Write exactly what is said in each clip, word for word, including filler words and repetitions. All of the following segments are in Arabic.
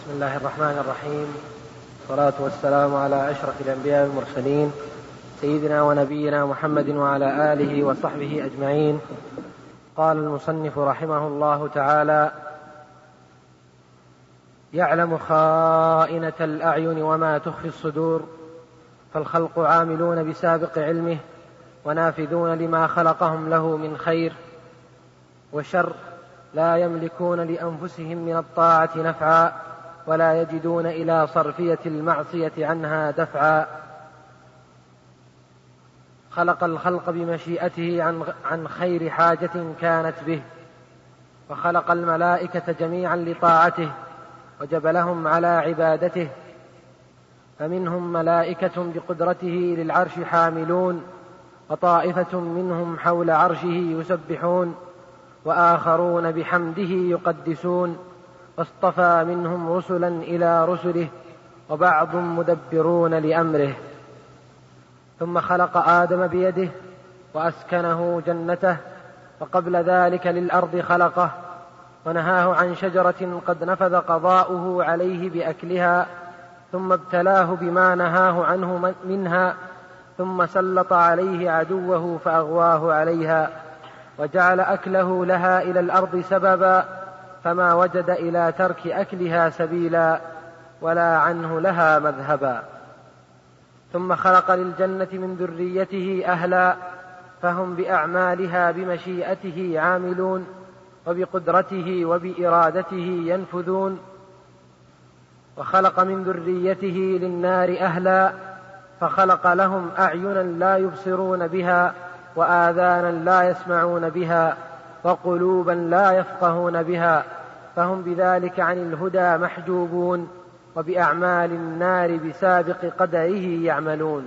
بسم الله الرحمن الرحيم، والصلاة والسلام على أشرف الأنبياء والمرسلين سيدنا ونبينا محمد وعلى آله وصحبه أجمعين. قال المصنف رحمه الله تعالى: يعلم خائنة الأعين وما تخفي الصدور، فالخلق عاملون بسابق علمه ونافذون لما خلقهم له من خير وشر، لا يملكون لأنفسهم من الطاعة نفعا ولا يجدون إلى صرفية المعصية عنها دفعا. خلق الخلق بمشيئته عن خير حاجة كانت به، وخلق الملائكة جميعا لطاعته وجبلهم على عبادته، فمنهم ملائكة بقدرته للعرش حاملون، وطائفة منهم حول عرشه يسبحون، وآخرون بحمده يقدسون، واصطفى منهم رسلا إلى رسله، وبعض مدبرون لأمره. ثم خلق آدم بيده وأسكنه جنته، وقبل ذلك للأرض خلقه ونهاه عن شجرة قد نفذ قضاؤه عليه بأكلها، ثم ابتلاه بما نهاه عنه منها، ثم سلط عليه عدوه فأغواه عليها، وجعل أكله لها إلى الأرض سببا، فما وجد إلى ترك أكلها سبيلا ولا عنه لها مذهبا. ثم خلق للجنة من ذريته أهلا، فهم بأعمالها بمشيئته عاملون، وبقدرته وبإرادته ينفذون. وخلق من ذريته للنار أهلا، فخلق لهم أعينا لا يبصرون بها، وآذانا لا يسمعون بها، وقلوبا لا يفقهون بها، فهم بذلك عن الهدى محجوبون، وبأعمال النار بسابق قدره يعملون.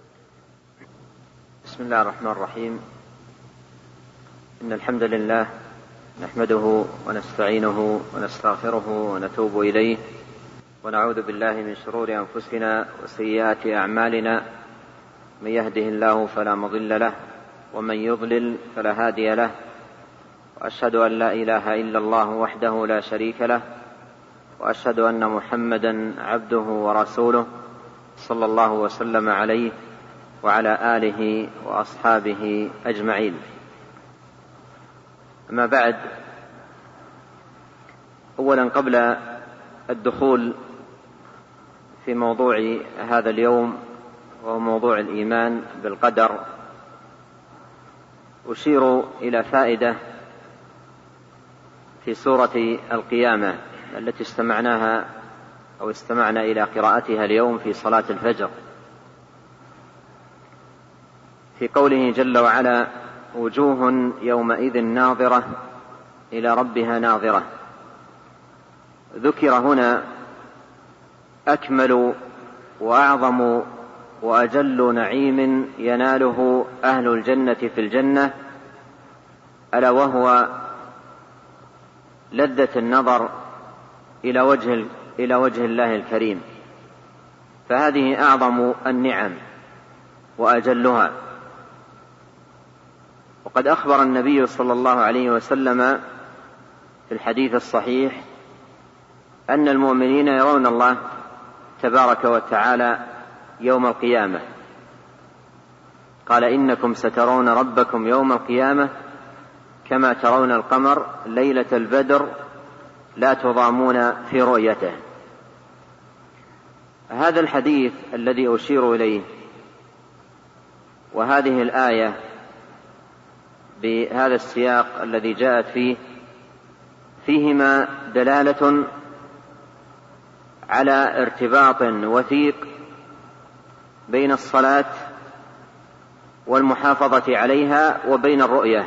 بسم الله الرحمن الرحيم. إن الحمد لله نحمده ونستعينه ونستغفره ونتوب إليه، ونعوذ بالله من شرور أنفسنا وسيئات أعمالنا، من يهده الله فلا مضل له ومن يضلل فلا هادي له، وأشهد أن لا إله إلا الله وحده لا شريك له، وأشهد أن محمدا عبده ورسوله صلى الله وسلم عليه وعلى آله وأصحابه أجمعين. أما بعد، أولا قبل الدخول في موضوع هذا اليوم وهو موضوع الإيمان بالقدر، أشير إلى فائدة في سورة القيامة التي استمعناها أو استمعنا إلى قراءتها اليوم في صلاة الفجر، في قوله جل وعلا: وجوه يومئذ ناظرة إلى ربها ناظرة. ذكر هنا أكمل وأعظم وأجل نعيم يناله أهل الجنة في الجنة، ألا وهو لذة النظر إلى وجه, إلى وجه الله الكريم، فهذه أعظم النعم وأجلها. وقد أخبر النبي صلى الله عليه وسلم في الحديث الصحيح أن المؤمنين يرون الله تبارك وتعالى يوم القيامة. قال: إنكم سترون ربكم يوم القيامة كما ترون القمر ليلة البدر لا تضامون في رؤيته. هذا الحديث الذي أشير إليه وهذه الآية بهذا السياق الذي جاءت فيه فيهما دلالة على ارتباط وثيق بين الصلاة والمحافظة عليها وبين الرؤية.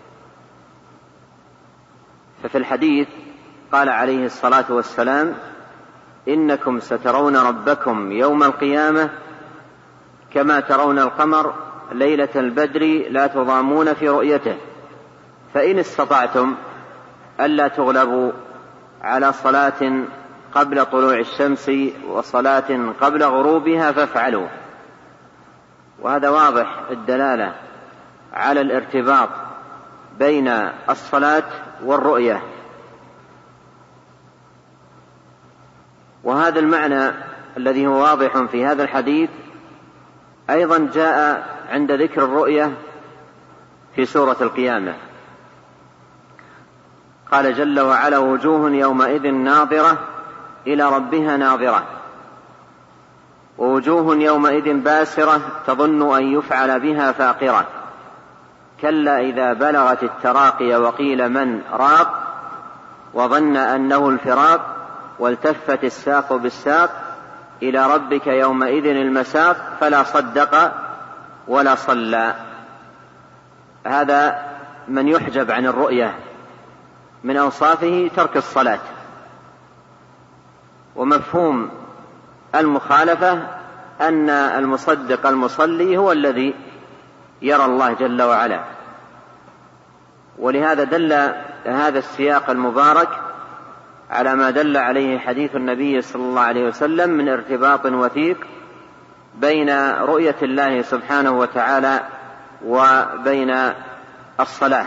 ففي الحديث قال عليه الصلاة والسلام: إنكم سترون ربكم يوم القيامة كما ترون القمر ليلة البدر لا تضامون في رؤيته، فإن استطعتم ألا تغلبوا على صلاة قبل طلوع الشمس وصلاة قبل غروبها فافعلوا. وهذا واضح الدلالة على الارتباط بين الصلاة والرؤية. وهذا المعنى الذي هو واضح في هذا الحديث أيضا جاء عند ذكر الرؤية في سورة القيامة. قال جل وعلا: وجوه يومئذ ناظرة إلى ربها ناظرة ووجوه يومئذ باسرة تظن أن يفعل بها فاقرة كلا إذا بلغت التراقي وقيل من راق وظن أنه الفراق والتفت الساق بالساق إلى ربك يومئذ المساق فلا صدق ولا صلى. هذا من يحجب عن الرؤية من أوصافه ترك الصلاة. ومفهوم المخالفة أن المصدق المصلي هو الذي يرى الله جل وعلا. ولهذا دل هذا السياق المبارك على ما دل عليه حديث النبي صلى الله عليه وسلم من ارتباط وثيق بين رؤية الله سبحانه وتعالى وبين الصلاة.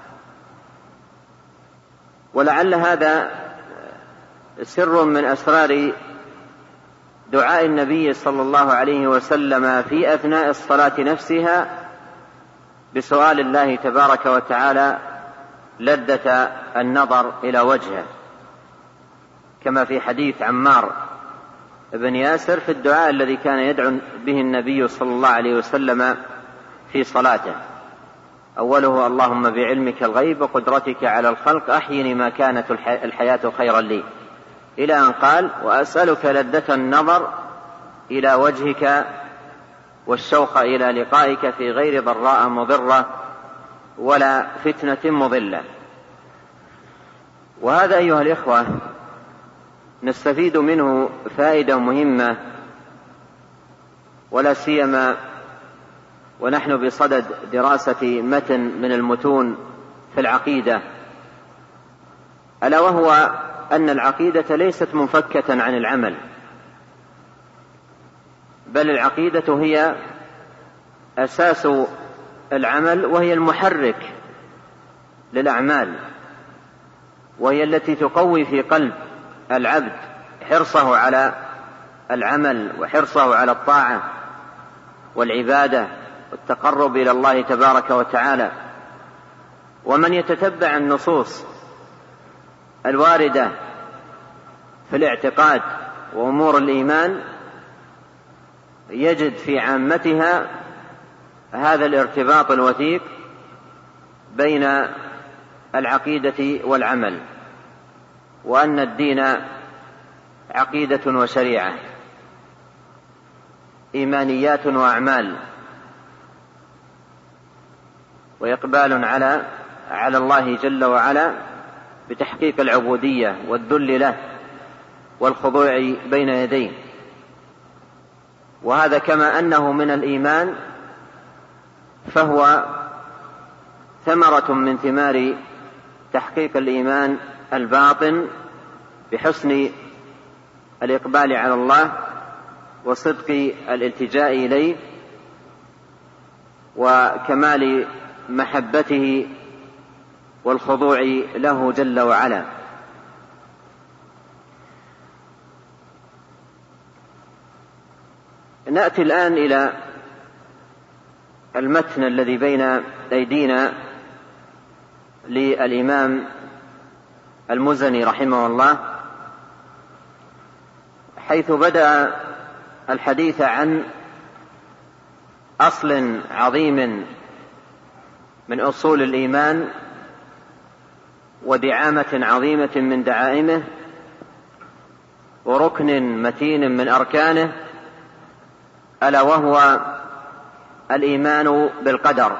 ولعل هذا سر من أسرار دعاء النبي صلى الله عليه وسلم في أثناء الصلاة نفسها بسؤال الله تبارك وتعالى لذة النظر إلى وجهه، كما في حديث عمار بن ياسر في الدعاء الذي كان يدعو به النبي صلى الله عليه وسلم في صلاته. أوله: اللهم بعلمك الغيب وقدرتك على الخلق أحيني ما كانت الحياة خيرا لي، إلى أن قال: وأسألك لذة النظر إلى وجهك والشوق إلى لقائك في غير ضراء مضرة ولا فتنة مضلة. وهذا أيها الإخوة نستفيد منه فائدة مهمة، ولا سيما ونحن بصدد دراسة متن من المتون في العقيدة، ألا وهو أن العقيدة ليست منفكة عن العمل، بل العقيدة هي أساس العمل، وهي المحرك للأعمال، وهي التي تقوي في قلب العبد حرصه على العمل وحرصه على الطاعة والعبادة والتقرب إلى الله تبارك وتعالى. ومن يتتبع النصوص الواردة في الاعتقاد وأمور الإيمان يجد في عامتها هذا الارتباط الوثيق بين العقيدة والعمل، وأن الدين عقيدة وشريعة، إيمانيات وأعمال، وإقبال على على الله جل وعلا بتحقيق العبودية والذل له والخضوع بين يديه. وهذا كما أنه من الإيمان فهو ثمرة من ثمار تحقيق الإيمان الباطن بحسن الإقبال على الله وصدق الالتجاء إليه وكمال محبته والخضوع له جل وعلا. نأتي الآن إلى المتن الذي بين أيدينا للإمام المزني رحمه الله، حيث بدأ الحديث عن أصل عظيم من أصول الإيمان ودعامة عظيمة من دعائمه وركن متين من أركانه، ألا وهو الإيمان بالقدر.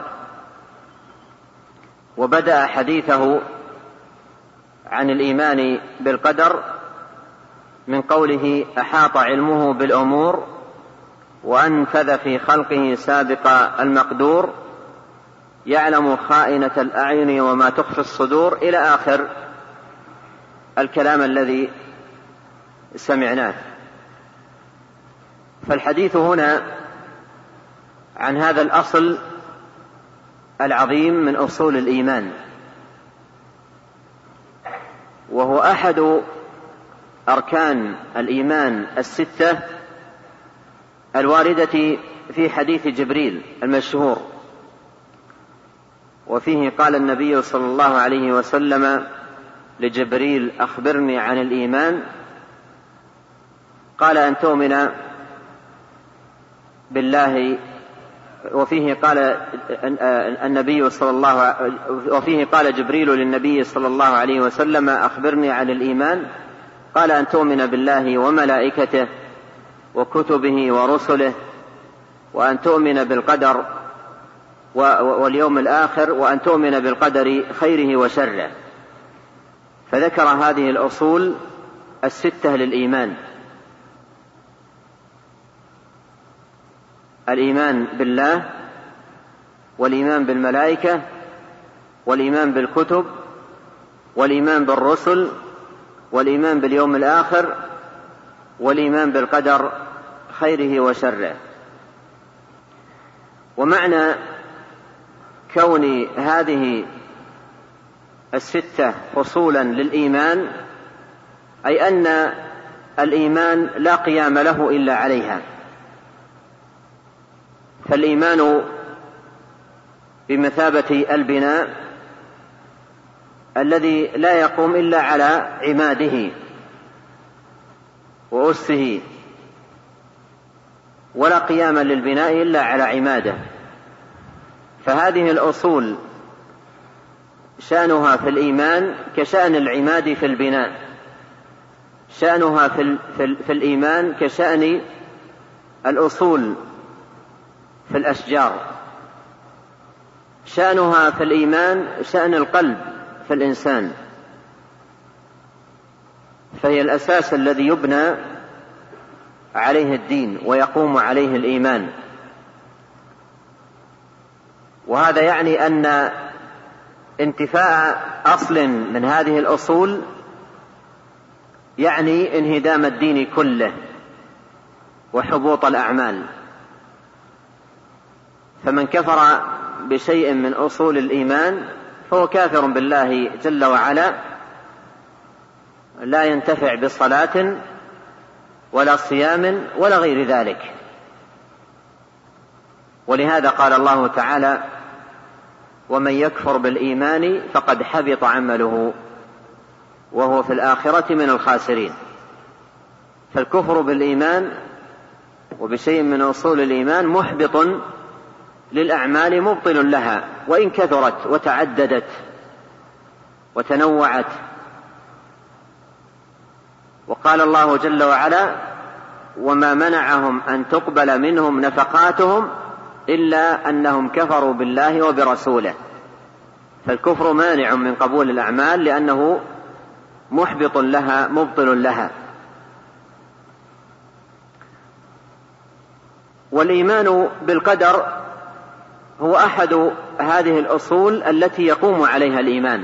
وبدأ حديثه عن الإيمان بالقدر من قوله: أحاط علمه بالأمور وأنفذ في خلقه سابق المقدور، يعلم خائنة الأعين وما تخفي الصدور، إلى آخر الكلام الذي سمعناه. فالحديث هنا عن هذا الأصل العظيم من أصول الإيمان، وهو أحد أركان الإيمان الستة الواردة في حديث جبريل المشهور، وفيه قال النبي صلى الله عليه وسلم لجبريل: أخبرني عن الإيمان. قال: أن تؤمن بالله. وفيه قال النبي صلى الله وفيه قال جبريل للنبي صلى الله عليه وسلم: أخبرني عن الإيمان. قال: أن تؤمن بالله وملائكته وكتبه ورسله، وأن تؤمن بالقدر واليوم الآخر، وأن تؤمن بالقدر خيره وشره. فذكر هذه الأصول الستة للإيمان: الإيمان بالله، والإيمان بالملائكة، والإيمان بالكتب، والإيمان بالرسل، والإيمان باليوم الآخر، والإيمان بالقدر خيره وشره. ومعنى كون هذه الستة فصولا للإيمان أي أن الإيمان لا قيام له إلا عليها، فالإيمان بمثابة البناء الذي لا يقوم إلا على عماده وأسه، ولا قيام للبناء إلا على عماده. فهذه الأصول شأنها في الإيمان كشأن العماد في البناء، شأنها في, في, في الإيمان كشأن الأصول في الأشجار، شأنها في الإيمان شأن القلب في الإنسان، فهي الأساس الذي يبنى عليه الدين ويقوم عليه الإيمان. وهذا يعني أن انتفاء أصل من هذه الأصول يعني انهدام الدين كله وحبوط الأعمال. فمن كفر بشيء من أصول الإيمان فهو كافر بالله جل وعلا، لا ينتفع بصلاة ولا صيام ولا غير ذلك. ولهذا قال الله تعالى: ومن يكفر بالإيمان فقد حبط عمله وهو في الآخرة من الخاسرين. فالكفر بالإيمان وبشيء من أصول الإيمان محبط للأعمال مبطل لها، وإن كثرت وتعددت وتنوعت. وقال الله جل وعلا: وما منعهم أن تقبل منهم نفقاتهم إلا أنهم كفروا بالله وبرسوله. فالكفر مانع من قبول الأعمال لأنه محبط لها مبطل لها. والإيمان بالقدر هو أحد هذه الأصول التي يقوم عليها الإيمان.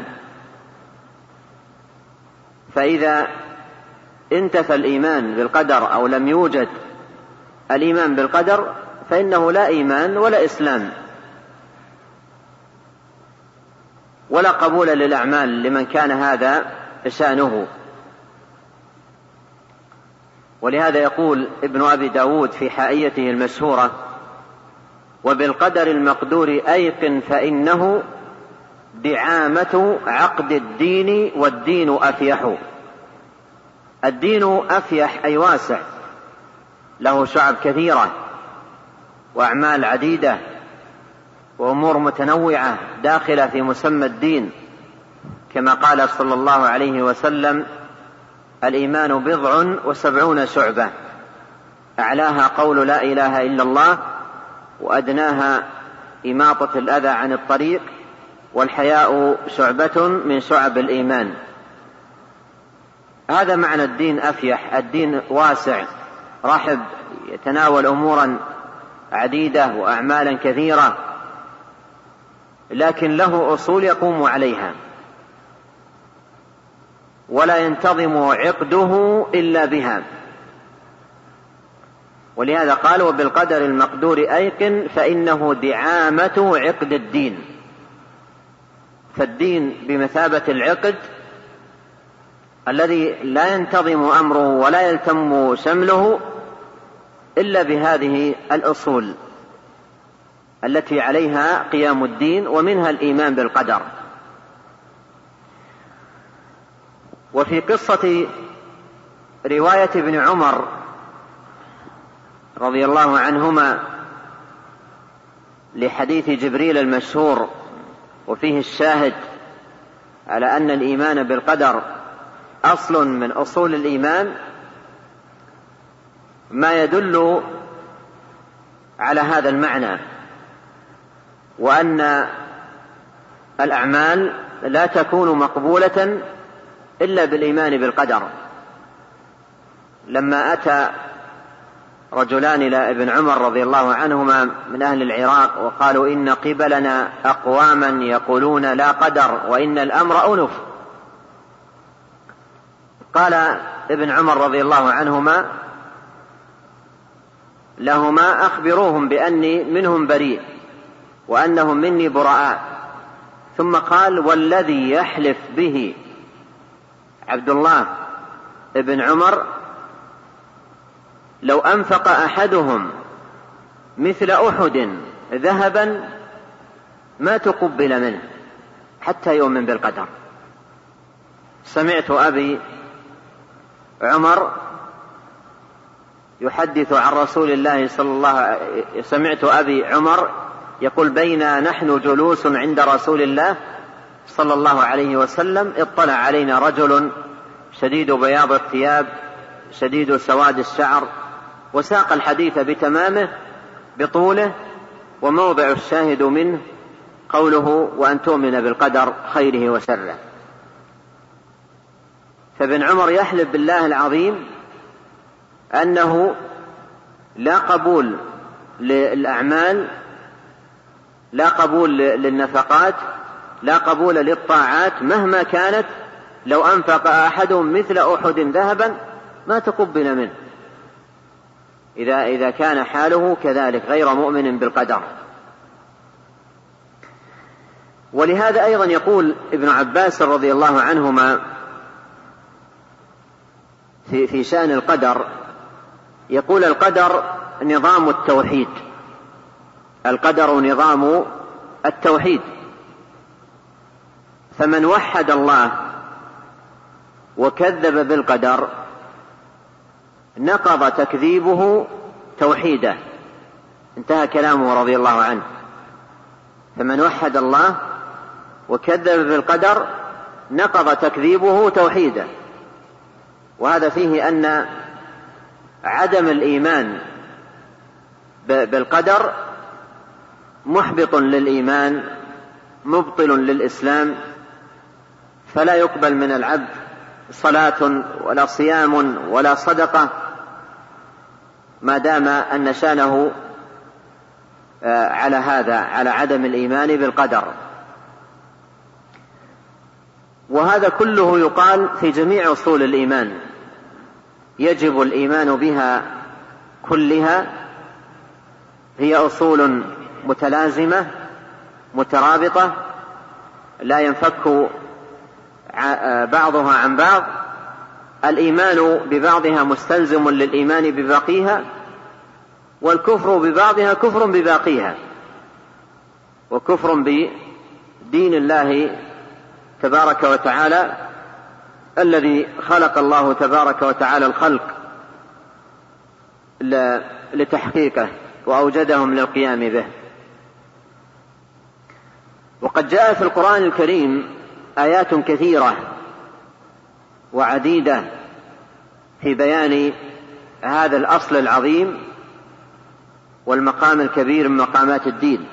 فإذا انتفى الإيمان بالقدر أو لم يوجد الإيمان بالقدر فإنه لا إيمان ولا إسلام ولا قبول للأعمال لمن كان هذا شأنه. ولهذا يقول ابن أبي داود في حائيته المشهورة: وبالقدر المقدور أيقن فإنه دعامة عقد الدين والدين أفيح. الدين أفيح أي واسع، له شعب كثيرة وأعمال عديدة وأمور متنوعة داخلة في مسمى الدين، كما قال صلى الله عليه وسلم: الإيمان بضع وسبعون شعبة، أعلاها قول لا إله إلا الله، وأدناها إماطة الأذى عن الطريق، والحياء شعبة من شعب الإيمان. هذا معنى الدين أفيح، الدين واسع رحب، يتناول أمورا عديدة وأعمالا كثيرة، لكن له أصول يقوم عليها ولا ينتظم عقده إلا بها. ولهذا قال: وبالقدر المقدور أيقن فإنه دعامة عقد الدين. فالدين بمثابة العقد الذي لا ينتظم أمره ولا يلتم شمله إلا بهذه الأصول التي عليها قيام الدين، ومنها الإيمان بالقدر. وفي قصة رواية ابن عمر رضي الله عنهما لحديث جبريل المشهور، وفيه الشاهد على أن الإيمان بالقدر أصل من أصول الإيمان، ما يدل على هذا المعنى، وأن الأعمال لا تكون مقبولة إلا بالإيمان بالقدر. لما أتى رجلان إلى ابن عمر رضي الله عنهما من أهل العراق وقالوا إن قبلنا أقواما يقولون لا قدر وإن الأمر أنف، قال ابن عمر رضي الله عنهما لهما أخبروهم بأني منهم بريء وأنهم مني براء، ثم قال والذي يحلف به عبد الله ابن عمر لو أنفق أحدهم مثل أحد ذهبا ما تقبل منه حتى يؤمن بالقدر. سمعت أبي عمر يحدث عن رسول الله صلى الله عليه وسلم، سمعت أبي عمر يقول بينا نحن جلوس عند رسول الله صلى الله عليه وسلم اطلع علينا رجل شديد بياض الثياب شديد سواد الشعر، وساق الحديث بتمامه بطوله، وموضع الشاهد منه قوله وأن تؤمن بالقدر خيره وشره. فابن عمر يحلف بالله العظيم أنه لا قبول للأعمال، لا قبول للنفقات، لا قبول للطاعات مهما كانت، لو أنفق أحدهم مثل أحد ذهبا ما تقبل منه إذا, إذا كان حاله كذلك غير مؤمن بالقدر. ولهذا أيضا يقول ابن عباس رضي الله عنهما في, في شأن القدر، يقول القدر نظام التوحيد، القدر نظام التوحيد، فمن وحد الله وكذب بالقدر نقض تكذيبه توحيده. انتهى كلامه رضي الله عنه. فمن وحد الله وكذب بالقدر نقض تكذيبه توحيده. وهذا فيه أن عدم الإيمان بالقدر محبط للإيمان مبطل للإسلام، فلا يقبل من العبد صلاة ولا صيام ولا صدقة ما دام أن شأنه على هذا، على عدم الإيمان بالقدر. وهذا كله يقال في جميع أصول الإيمان، يجب الإيمان بها كلها، هي أصول متلازمة مترابطة لا ينفك بعضها عن بعض. الإيمان ببعضها مستلزم للإيمان بباقيها، والكفر ببعضها كفر بباقيها، وكفر بدين الله تبارك وتعالى الذي خلق الله تبارك وتعالى الخلق لتحقيقه وأوجدهم للقيام به. وقد جاء في القرآن الكريم آيات كثيرة وعديدة في بيان هذا الأصل العظيم والمقام الكبير من مقامات الدين،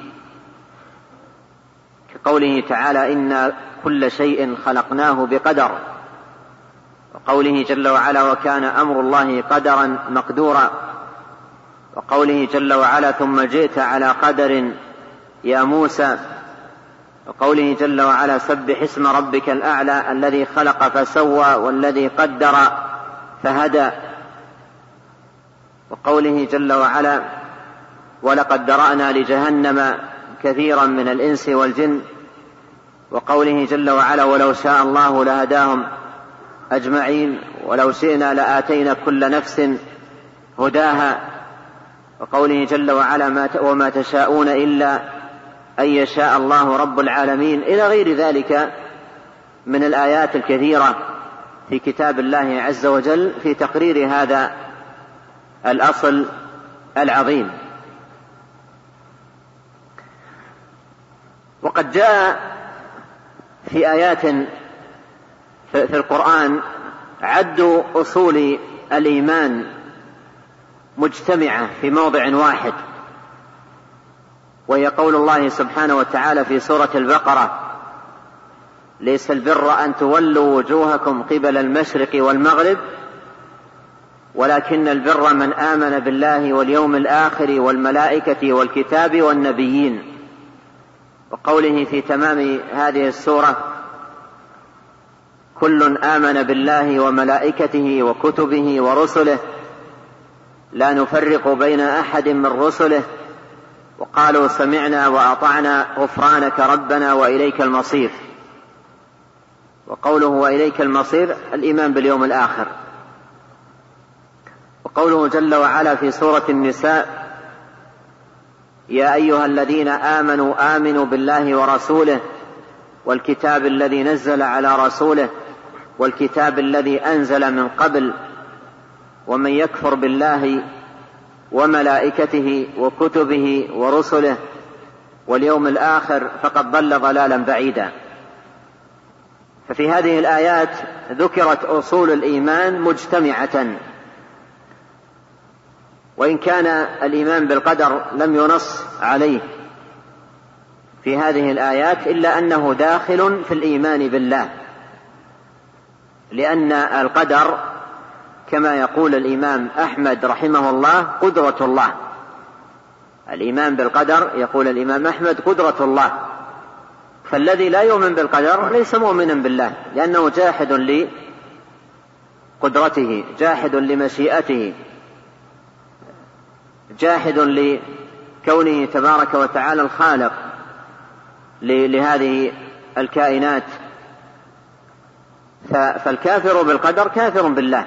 كقوله تعالى إن كل شيء خلقناه بقدر، وقوله جل وعلا وكان أمر الله قدرا مقدورا، وقوله جل وعلا ثم جئت على قدر يا موسى، وقوله جل وعلا سبح اسم ربك الأعلى الذي خلق فسوى والذي قدر فهدى، وقوله جل وعلا ولقد ذرأنا لجهنم كثيرا من الإنس والجن، وقوله جل وعلا ولو شاء الله لهداهم أجمعين، ولو شئنا لآتينا كل نفس هداها، وقوله جل وعلا وما تشاءون إلا أن يشاء الله رب العالمين، إلى غير ذلك من الآيات الكثيرة في كتاب الله عز وجل في تقرير هذا الأصل العظيم. وقد جاء في آيات في القرآن عد أصول الإيمان مجتمعة في موضع واحد، وهي قول الله سبحانه وتعالى في سورة البقرة: ليس البر أن تولوا وجوهكم قبل المشرق والمغرب ولكن البر من آمن بالله واليوم الآخر والملائكة والكتاب والنبيين. وقوله في تمام هذه السورة: كل آمن بالله وملائكته وكتبه ورسله لا نفرق بين أحد من رسله وقالوا سمعنا وأطعنا غفرانك ربنا وإليك المصير. وقوله وإليك المصير الإيمان باليوم الآخر. وقوله جل وعلا في سورة النساء: يا أيها الذين آمنوا آمنوا بالله ورسوله والكتاب الذي نزل على رسوله والكتاب الذي أنزل من قبل ومن يكفر بالله وملائكته وكتبه ورسله واليوم الآخر فقد ضل ضلالا بعيدا. ففي هذه الآيات ذكرت أصول الإيمان مجتمعة، وإن كان الإيمان بالقدر لم ينص عليه في هذه الآيات إلا أنه داخل في الإيمان بالله، لأن القدر كما يقول الإمام أحمد رحمه الله قدرة الله. الإيمان بالقدر يقول الإمام أحمد قدرة الله، فالذي لا يؤمن بالقدر ليس مؤمنا بالله، لأنه جاحد لقدرته، جاحد لمشيئته، جاحد لكونه تبارك وتعالى الخالق لهذه الكائنات. فالكافر بالقدر كافر بالله،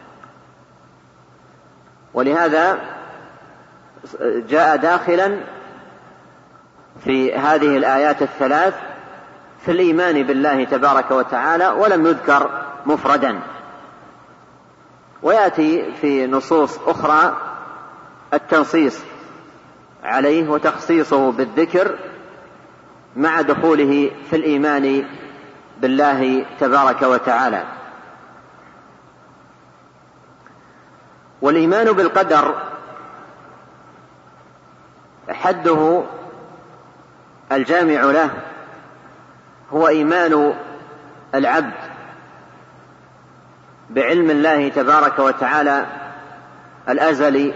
ولهذا جاء داخلا في هذه الآيات الثلاث في الإيمان بالله تبارك وتعالى، ولم يذكر مفردا. ويأتي في نصوص أخرى التنصيص عليه وتخصيصه بالذكر مع دخوله في الإيمان بالله تبارك وتعالى. والإيمان بالقدر حده الجامع له هو إيمان العبد بعلم الله تبارك وتعالى الأزلي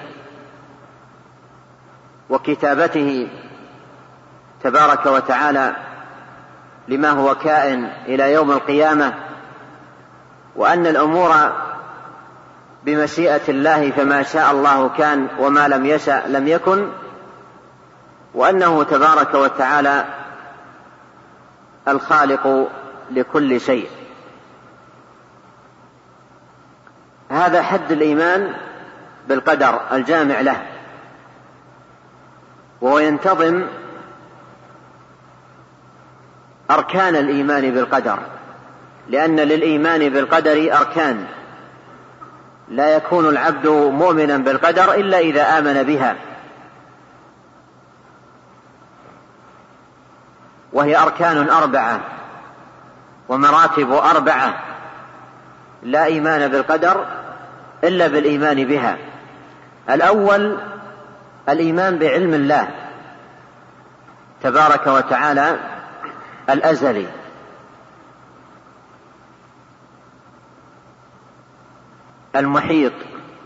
وكتابته تبارك وتعالى لما هو كائن إلى يوم القيامة، وأن الأمور بمشيئة الله فما شاء الله كان وما لم يشأ لم يكن، وأنه تبارك وتعالى الخالق لكل شيء. هذا حد الإيمان بالقدر الجامع له، وهو ينتظم أركان الإيمان بالقدر، لأن للإيمان بالقدر أركان، لا يكون العبد مؤمنا بالقدر إلا إذا آمن بها، وهي أركان أربعة ومراتب أربعة، لا إيمان بالقدر إلا بالإيمان بها. الأول الإيمان بعلم الله تبارك وتعالى الأزلي، المحيط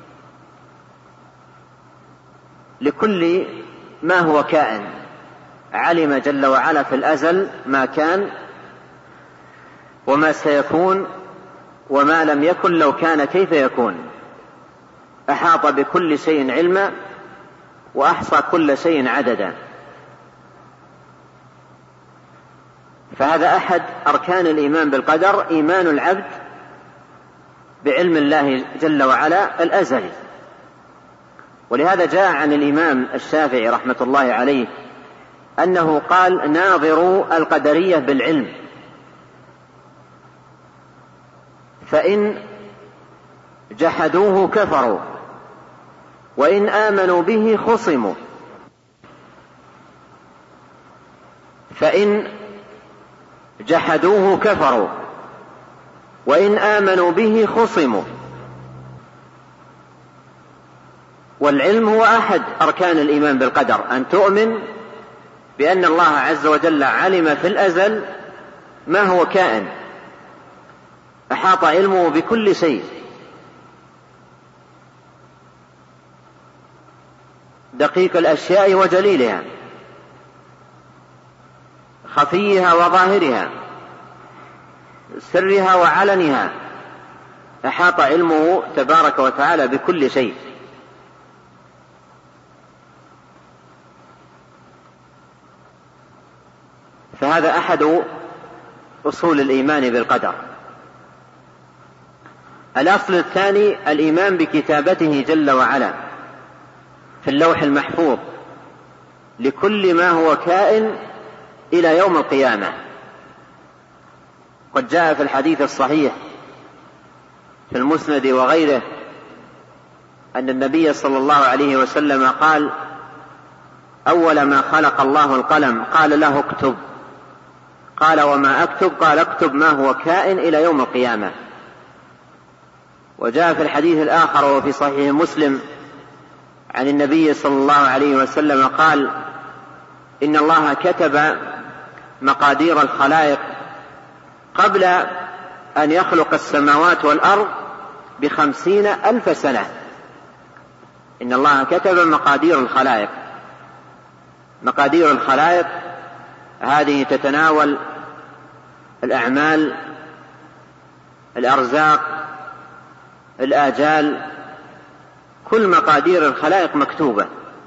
لكل ما هو كائن، علم جل وعلا في الأزل ما كان وما سيكون وما لم يكن لو كان كيف يكون، أحاط بكل شيء علما وأحصى كل شيء عددا. فهذا أحد أركان الإيمان بالقدر، إيمان العبد بعلم الله جل وعلا الأزلي. ولهذا جاء عن الإمام الشافعي رحمة الله عليه أنه قال: ناظروا القدرية بالعلم، فإن جحدوه كفروا، وإن آمنوا به خصموا. فإن جحدوه كفروا، وإن آمنوا به خصموا. والعلم هو أحد أركان الإيمان بالقدر، أن تؤمن بأن الله عز وجل علم في الأزل ما هو كائن، أحاط علمه بكل شيء، دقيق الأشياء وجليلها، خفيها وظاهرها، سرها وعلنها، أحاط علمه تبارك وتعالى بكل شيء. فهذا أحد أصول الإيمان بالقدر. الأصل الثاني الإيمان بكتابته جل وعلا في اللوح المحفوظ لكل ما هو كائن إلى يوم القيامة. قد جاء في الحديث الصحيح في المسند وغيره أن النبي صلى الله عليه وسلم قال: أول ما خلق الله القلم، قال له اكتب. قال: وما أكتب؟ قال: اكتب ما هو كائن إلى يوم القيامة. وجاء في الحديث الآخر وفي صحيح مسلم عن النبي صلى الله عليه وسلم قال: إن الله كتب مقادير الخلائق قبل أن يخلق السماوات والأرض بخمسين ألف سنة. إن الله كتب مقادير الخلائق. مقادير الخلائق هذه تتناول الأعمال، الأرزاق، الآجال، كل مقادير الخلائق مكتوبة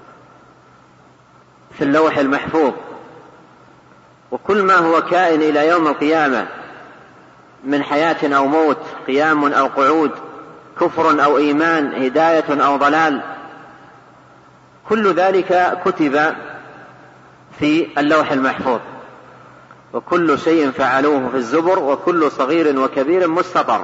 في اللوح المحفوظ. وكل ما هو كائن إلى يوم القيامة من حياة أو موت، قيام أو قعود، كفر أو إيمان، هداية أو ضلال، كل ذلك كتب في اللوح المحفوظ. وكل شيء فعلوه في الزبر، وكل صغير وكبير مستطر.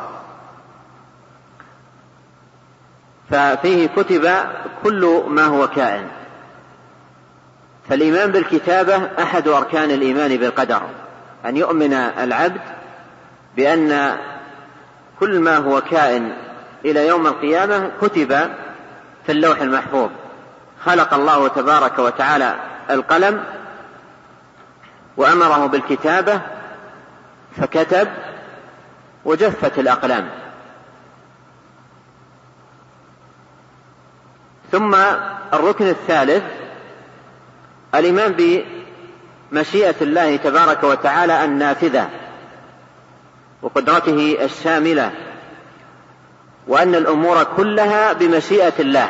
ففيه كتب كل ما هو كائن. فالإيمان بالكتابة أحد أركان الإيمان بالقدر، أن يؤمن العبد بأن كل ما هو كائن إلى يوم القيامة كتب في اللوح المحفوظ. خلق الله تبارك وتعالى القلم وأمره بالكتابة فكتب وجفت الأقلام. ثم الركن الثالث الإيمان بمشيئة الله تبارك وتعالى النافذة وقدرته الشاملة، وأن الأمور كلها بمشيئة الله،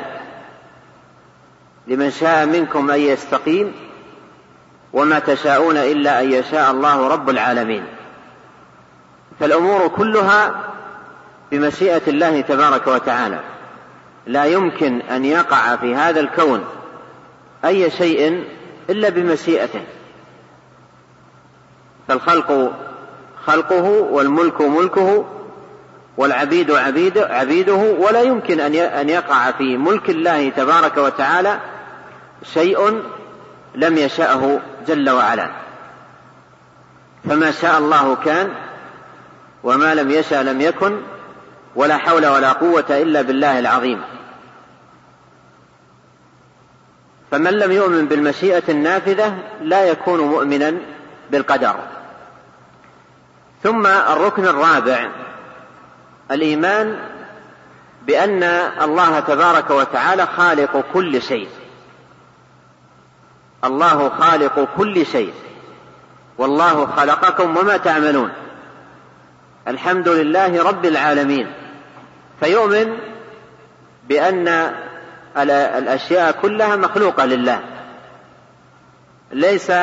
لمن شاء منكم أن يستقيم وما تشاءون إلا أن يشاء الله رب العالمين. فالأمور كلها بمشيئة الله تبارك وتعالى، لا يمكن أن يقع في هذا الكون أي شيء إلا بمشيئته. فالخلق خلقه، والملك ملكه، والعبيد عبيد عبيده، ولا يمكن أن يقع في ملك الله تبارك وتعالى شيء لم يشأه جل وعلا. فما شاء الله كان، وما لم يشأ لم يكن، ولا حول ولا قوة إلا بالله العظيم. فمن لم يؤمن بالمشيئة النافذة لا يكون مؤمنا بالقدر. ثم الركن الرابع الإيمان بأن الله تبارك وتعالى خالق كل شيء. الله خالق كل شيء، والله خلقكم وما تعملون، الحمد لله رب العالمين. فيؤمن بأن الأشياء كلها مخلوقة لله، ليس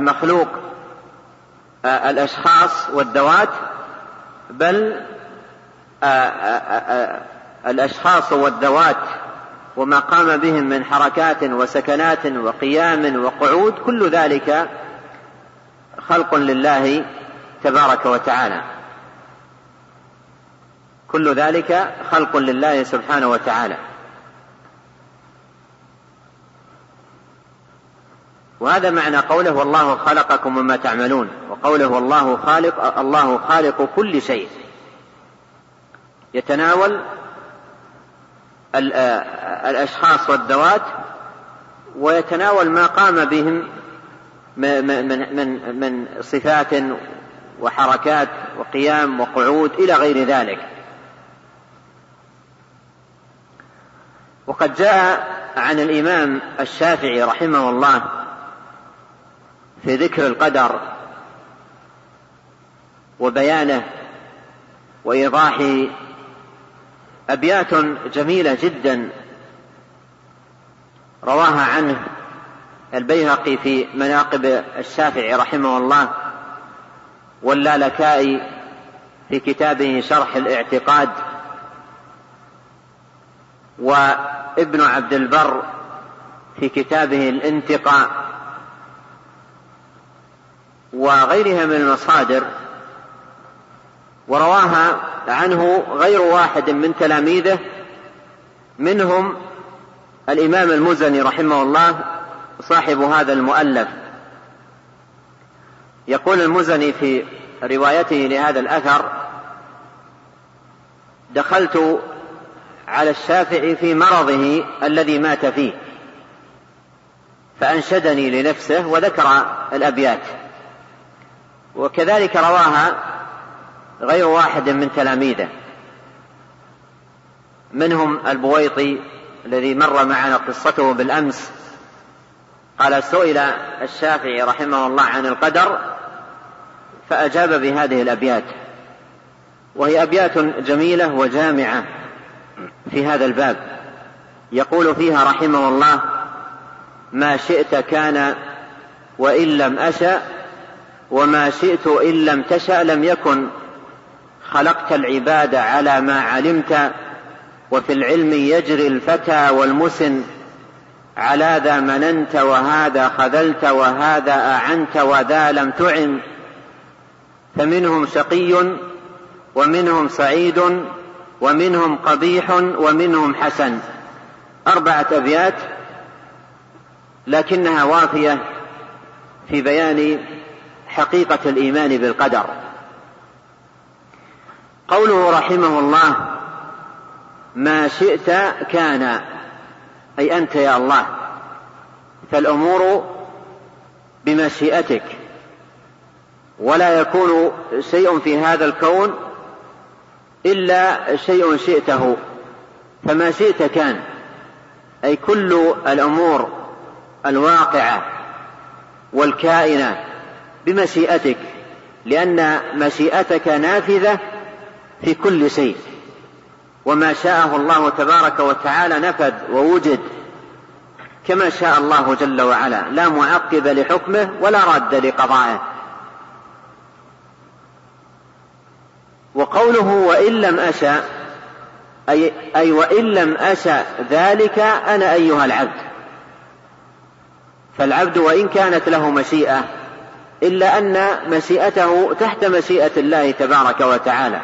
المخلوق الأشخاص والذوات، بل الأشخاص والذوات وما قام بهم من حركات وسكنات وقيام وقعود، كل ذلك خلق لله تبارك وتعالى، كل ذلك خلق لله سبحانه وتعالى. وهذا معنى قوله والله خلقكم وما تعملون، وقوله والله خالق الله خالق كل شيء، يتناول الأشخاص والذوات ويتناول ما قام بهم من, من, من صفات وحركات وقيام وقعود إلى غير ذلك. وقد جاء عن الإمام الشافعي رحمه الله في ذكر القدر وبيانه وإيضاحه أبيات جميلة جدا رواها عنه البيهقي في مناقب الشافعي رحمه الله، واللالكائي في كتابه شرح الاعتقاد، وابن عبد البر في كتابه الانتقاء، وغيرها من المصادر، ورواها عنه غير واحد من تلاميذه، منهم الإمام المزني رحمه الله صاحب هذا المؤلف. يقول المزني في روايته لهذا الأثر: دخلت على الشافعي في مرضه الذي مات فيه فأنشدني لنفسه، وذكر الأبيات. وكذلك رواها غير واحد من تلاميذه، منهم البويطي الذي مر معنا قصته بالأمس، قال: سئل الشافعي رحمه الله عن القدر فأجاب بهذه الأبيات، وهي أبيات جميلة وجامعة في هذا الباب. يقول فيها رحمه الله: ما شئت كان وإن لم أشأ، وما شئت إن لم تشأ لم يكن، خلقت العباد على ما علمت، وفي العلم يجري الفتى والمسن، على ذا مننت وهذا خذلت، وهذا أعنت وذا لم تعن، فمنهم شقي ومنهم سعيد ومنهم قبيح ومنهم حسن. أربعة أبيات لكنها وافية في بيان حقيقة الإيمان بالقدر. قوله رحمه الله: ما شئت كان، أي أنت يا الله، فالأمور بمشيئتك، ولا يكون شيء في هذا الكون إلا شيء شئته، فما شئت كان، أي كل الأمور الواقعة والكائنة بمشيئتك، لأن مشيئتك نافذة في كل شيء، وما شاءه الله تبارك وتعالى نفذ ووجد كما شاء الله جل وعلا، لا معقب لحكمه ولا راد لقضائه. وقوله وإن لم أشأ، أي, أي وإن لم أشأ ذلك أنا أيها العبد، فالعبد وإن كانت له مشيئة إلا أن مشيئته تحت مشيئة الله تبارك وتعالى.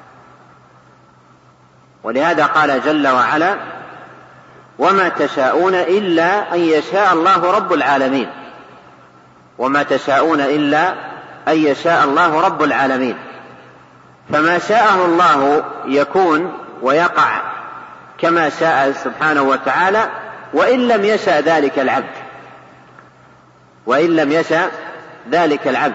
ولهذا قال جل وعلا: وما تشاءون إلا أن يشاء الله رب العالمين، وما تشاءون إلا أن يشاء الله رب العالمين. فما شاءه الله يكون ويقع كما شاء سبحانه وتعالى، وإن لم يشاء ذلك العبد، وإن لم يشاء ذلك العبد.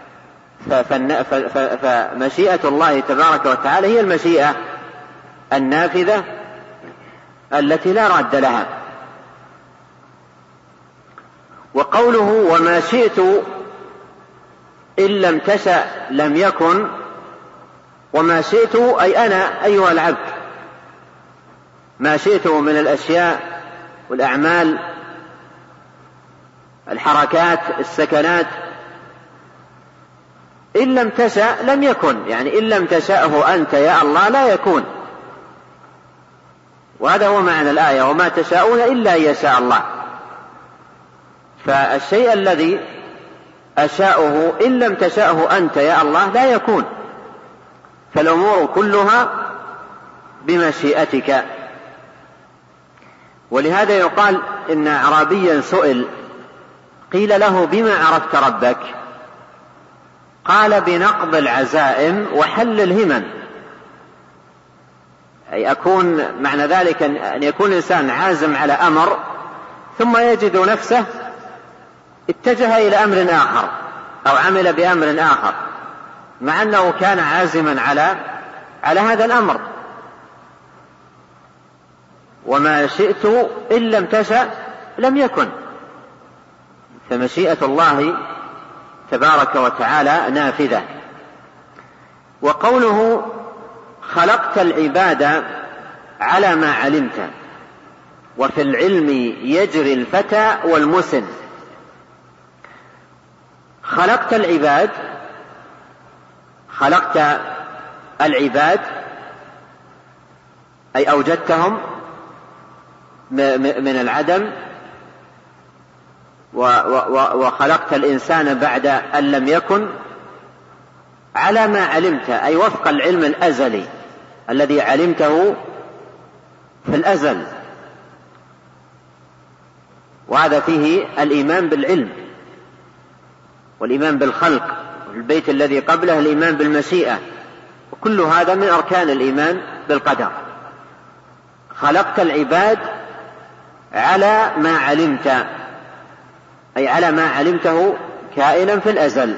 فمشيئة الله تبارك وتعالى هي المشيئة النافذة التي لا راد لها. وقوله وما شئت إن لم تشأ لم يكن، وما شئت أي أنا أيها العبد، ما شئت من الأشياء والأعمال، الحركات، السكنات، إن لم تشأ لم يكن، يعني إن لم تشأه أنت يا الله لا يكون. وهذا هو معنى الآية: وما تشاءون إلا أن يشاء الله. فالشيء الذي أشاؤه إن لم تشأه أنت يا الله لا يكون، فالأمور كلها بمشيئتك. ولهذا يقال إن أعرابيا سئل قيل له: بما عرفت ربك؟ قال: بنقض العزائم وحل الهمم. أي أكون معنى ذلك أن يكون الإنسان عازم على أمر ثم يجد نفسه اتجه إلى أمر آخر أو عمل بأمر آخر مع أنه كان عازما على على هذا الأمر. وما شئت إن لم تشأ لم يكن، فمشيئة الله تبارك وتعالى نافذة. وقوله: خلقت العباد على ما علمت وفي العلم يجري الفتى والمسن. خلقت العباد، خلقت العباد أي أوجدتهم من العدم، وخلقت الإنسان بعد أن لم يكن على ما علمت، أي وفق العلم الأزلي الذي علمته في الأزل. وهذا فيه الإيمان بالعلم والإيمان بالخلق، والبيت الذي قبله الإيمان بالمشيئة، وكل هذا من أركان الإيمان بالقدر. خلقت العباد على ما علمت، أي على ما علمته كائنا في الأزل،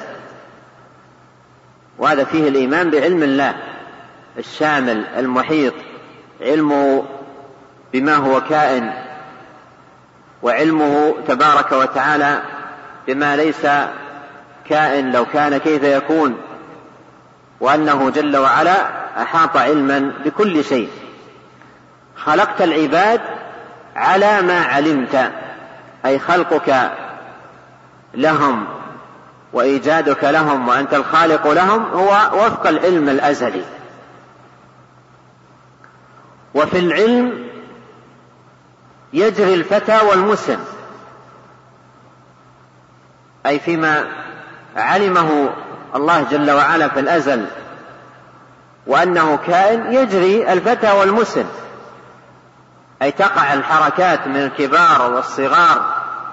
وهذا فيه الإيمان بعلم الله الشامل المحيط، علمه بما هو كائن، وعلمه تبارك وتعالى بما ليس كائن لو كان كيف يكون، وأنه جل وعلا أحاط علما بكل شيء. خلقت العباد على ما علمت، أي خلقك لهم وإيجادك لهم وأنت الخالق لهم هو وفق العلم الأزلي. وفي العلم يجري الفتى والمسن، أي فيما علمه الله جل وعلا في الأزل وأنه كائن يجري الفتى والمسن، أي تقع الحركات من الكبار والصغار،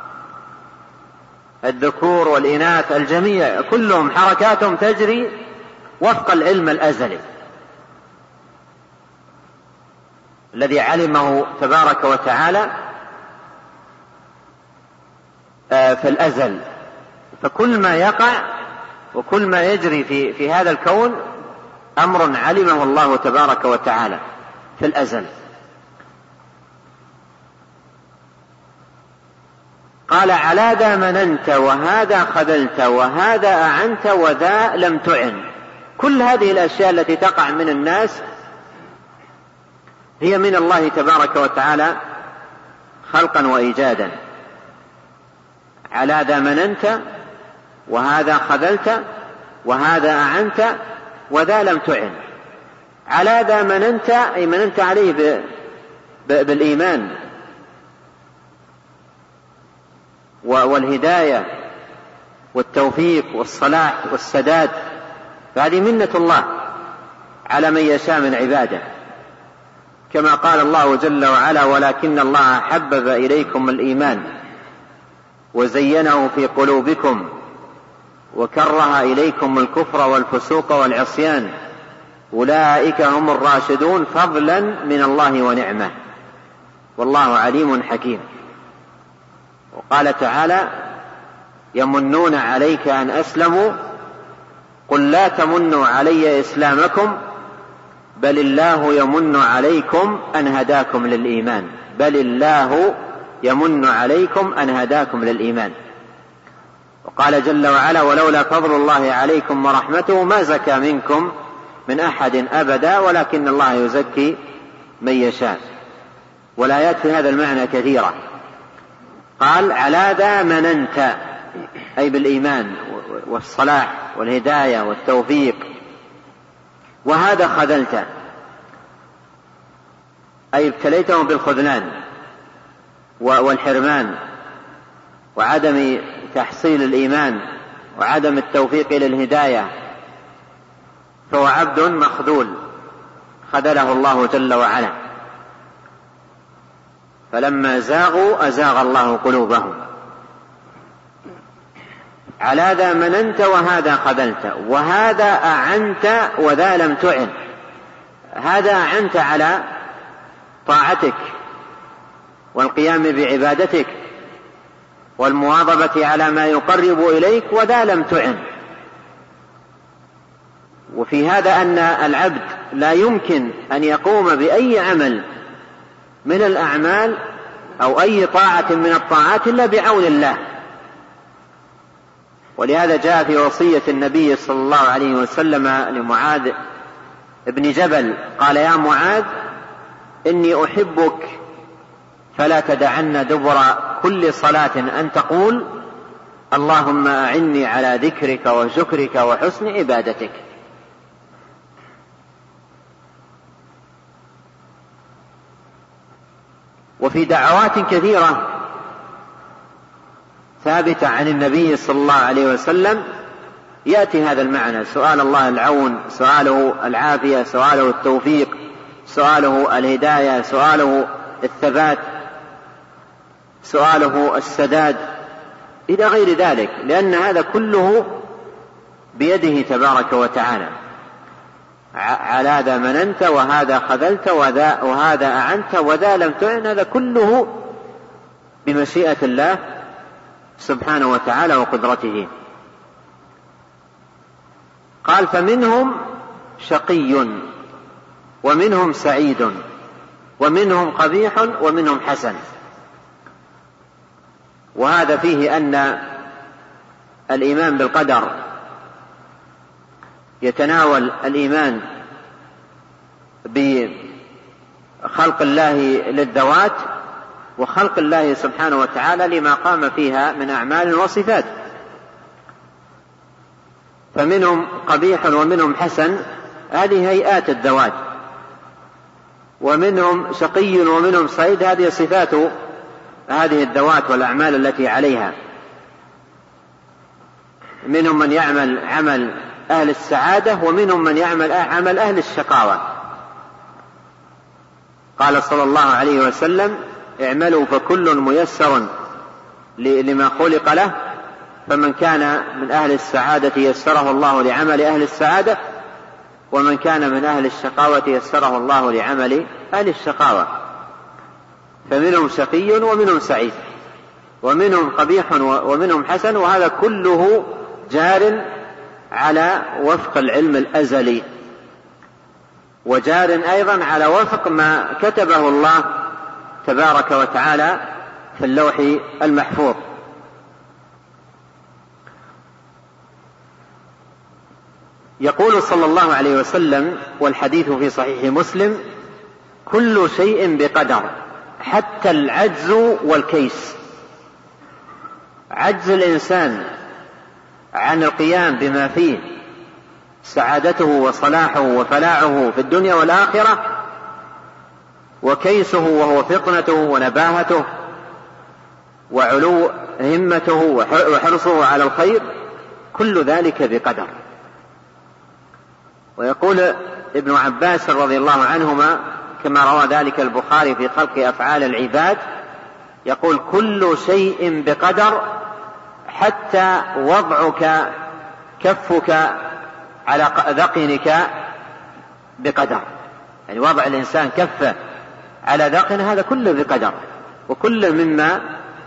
الذكور والإناث الجميع كلهم حركاتهم تجري وفق العلم الأزلي الذي علمه تبارك وتعالى في الأزل. فكل ما يقع وكل ما يجري في, في هذا الكون أمر علمه الله تبارك وتعالى في الأزل. قال: على ذا مننت وهذا خذلت وهذا أعنت وذا لم تعن. كل هذه الأشياء التي تقع من الناس هي من الله تبارك وتعالى خلقا وإيجادا. على ذا مننت وهذا خذلت وهذا أعنت وذا لم تعن. على ذا مننت أي مننت عليه بالإيمان والهداية والتوفيق والصلاح والسداد، فهذه منة الله على من يشاء من عباده، كما قال الله جل وعلا: ولكن الله حبب إليكم الإيمان وزينه في قلوبكم وكره إليكم الكفر والفسوق والعصيان أولئك هم الراشدون فضلا من الله ونعمة والله عليم حكيم. وقال تعالى: يمنون عليك أن أسلموا قل لا تمنوا علي إسلامكم بل الله يمن عليكم أن هداكم للإيمان بل الله يمن عليكم أن هداكم للإيمان. وقال جل وعلا: ولولا فضل الله عليكم ورحمته ما زكى منكم من أحد أبدا ولكن الله يزكي من يشاء. والآيات في هذا المعنى كثيرة. قال: على ذا مننت أي بالإيمان والصلاح والهداية والتوفيق، وهذا خذلته، أي ابتليتهم بالخذلان والحرمان وعدم تحصيل الإيمان وعدم التوفيق إلى الهداية، فهو عبد مخذول خذله الله جل وعلا. فلما زاغوا أزاغ الله قلوبهم. على ذا مننت وهذا خذلت، وهذا أعنت وذا لم تعن. هذا أعنت على طاعتك والقيام بعبادتك والمواظبة على ما يقرب إليك، وذا لم تعن. وفي هذا أن العبد لا يمكن أن يقوم بأي عمل من الأعمال أو أي طاعة من الطاعات إلا بعون الله. ولهذا جاء في وصية النبي صلى الله عليه وسلم لمعاذ ابن جبل قال: يا معاذ إني أحبك فلا تدعن دبر كل صلاة أن تقول اللهم أعني على ذكرك وشكرك وحسن عبادتك. وفي دعوات كثيرة ثابتة عن النبي صلى الله عليه وسلم يأتي هذا المعنى: سؤال الله العون، سؤاله العافية، سؤاله التوفيق، سؤاله الهداية، سؤاله الثبات، سؤاله السداد، إلى غير ذلك، لأن هذا كله بيده تبارك وتعالى. على ذا مننت وهذا خذلت وذا وهذا أعنت وذا لم تعن، هذا كله بمشيئة الله سبحانه وتعالى وقدرته. قال: فمنهم شقي ومنهم سعيد ومنهم قبيح ومنهم حسن. وهذا فيه أن الإيمان بالقدر يتناول الإيمان بخلق الله للذوات وخلق الله سبحانه وتعالى لما قام فيها من أعمال وصفات. فمنهم قبيح ومنهم حسن، هذه هيئات الذوات. ومنهم شقي ومنهم سعيد، هذه صفات هذه الذوات والأعمال التي عليها. منهم من يعمل عمل أهل السعادة ومنهم من يعمل عمل أهل الشقاوة. قال صلى الله عليه وسلم: اعملوا فكل ميسر لما خلق له، فمن كان من أهل السعادة يسره الله لعمل أهل السعادة، ومن كان من أهل الشقاوة يسره الله لعمل أهل الشقاوة. فمنهم شقي ومنهم سعيد ومنهم قبيح ومنهم حسن، وهذا كله جار على وفق العلم الأزلي، وجار أيضا على وفق ما كتبه الله تبارك وتعالى في اللوح المحفوظ. يقول صلى الله عليه وسلم، والحديث في صحيح مسلم: كل شيء بقدر حتى العجز والكيس. عجز الإنسان عن القيام بما فيه سعادته وصلاحه وفلاحه في الدنيا والآخرة، وكيسه وهو فطنته ونباهته وعلو همته وحرصه على الخير، كل ذلك بقدر. ويقول ابن عباس رضي الله عنهما كما روى ذلك البخاري في خلق أفعال العباد، يقول: كل شيء بقدر حتى وضعك كفك على ذقنك بقدر. يعني وضع الإنسان كفه على ذقن، هذا كله بقدر، وكل مما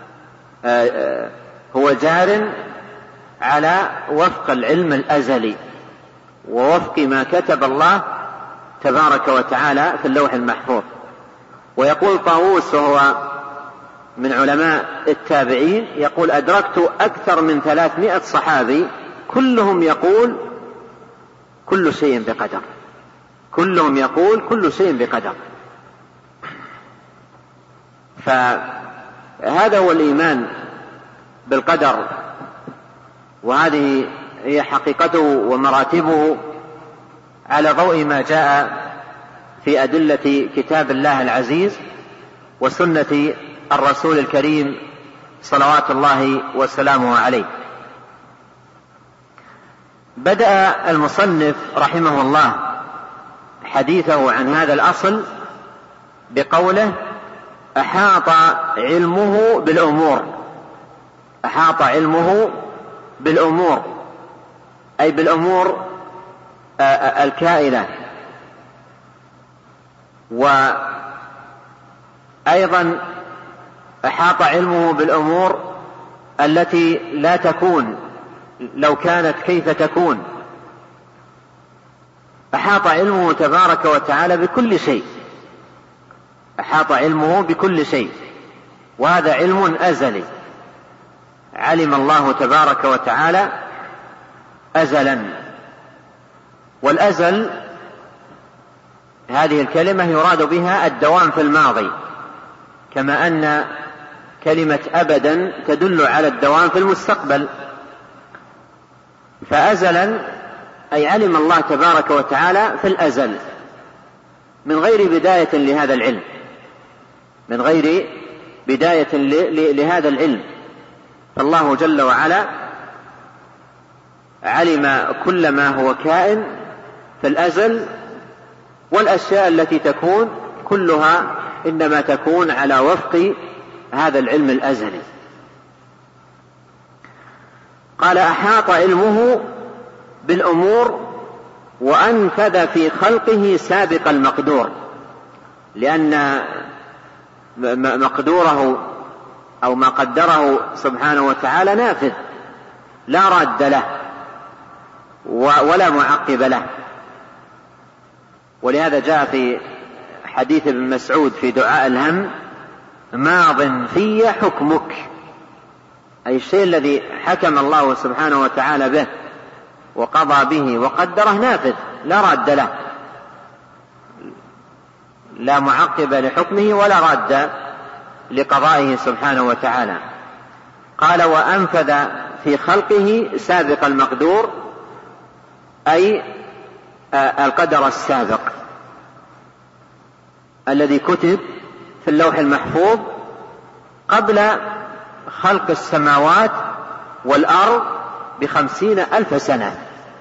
هو جار على وفق العلم الأزلي ووفق ما كتب الله تبارك وتعالى في اللوح المحفوظ. ويقول طاووس وهو من علماء التابعين، يقول: أدركت أكثر من ثلاثمائة صحابي كلهم يقول كل شيء بقدر، كلهم يقول كل شيء بقدر. فهذا هو الإيمان بالقدر، وهذه هي حقيقته ومراتبه على ضوء ما جاء في أدلة كتاب الله العزيز وسنة الرسول الكريم صلوات الله وسلامه عليه. بدأ المصنف رحمه الله حديثه عن هذا الأصل بقوله: أحاط علمه بالأمور. أحاط علمه بالأمور أي بالأمور الكائنة، وأيضا أحاط علمه بالأمور التي لا تكون، لو كانت كيف تكون. أحاط علمه تبارك وتعالى بكل شيء، أحاط علمه بكل شيء، وهذا علم أزلي علم الله تبارك وتعالى أزلا. والأزل هذه الكلمة يراد بها الدوام في الماضي، كما أن كلمة أبدا تدل على الدوام في المستقبل. فأزلا أي علم الله تبارك وتعالى في الأزل من غير بداية لهذا العلم، من غير بداية لهذا العلم. فالله جل وعلا علم كل ما هو كائن في الأزل، والأشياء التي تكون كلها إنما تكون على وفق هذا العلم الأزلي. قال: أحاط علمه بالأمور وأنفذ في خلقه سابق المقدور، لأن مقدوره أو ما قدره سبحانه وتعالى نافذ لا راد له ولا معقب له. ولهذا جاء في حديث ابن مسعود في دعاء الهم: ماض في حكمك، أي الشيء الذي حكم الله سبحانه وتعالى به وقضى به وقدره نافذ لا راد له، لا معقب لحكمه ولا راد لقضائه سبحانه وتعالى. قال: وأنفذ في خلقه سابق المقدور، أي القدر السابق الذي كتب في اللوح المحفوظ قبل خلق السماوات والأرض بخمسين ألف سنة.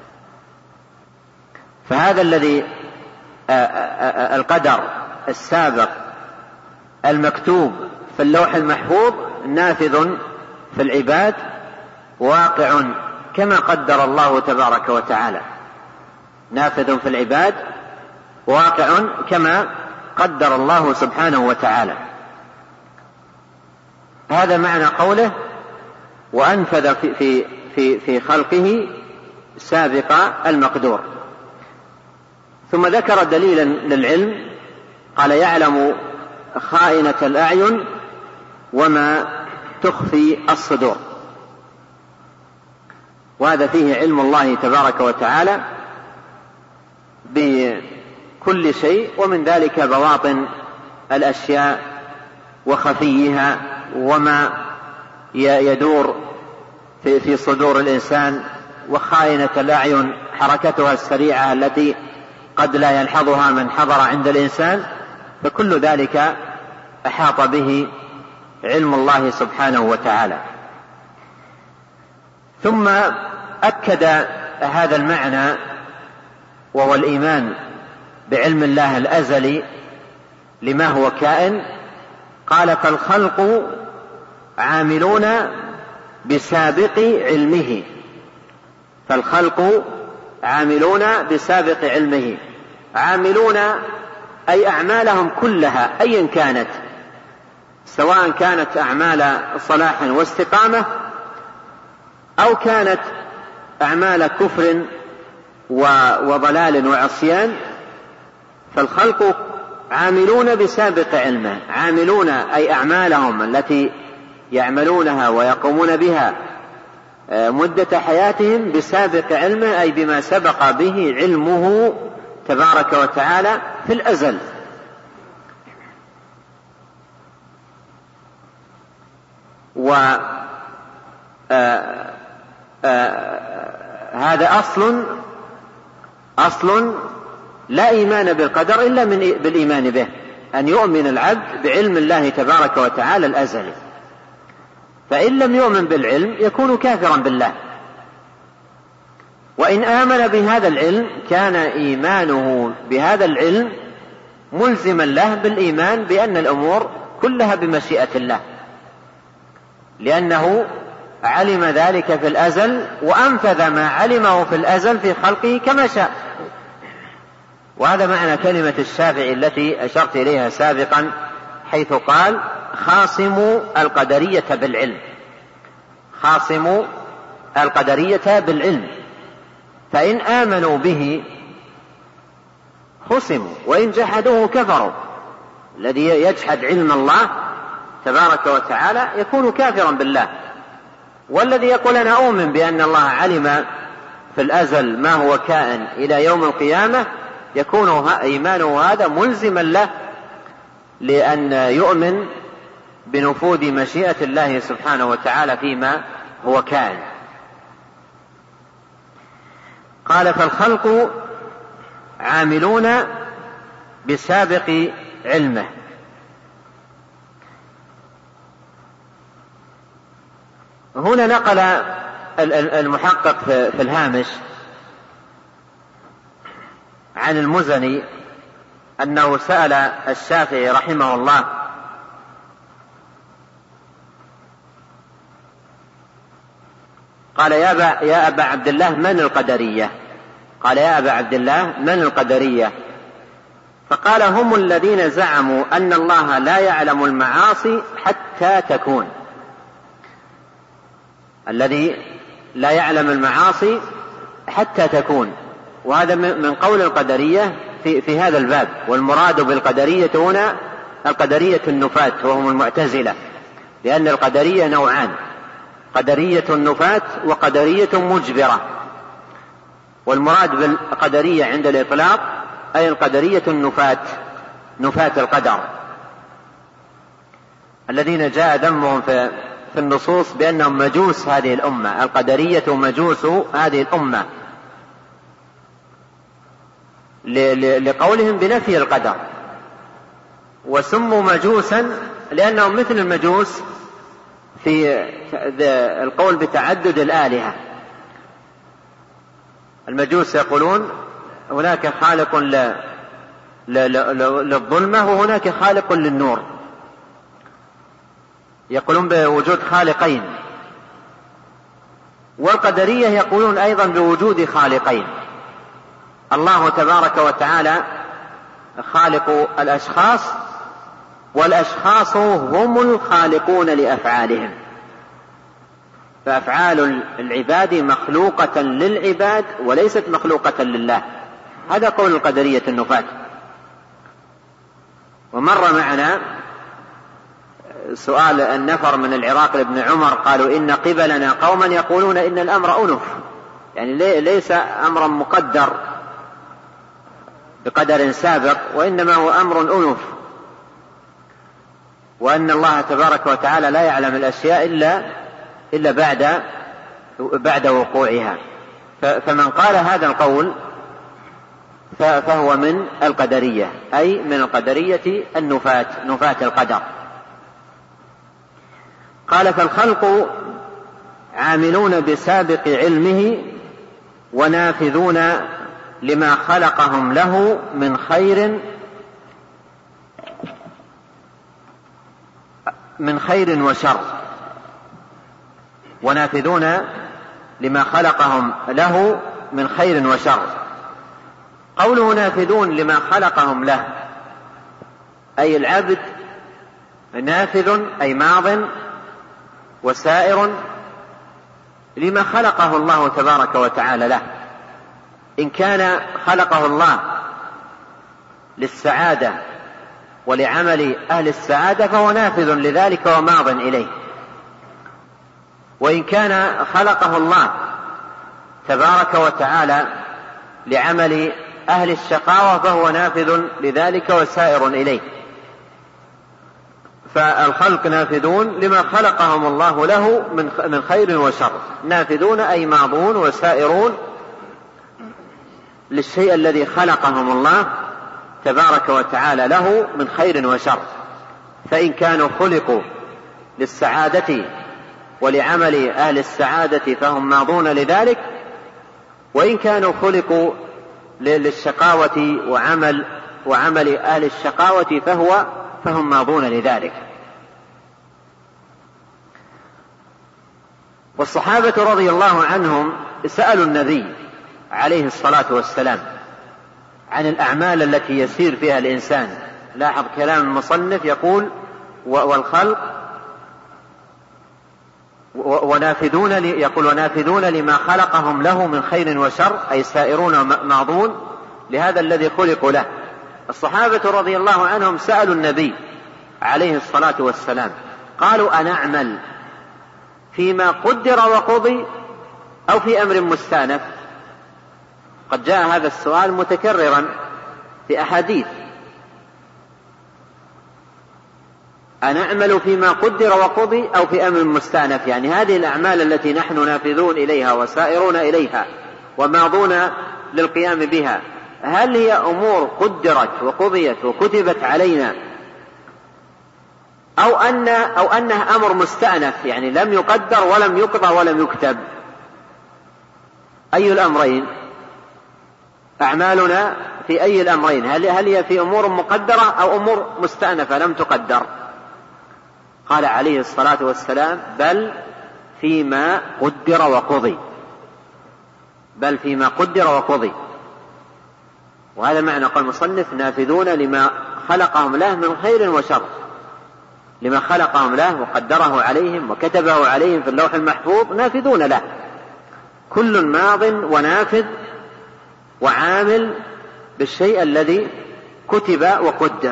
فهذا الذي القدر السابق المكتوب في اللوح المحفوظ نافذ في العباد، واقع كما قدر الله تبارك وتعالى، نافذ في العباد واقع كما قدر الله سبحانه وتعالى. هذا معنى قوله: وأنفذ في, في, في, في خلقه سابق المقدور. ثم ذكر دليلا للعلم، قال: يعلم خائنة الأعين وما تخفي الصدور. وهذا فيه علم الله تبارك وتعالى بكل شيء، ومن ذلك بواطن الأشياء وخفيها وما يدور في صدور الإنسان، وخائنة الأعين حركتها السريعة التي قد لا يلحظها من حضر عند الإنسان، فكل ذلك أحاط به علم الله سبحانه وتعالى. ثم أكد هذا المعنى وهو الإيمان بعلم الله الأزلي لما هو كائن. قال: فالخلق عاملون بسابق علمه. فالخلق عاملون بسابق علمه. عاملون أي أعمالهم كلها أيا كانت، سواء كانت أعمال صلاح واستقامة أو كانت أعمال كفر وضلال وعصيان، فالخلق عاملون بسابق علمه. عاملون أي أعمالهم التي يعملونها ويقومون بها مدة حياتهم بسابق علمه، أي بما سبق به علمه تبارك وتعالى في الأزل. هذا أصل أصل لا إيمان بالقدر إلا من بالإيمان به، أن يؤمن العبد بعلم الله تبارك وتعالى الأزلي، فإن لم يؤمن بالعلم يكون كافرا بالله. وإن آمن بهذا العلم كان إيمانه بهذا العلم ملزما له بالإيمان بأن الأمور كلها بمشيئة الله، لأنه علم ذلك في الأزل وأنفذ ما علمه في الأزل في خلقه كما شاء. وهذا معنى كلمة الشافعي التي أشرت إليها سابقا، حيث قال خاصموا القدرية بالعلم، خاصموا القدرية بالعلم، فإن آمنوا به خصموا وإن جحدوه كفروا. الذي يجحد علم الله تبارك وتعالى يكون كافرا بالله، والذي يقول أنا أؤمن بأن الله علم في الأزل ما هو كائن إلى يوم القيامة يكون إيمانه هذا ملزما له، لأن يؤمن بنفوذ مشيئة الله سبحانه وتعالى فيما هو كائن. قال فالخلق عاملون بسابق علمه. هنا نقل المحقق في الهامش عن المزني أنه سأل الشافعي رحمه الله قال يا أبا, يا أبا عبد الله من القدرية؟ قال يا أبا عبد الله من القدرية؟ فقال هم الذين زعموا أن الله لا يعلم المعاصي حتى تكون. الذي لا يعلم المعاصي حتى تكون، وهذا من قول القدرية في, في هذا الباب. والمراد بالقدرية هنا القدرية النفاة وهم المعتزلة، لأن القدرية نوعان: قدرية النفاة وقدرية مجبرة. والمراد بالقدرية عند الإطلاق أي القدرية النفاة، نفاة القدر، الذين جاء ذمهم في, في النصوص بأنهم مجوس هذه الأمة. القدرية مجوس هذه الأمة لقولهم بنفي القدر، وسموا مجوسا لأنهم مثل المجوس في القول بتعدد الآلهة. المجوس يقولون هناك خالق للظلمة وهناك خالق للنور، يقولون بوجود خالقين. والقدرية يقولون أيضا بوجود خالقين: الله تبارك وتعالى خالق الأشخاص، والأشخاص هم الخالقون لأفعالهم، فأفعال العباد مخلوقة للعباد وليست مخلوقة لله. هذا قول القدرية النفاة. ومر معنا سؤال النفر من العراق لابن عمر، قالوا إن قبلنا قوما يقولون إن الأمر أنف، يعني ليس أمرا مقدر بقدر سابق، وإنما هو أمر أنف، وأن الله تبارك وتعالى لا يعلم الأشياء إلا إلا بعد بعد وقوعها. فمن قال هذا القول فهو من القدرية، أي من القدرية النفاة، نفاة القدر. قال فالخلق عاملون بسابق علمه ونافذون لما خلقهم له من خير من خير وشر، ونافذون لما خلقهم له من خير وشر. قوله نافذون لما خلقهم له أي العبد نافذ أي ماض وسائر لما خلقه الله تبارك وتعالى له. إن كان خلقه الله للسعادة ولعمل أهل السعادة فهو نافذ لذلك وماض إليه، وإن كان خلقه الله تبارك وتعالى لعمل أهل الشقاوة فهو نافذ لذلك وسائر إليه. فالخلق نافذون لما خلقهم الله له من خير وشر. نافذون أي ماضون وسائرون للشيء الذي خلقهم الله تبارك وتعالى له من خير وشر. فإن كانوا خلقوا للسعادة ولعمل أهل السعادة فهم ماضون لذلك، وإن كانوا خلقوا للشقاوة وعمل وعمل أهل الشقاوة فهو فهم ماضون لذلك. والصحابة رضي الله عنهم سألوا النبي عليه الصلاة والسلام عن الأعمال التي يسير فيها الإنسان. لاحظ كلام المصنف يقول والخلق ونافذون يقول ونافذون لما خلقهم له من خير وشر، أي سائرون ماضون لهذا الذي خلقوا له. الصحابة رضي الله عنهم سألوا النبي عليه الصلاة والسلام قالوا أنعمل فيما قدر وقضي أو في أمر مستأنف؟ قد جاء هذا السؤال متكررا في أحاديث. أنعمل فيما قدر وقضي أو في أمر مستأنف، يعني هذه الأعمال التي نحن نافذون إليها وسائرون إليها وماضون للقيام بها، هل هي أمور قدرت وقضيت وكتبت علينا أو أن أو أنها أمر مستأنف، يعني لم يقدر ولم يقضى ولم يكتب؟ أي الأمرين؟ أعمالنا في أي الأمرين؟ هل هل هي في أمور مقدرة أو أمور مستأنفة لم تقدر؟ قال عليه الصلاة والسلام بل فيما قدر وقضي، بل فيما قدر وقضي. وهذا معنى قول المصنف نافذون لما خلقهم له من خير وشر، لما خلقهم له وقدره عليهم وكتبه عليهم في اللوح المحفوظ نافذون له، كل ماض ونافذ وعامل بالشيء الذي كتب وقدر.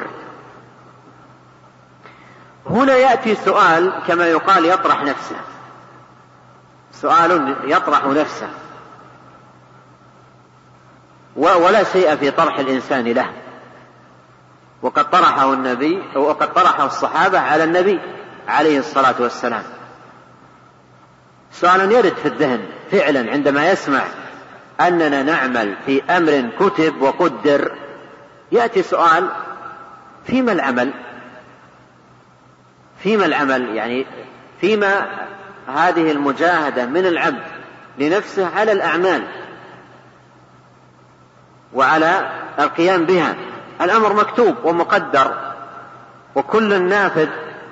هنا يأتي سؤال كما يقال يطرح نفسه، سؤال يطرح نفسه ولا شيء في طرح الإنسان له، وقد طرحه النبي وقد طرحه الصحابة على النبي عليه الصلاة والسلام. سؤال يرد في الذهن فعلا عندما يسمع أننا نعمل في أمر كتب وقدر، يأتي سؤال فيما العمل؟ فيما العمل يعني فيما هذه المجاهدة من العبد لنفسه على الأعمال وعلى القيام بها. الأمر مكتوب ومقدر وكل نافذ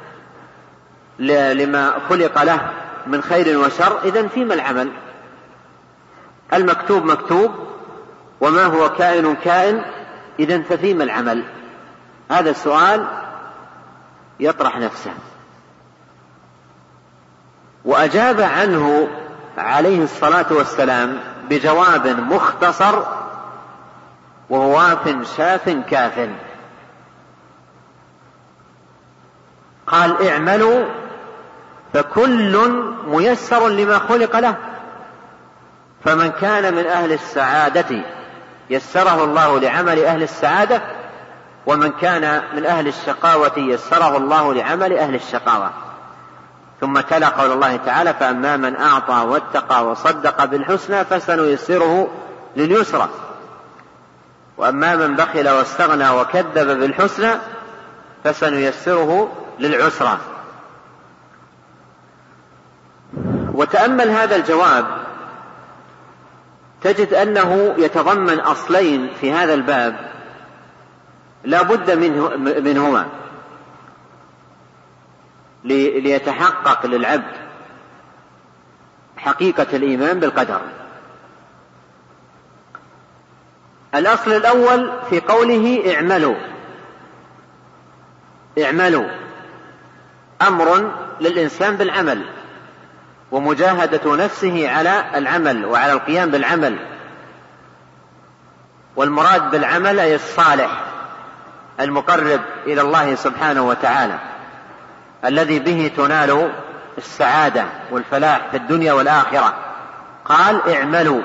لما خلق له من خير وشر، إذن فيما العمل؟ المكتوب مكتوب وما هو كائن كائن، إذن ففيما العمل؟ هذا السؤال يطرح نفسه. وأجاب عنه عليه الصلاة والسلام بجواب مختصر وهو واف شاف كاف. قال اعملوا فكل ميسر لما خلق له، فمن كان من أهل السعادة يسره الله لعمل أهل السعادة، ومن كان من أهل الشقاوة يسره الله لعمل أهل الشقاوة. ثم تلا قول الله تعالى فأما من أعطى واتقى وصدق بالحسنى فسنيسره لليسرى، وأما من بخل واستغنى وكذب بالحسنى فسنيسره للعسرى. وتأمل هذا الجواب تجد أنه يتضمن أصلين في هذا الباب لا بد منه منهما ليتحقق للعبد حقيقة الإيمان بالقدر. الأصل الأول في قوله اعملوا، اعملوا أمر للإنسان بالعمل ومجاهدة نفسه على العمل وعلى القيام بالعمل، والمراد بالعمل أي الصالح المقرب إلى الله سبحانه وتعالى الذي به تنال السعادة والفلاح في الدنيا والآخرة. قال اعملوا،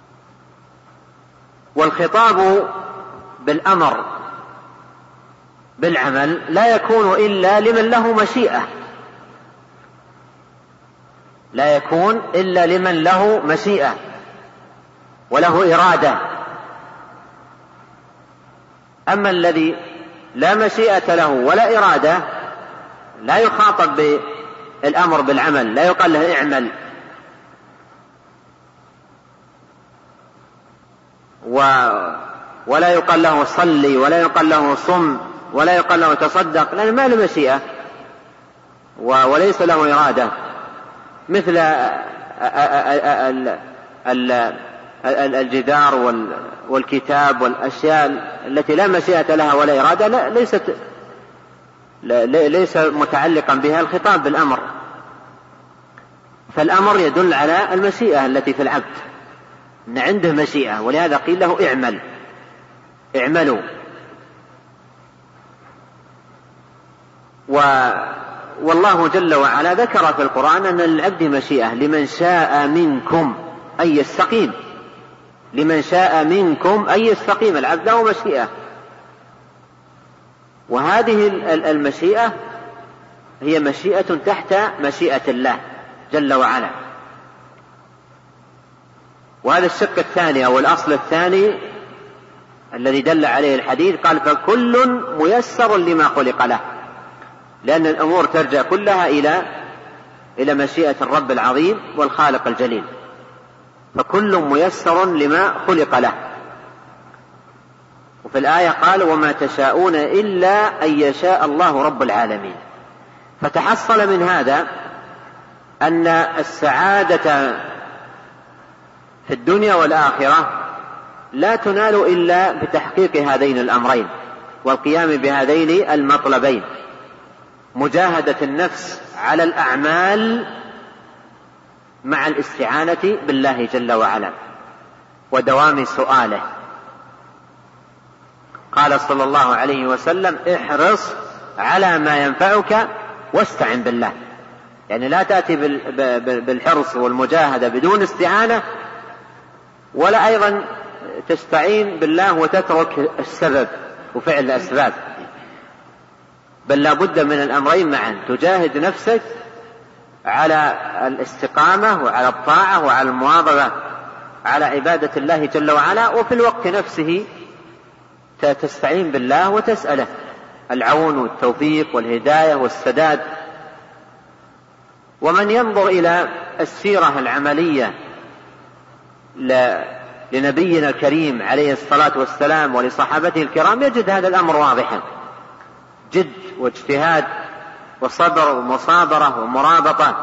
والخطاب بالأمر بالعمل لا يكون إلا لمن له مشيئة، لا يكون إلا لمن له مشيئة وله إرادة. أما الذي لا مشيئة له ولا إرادة لا يخاطب بالأمر بالعمل، لا يقال له اعمل، ولا يقال له صلي، ولا يقال له صم، ولا يقال له تصدق، لأنه ما له مشيئة وليس له إرادة. مثل الجدار والكتاب والأشياء التي لا مشيئة لها ولا إرادة ليست ليس متعلقا بها الخطاب بالأمر، فالأمر يدل على المشيئة التي في العبد، أن عنده مشيئة، ولهذا قيل له اعمل، اعملوا. و والله جل وعلا ذكر في القرآن أن للعبد مشيئة، لمن شاء منكم أن يستقيم، لمن شاء منكم أن يستقيم، العبد له مشيئة، وهذه المشيئة هي مشيئة تحت مشيئة الله جل وعلا. وهذا الشق الثاني أو الأصل الثاني الذي دل عليه الحديث، قال فكل ميسر لما خلق له، لأن الأمور ترجع كلها إلى إلى مشيئة الرب العظيم والخالق الجليل، فكل ميسر لما خلق له. وفي الآية قال وما تشاءون إلا أن يشاء الله رب العالمين. فتحصل من هذا أن السعادة في الدنيا والآخرة لا تنال إلا بتحقيق هذين الأمرين والقيام بهذين المطلبين، مجاهدة النفس على الأعمال مع الاستعانة بالله جل وعلا ودوام سؤاله. قال صلى الله عليه وسلم احرص على ما ينفعك واستعن بالله، يعني لا تأتي بالحرص والمجاهدة بدون استعانة، ولا أيضا تستعين بالله وتترك السبب وفعل الأسباب، بل لا بد من الأمرين معا، تجاهد نفسك على الاستقامة وعلى الطاعة وعلى المواظبة على عبادة الله جل وعلا، وفي الوقت نفسه تستعين بالله وتسأله العون والتوفيق والهداية والسداد. ومن ينظر إلى السيرة العملية لنبينا الكريم عليه الصلاة والسلام ولصحابته الكرام يجد هذا الأمر واضحا، جد واجتهاد وصبر ومصابرة ومرابطة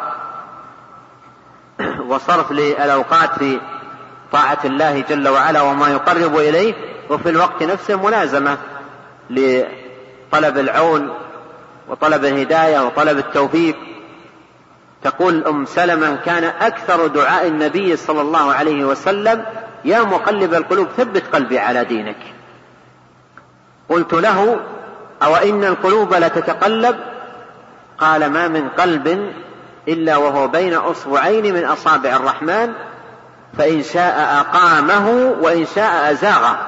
وصرف للأوقات في طاعة الله جل وعلا وما يقرب إليه، وفي الوقت نفسه ملازمة لطلب العون وطلب الهداية وطلب التوفيق. تقول أم سلمة كان أكثر دعاء النبي صلى الله عليه وسلم يا مقلب القلوب ثبت قلبي على دينك. قلت له أو إن القلوب لتتقلب؟ قال ما من قلب إلا وهو بين أصبعين من أصابع الرحمن، فإن شاء أقامه وإن شاء أزاغه.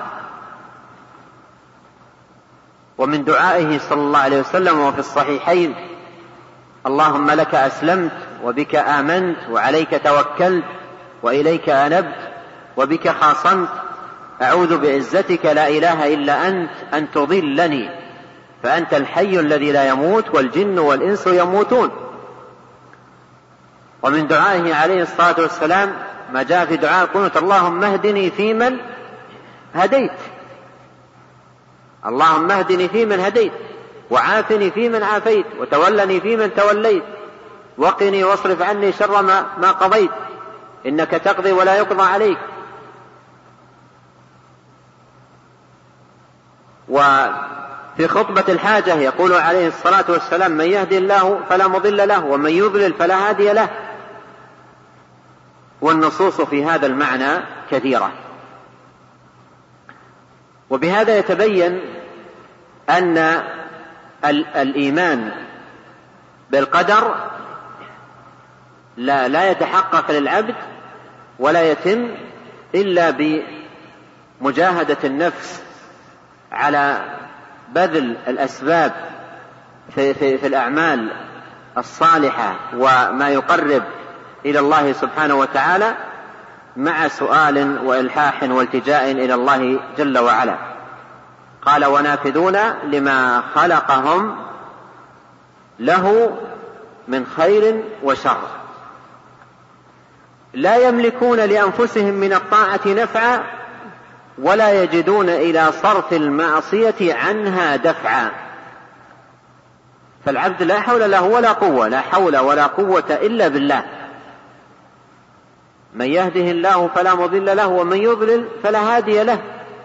ومن دعائه صلى الله عليه وسلم وفي الصحيحين اللهم لك أسلمت وبك آمنت وعليك توكلت وإليك أنبت وبك خاصمت، أعوذ بعزتك لا إله إلا أنت أن تضلني فأنت الحي الذي لا يموت والجن والإنس يموتون. ومن دعائه عليه الصلاة والسلام ما جاء في دعاء القنوت اللهم اهدني فيمن هديت، اللهم اهدني فيمن هديت وعافني فيمن عافيت وتولني فيمن توليت وقني واصرف عني شر ما, ما قضيت إنك تقضي ولا يقضى عليك. وفي خطبة الحاجة يقول عليه الصلاة والسلام من يهدي الله فلا مضل له ومن يضلل فلا هادي له. والنصوص في هذا المعنى كثيرة. وبهذا يتبين أن الإيمان بالقدر لا, لا يتحقق للعبد ولا يتم إلا بمجاهدة النفس على بذل الأسباب في, في, في الأعمال الصالحة وما يقرب إلى الله سبحانه وتعالى مع سؤال وإلحاح والتجاء إلى الله جل وعلا. قال ونافذون لما خلقهم له من خير وشر، لا يملكون لأنفسهم من الطاعة نفعا ولا يجدون إلى صرف المعصية عنها دفعا. فالعبد لا حول له ولا قوة، لا حول ولا قوة إلا بالله. من يهده الله فلا مضل له ومن يضلل فلا هادي له.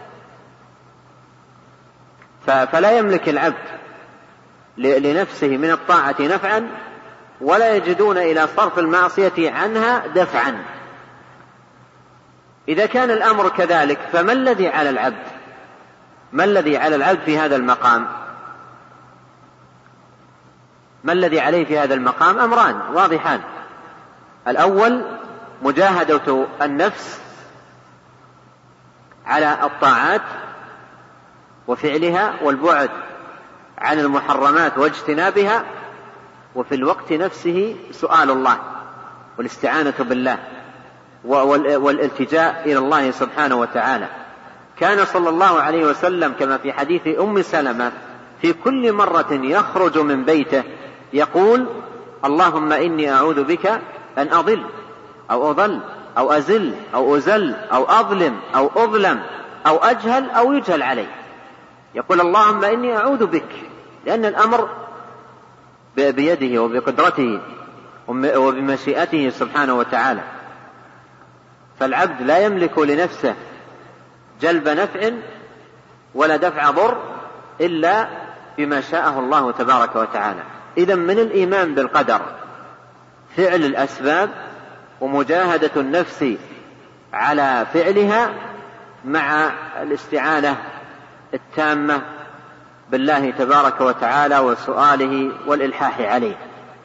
فلا يملك العبد لنفسه من الطاعة نفعا ولا يجدون إلى صرف المعصية عنها دفعا. إذا كان الأمر كذلك فما الذي على العبد؟ ما الذي على العبد في هذا المقام؟ ما الذي عليه في هذا المقام؟ أمران واضحان. الأول مجاهدة النفس على الطاعات وفعلها والبعد عن المحرمات واجتنابها، وفي الوقت نفسه سؤال الله والاستعانة بالله والالتجاء إلى الله سبحانه وتعالى. كان صلى الله عليه وسلم كما في حديث أم سلمة في كل مرة يخرج من بيته يقول اللهم إني أعوذ بك أن أضل أو أضل أو أزل أو أزل أو أظلم أو أظلم أو أجهل أو يجهل علي. يقول اللهم إني أعوذ بك، لأن الأمر بيده وبقدرته وبمشيئته سبحانه وتعالى. فالعبد لا يملك لنفسه جلب نفع ولا دفع ضر إلا بما شاءه الله تبارك وتعالى. إذن من الإيمان بالقدر فعل الأسباب ومجاهدة النفس على فعلها مع الاستعانة التامة بالله تبارك وتعالى وسؤاله والإلحاح عليه.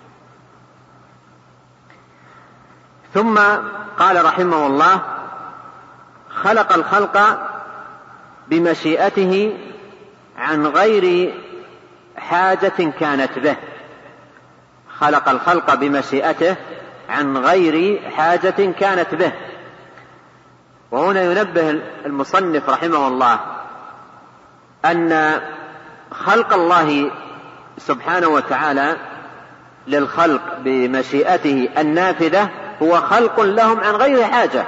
ثم قال رحمه الله خلق الخلق بمشيئته عن غير حاجة كانت به. خلق الخلق بمشيئته عن غير حاجة كانت به. وهنا ينبه المصنف رحمه الله أن خلق الله سبحانه وتعالى للخلق بمشيئته النافذة هو خلق لهم عن غير حاجة.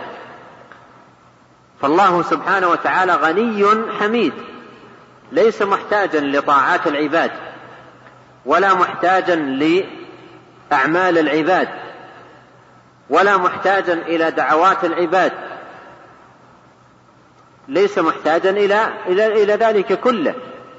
فالله سبحانه وتعالى غني حميد، ليس محتاجا لطاعات العباد ولا محتاجا لأعمال العباد ولا محتاجا إلى دعوات العباد، ليس محتاجا إلى, إلى, إلى ذلك كله.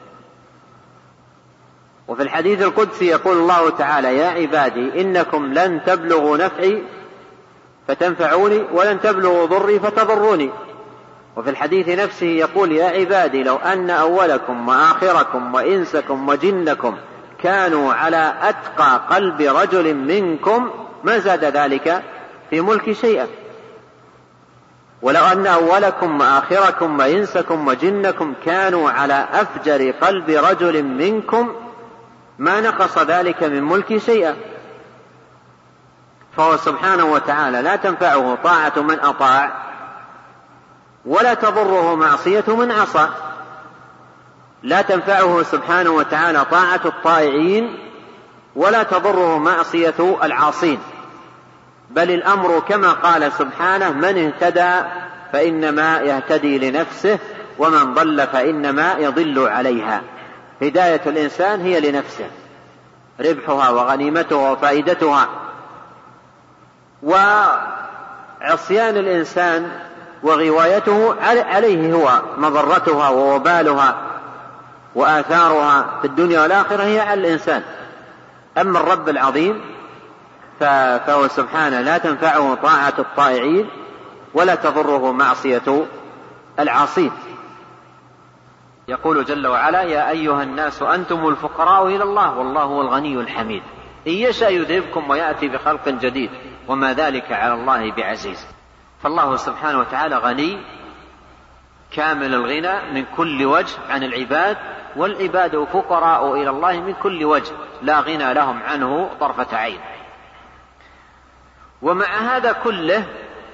وفي الحديث القدسي يقول الله تعالى يا عبادي إنكم لن تبلغوا نفعي فتنفعوني ولن تبلغوا ضري فتضروني. وفي الحديث نفسه يقول يا عبادي لو أن أولكم وآخركم وإنسكم وجنكم كانوا على أتقى قلب رجل منكم ما زاد ذلك في ملك شيئا. ولو أن أولكم وآخركم وإنسكم وجنكم كانوا على أفجر قلب رجل منكم ما نقص ذلك من ملك شيئا. فهو سبحانه وتعالى لا تنفعه طاعة من أطاع ولا تضره معصية من عصى. لا تنفعه سبحانه وتعالى طاعة الطائعين ولا تضره معصية العاصين، بل الأمر كما قال سبحانه من اهتدى فإنما يهتدي لنفسه ومن ضل فإنما يضل عليها. هداية الإنسان هي لنفسه، ربحها وغنيمتها وفائدتها. وعصيان الإنسان وغوايته عليه هو مضرتها ووبالها وآثارها في الدنيا والآخرة هي على الإنسان. أما الرب العظيم فهو سبحانه لا تنفعه طاعة الطائعين ولا تضره معصية العاصين. يقول جل وعلا يا أيها الناس أنتم الفقراء إلى الله والله هو الغني الحميد إن يشاء يذهبكم ويأتي بخلق جديد وما ذلك على الله بعزيز. فالله سبحانه وتعالى غني كامل الغنى من كل وجه عن العباد والعباد فقراء إلى الله من كل وجه لا غنى لهم عنه طرفة عين. ومع هذا كله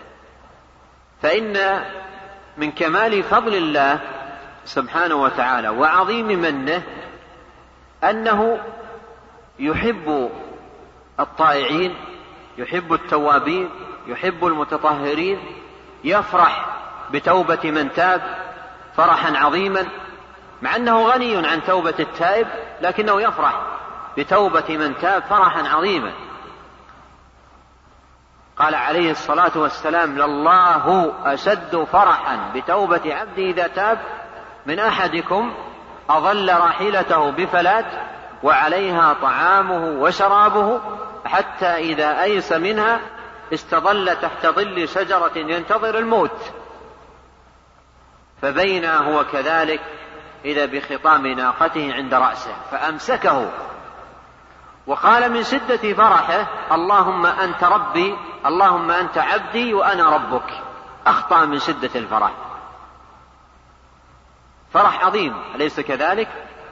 فإن من كمال فضل الله سبحانه وتعالى وعظيم منه أنه يحب الطائعين، يحب التوابين، يحب المتطهرين، يفرح بتوبة من تاب فرحا عظيما، مع أنه غني عن توبة التائب لكنه يفرح بتوبة من تاب فرحا عظيما. قال عليه الصلاة والسلام: لله أشد فرحا بتوبة عبده إذا تاب من أحدكم أظل راحلته بفلات وعليها طعامه وشرابه حتى إذا أيس منها استظل تحت ظل شجرة ينتظر الموت، فبينا هو كذلك إذا بخطام ناقته عند رأسه فأمسكه، وقال من شدة فرحه: اللهم أنت ربي، اللهم أنت عبدي وأنا ربك. أخطأ من شدة الفرح، فرح عظيم أليس كذلك؟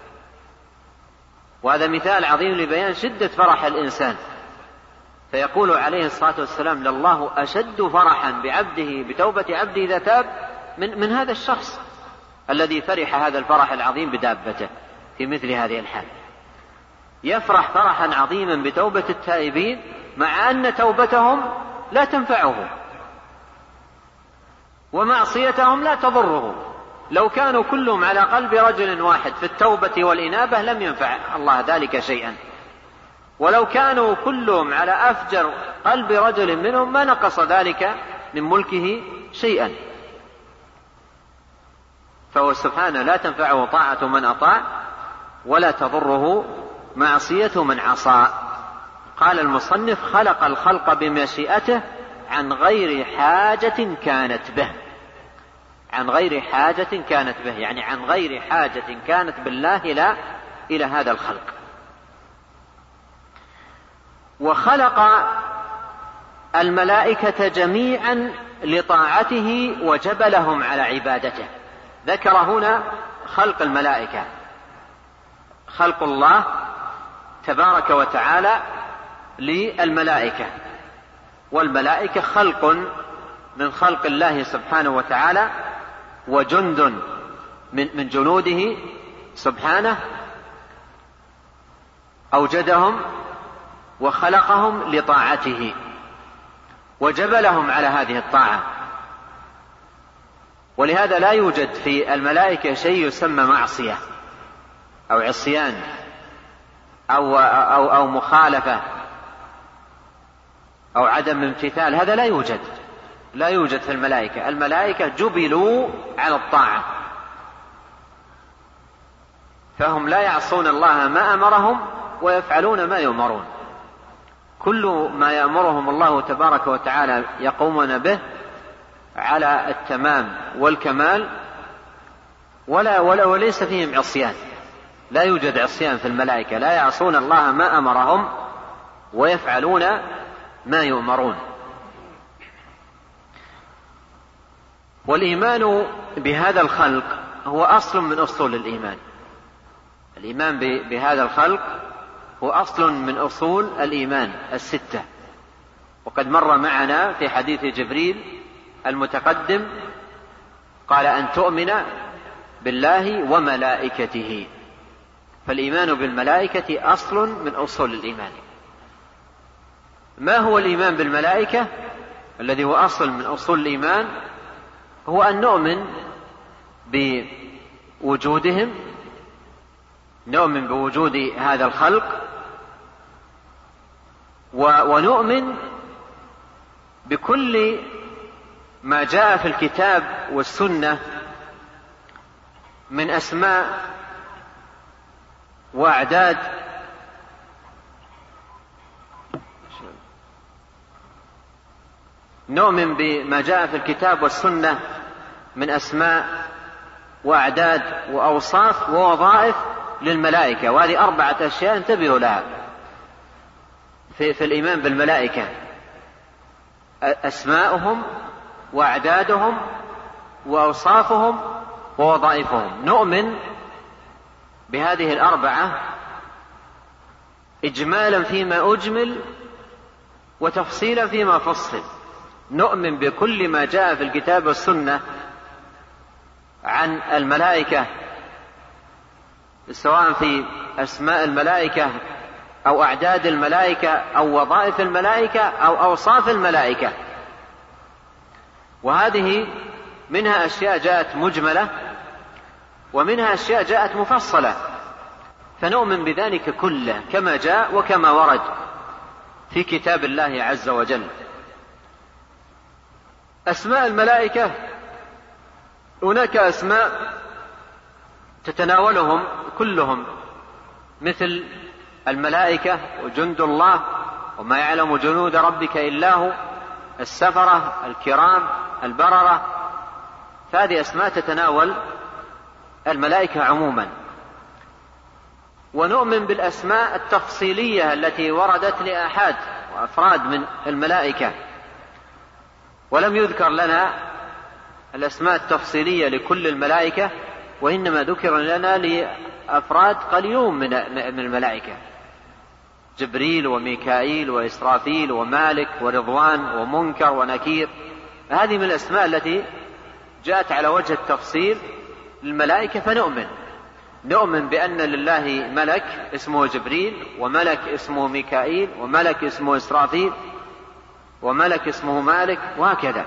وهذا مثال عظيم لبيان شدة فرح الإنسان. فيقول عليه الصلاة والسلام: لله أشد فرحا بعبده بتوبة عبده إذا تاب من, من هذا الشخص الذي فرح هذا الفرح العظيم بدابته في مثل هذه الحال. يفرح فرحا عظيما بتوبة التائبين مع أن توبتهم لا تنفعه ومعصيتهم لا تضره. لو كانوا كلهم على قلب رجل واحد في التوبة والإنابة لم ينفع الله ذلك شيئا، ولو كانوا كلهم على أفجر قلب رجل منهم ما نقص ذلك من ملكه شيئا. فهو سبحانه لا تنفعه طاعة من أطاع ولا تضره معصية من عصى. قال المصنف: خلق الخلق بمشيئته عن غير حاجة كانت به. عن غير حاجة كانت به يعني عن غير حاجة كانت بالله إلى إلى هذا الخلق. وخلق الملائكة جميعا لطاعته وجبلهم على عبادته. ذكر هنا خلق الملائكة، خلق الله تبارك وتعالى للملائكة، والملائكة خلق من خلق الله سبحانه وتعالى وجند من من جنوده سبحانه، أوجدهم وخلقهم لطاعته وجبلهم على هذه الطاعة. ولهذا لا يوجد في الملائكة شيء يسمى معصية أو عصيان أو, أو, أو مخالفة أو عدم امتثال، هذا لا يوجد لا يوجد في الملائكة. الملائكة جبلوا على الطاعة، فهم لا يعصون الله ما أمرهم ويفعلون ما يؤمرون. كل ما يأمرهم الله تبارك وتعالى يقومون به على التمام والكمال، ولا ولا وليس فيهم عصيان. لا يوجد عصيان في الملائكة، لا يعصون الله ما أمرهم ويفعلون ما يؤمرون. والإيمان بهذا الخلق هو أصل من أصول الإيمان. الإيمان بهذا الخلق هو أصل من أصول الإيمان الستة، وقد مر معنا في حديث جبريل المتقدم قال أن تؤمن بالله وملائكته. فالإيمان بالملائكة أصل من أصول الإيمان. ما هو الإيمان بالملائكة الذي هو أصل من أصول الإيمان؟ هو أن نؤمن بوجودهم، نؤمن بوجود هذا الخلق، ونؤمن بكل ما جاء في الكتاب والسنة من أسماء وأعداد نؤمن بما جاء في الكتاب والسنة من أسماء وأعداد وأوصاف ووظائف للملائكة. وهذه أربعة أشياء انتبهوا لها في, في الإيمان بالملائكة: أسماؤهم وأعدادهم وأوصافهم ووظائفهم. نؤمن بهذه الأربعة إجمالا فيما أجمل وتفصيلا فيما فصل. نؤمن بكل ما جاء في الكتاب والسنة عن الملائكة، سواء في أسماء الملائكة أو أعداد الملائكة أو وظائف الملائكة أو أوصاف الملائكة، وهذه منها أشياء جاءت مجملة ومنها أشياء جاءت مفصلة، فنؤمن بذلك كله كما جاء وكما ورد في كتاب الله عز وجل. أسماء الملائكة هناك أسماء تتناولهم كلهم، مثل الملائكة وجند الله وما يعلم جنود ربك إلا هو، السفرة الكرام البررة، فهذه أسماء تتناول الملائكة عموما. ونؤمن بالأسماء التفصيلية التي وردت لآحاد وأفراد من الملائكة، ولم يذكر لنا الأسماء التفصيلية لكل الملائكة، وإنما ذكر لنا لأفراد قليلون من الملائكة، جبريل وميكائيل وإسرافيل ومالك ورضوان ومنكر ونكير. هذه من الأسماء التي جاءت على وجه التفصيل للملائكة، فنؤمن نؤمن بأن لله ملك اسمه جبريل، وملك اسمه ميكائيل، وملك اسمه إسرافيل، وملك اسمه مالك، وهكذا.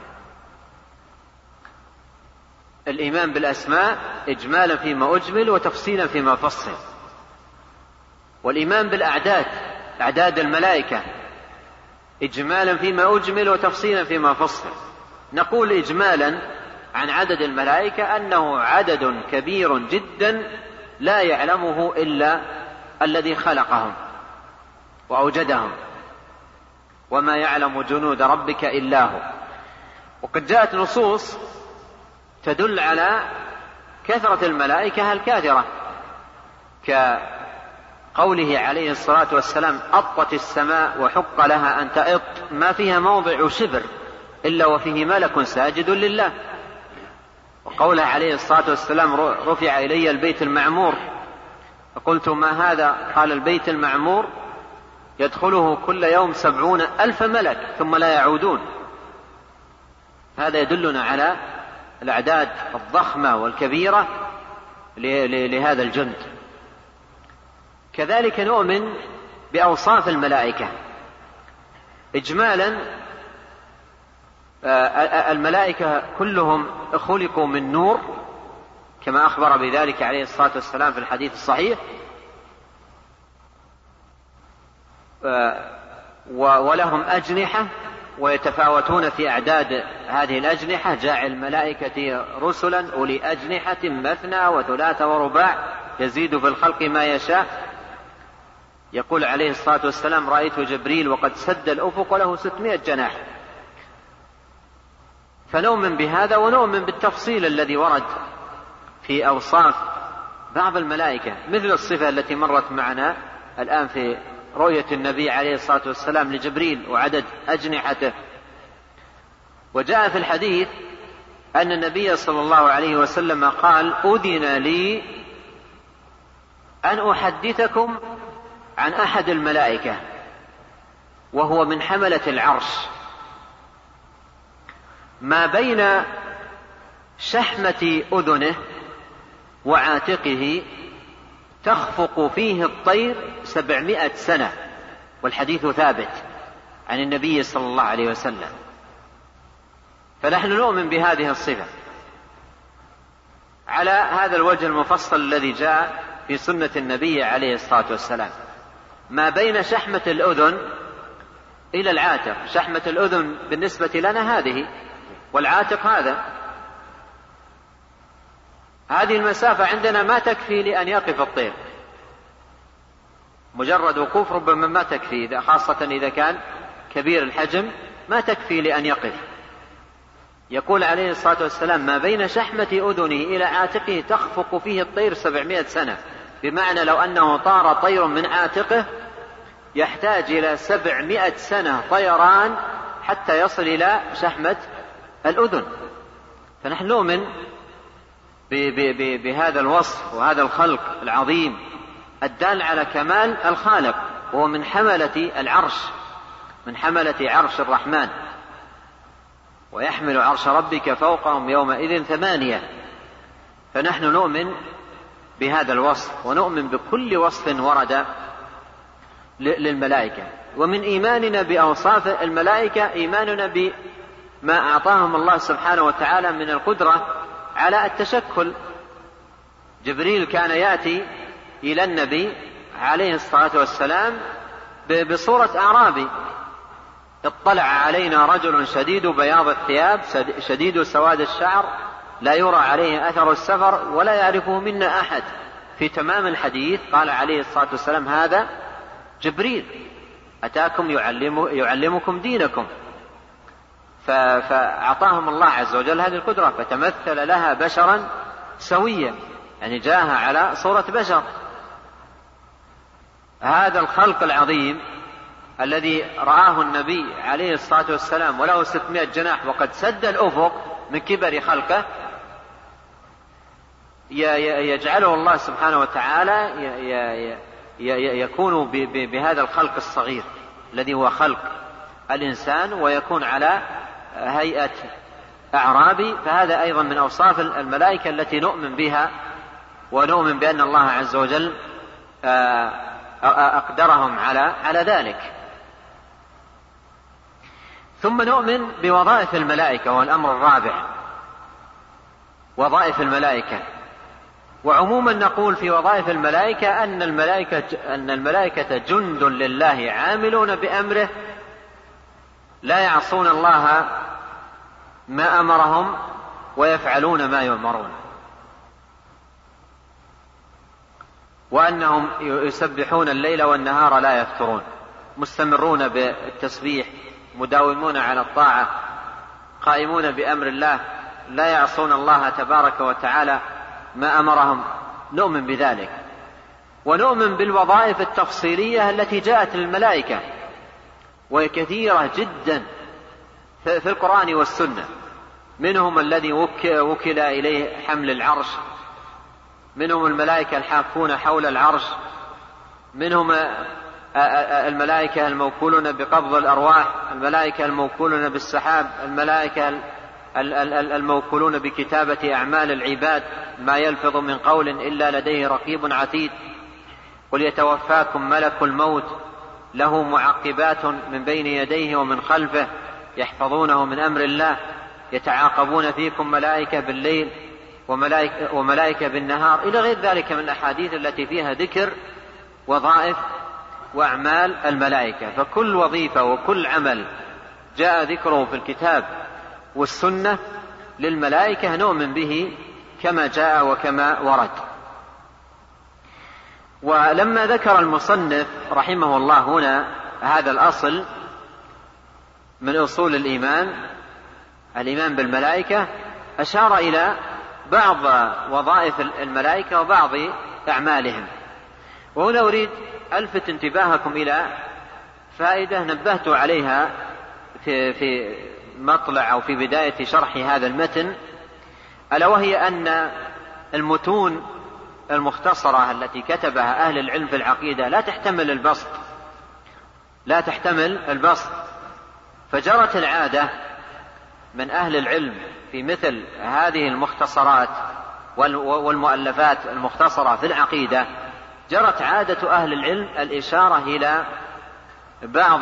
الإيمان بالأسماء إجمالا فيما أجمل وتفصيلا فيما فصل. والإيمان بالأعداد، أعداد الملائكة، إجمالا فيما أجمل وتفصيلا فيما فصل. نقول إجمالا عن عدد الملائكة أنه عدد كبير جدا لا يعلمه إلا الذي خلقهم وأوجدهم، وما يعلم جنود ربك إلا هو. وقد جاءت نصوص تدل على كثرة الملائكة الكاثرة، كقوله عليه الصلاة والسلام: أطت السماء وحق لها أن تأط، ما فيها موضع شبر إلا وفيه ملك ساجد لله. وقوله عليه الصلاة والسلام: رفع إلي البيت المعمور، فقلت: ما هذا؟ قال: البيت المعمور يدخله كل يوم سبعون ألف ملك ثم لا يعودون. هذا يدلنا على الأعداد الضخمة والكبيرة لهذا الجند. كذلك نؤمن بأوصاف الملائكة إجمالا. الملائكة كلهم خلقوا من نور، كما أخبر بذلك عليه الصلاة والسلام في الحديث الصحيح، ولهم أجنحة ويتفاوتون في أعداد هذه الأجنحة. جاعل الملائكة رسلا أولي أجنحة مثنى وثلاث ورباع يزيد في الخلق ما يشاء. يقول عليه الصلاة والسلام: رأيت جبريل وقد سد الأفق وله ستمائة جناح. فنؤمن بهذا، ونؤمن بالتفصيل الذي ورد في أوصاف بعض الملائكة، مثل الصفة التي مرت معنا الآن في رؤية النبي عليه الصلاة والسلام لجبريل وعدد أجنحته. وجاء في الحديث أن النبي صلى الله عليه وسلم قال: أذن لي أن أحدثكم عن أحد الملائكة وهو من حملة العرش، ما بين شحمة أذنه وعاتقه تخفق فيه الطير سبعمائة سنة، والحديث ثابت عن النبي صلى الله عليه وسلم. فنحن نؤمن بهذه الصفة على هذا الوجه المفصل الذي جاء في سنة النبي عليه الصلاة والسلام، ما بين شحمة الأذن إلى العاتق. شحمة الأذن بالنسبة لنا هذه، والعاتق هذا. هذه المسافة عندنا ما تكفي لأن يقف الطير، مجرد وقوف ربما ما تكفي، خاصة إذا كان كبير الحجم ما تكفي لأن يقف. يقول عليه الصلاة والسلام: ما بين شحمة أذنه إلى عاتقه تخفق فيه الطير سبعمائة سنة، بمعنى لو أنه طار طير من عاتقه يحتاج إلى سبعمائة سنة طيران حتى يصل إلى شحمة الأذن. فنحن نؤمن بهذا الوصف وهذا الخلق العظيم الدال على كمال الخالق، وهو من حملة العرش، من حملة عرش الرحمن، ويحمل عرش ربك فوقهم يومئذ ثمانية. فنحن نؤمن بهذا الوصف، ونؤمن بكل وصف ورد للملائكة. ومن إيماننا بأوصاف الملائكة إيماننا بما أعطاهم الله سبحانه وتعالى من القدرة على التشكل. جبريل كان يأتي إلى النبي عليه الصلاة والسلام بصورة أعرابي: اطلع علينا رجل شديد بياض الثياب شديد سواد الشعر لا يرى عليه أثر السفر ولا يعرفه منا أحد. في تمام الحديث قال عليه الصلاة والسلام: هذا جبريل أتاكم يعلم يعلمكم دينكم. فأعطاهم الله عز وجل هذه القدرة، فتمثل لها بشرا سويا، يعني جاءها على صورة بشر. هذا الخلق العظيم الذي رآه النبي عليه الصلاة والسلام وله ستمائة جناح وقد سد الأفق من كبر خلقه، يجعله الله سبحانه وتعالى يكون بهذا الخلق الصغير الذي هو خلق الإنسان، ويكون على هيئة أعرابي. فهذا أيضا من أوصاف الملائكة التي نؤمن بها، ونؤمن بأن الله عز وجل أقدرهم على على ذلك. ثم نؤمن بوظائف الملائكة، والأمر الرابع وظائف الملائكة. وعموما نقول في وظائف الملائكة أن الملائكة أن الملائكة جند لله عاملون بأمره لا يعصون الله ما أمرهم ويفعلون ما يؤمرون، وأنهم يسبحون الليل والنهار لا يفترون، مستمرون بالتسبيح، مداومون على الطاعة، قائمون بأمر الله، لا يعصون الله تبارك وتعالى ما أمرهم. نؤمن بذلك. ونؤمن بالوظائف التفصيلية التي جاءت للملائكة، وهي كثيرة جدا في القرآن والسنة. منهم الذي وكل إليه حمل العرش، منهم الملائكة الحافون حول العرش، منهم الملائكة الموكولون بقبض الأرواح، الملائكة الموكولون بالسحاب، الملائكة الموكولون بكتابة أعمال العباد، ما يلفظ من قول إلا لديه رقيب عتيد. قل يتوفاكم ملك الموت له معقبات من بين يديه ومن خلفه يحفظونه من أمر الله، يتعاقبون فيكم ملائكة بالليل وملائكة, وملائكة بالنهار، إلى غير ذلك من الأحاديث التي فيها ذكر وظائف وأعمال الملائكة. فكل وظيفة وكل عمل جاء ذكره في الكتاب والسنة للملائكة نؤمن به كما جاء وكما ورد. ولما ذكر المصنف رحمه الله هنا هذا الأصل من أصول الإيمان، الإيمان بالملائكة، أشار إلى بعض وظائف الملائكة وبعض أعمالهم. وهنا أريد ألفت انتباهكم إلى فائدة نبهت عليها في, في مطلع أو في بداية شرح هذا المتن، ألا وهي أن المتون المختصرة التي كتبها أهل العلم في العقيدة لا تحتمل البسط لا تحتمل البسط فجرت العادة من أهل العلم في مثل هذه المختصرات والمؤلفات المختصرة في العقيدة، جرت عادة أهل العلم الإشارة إلى بعض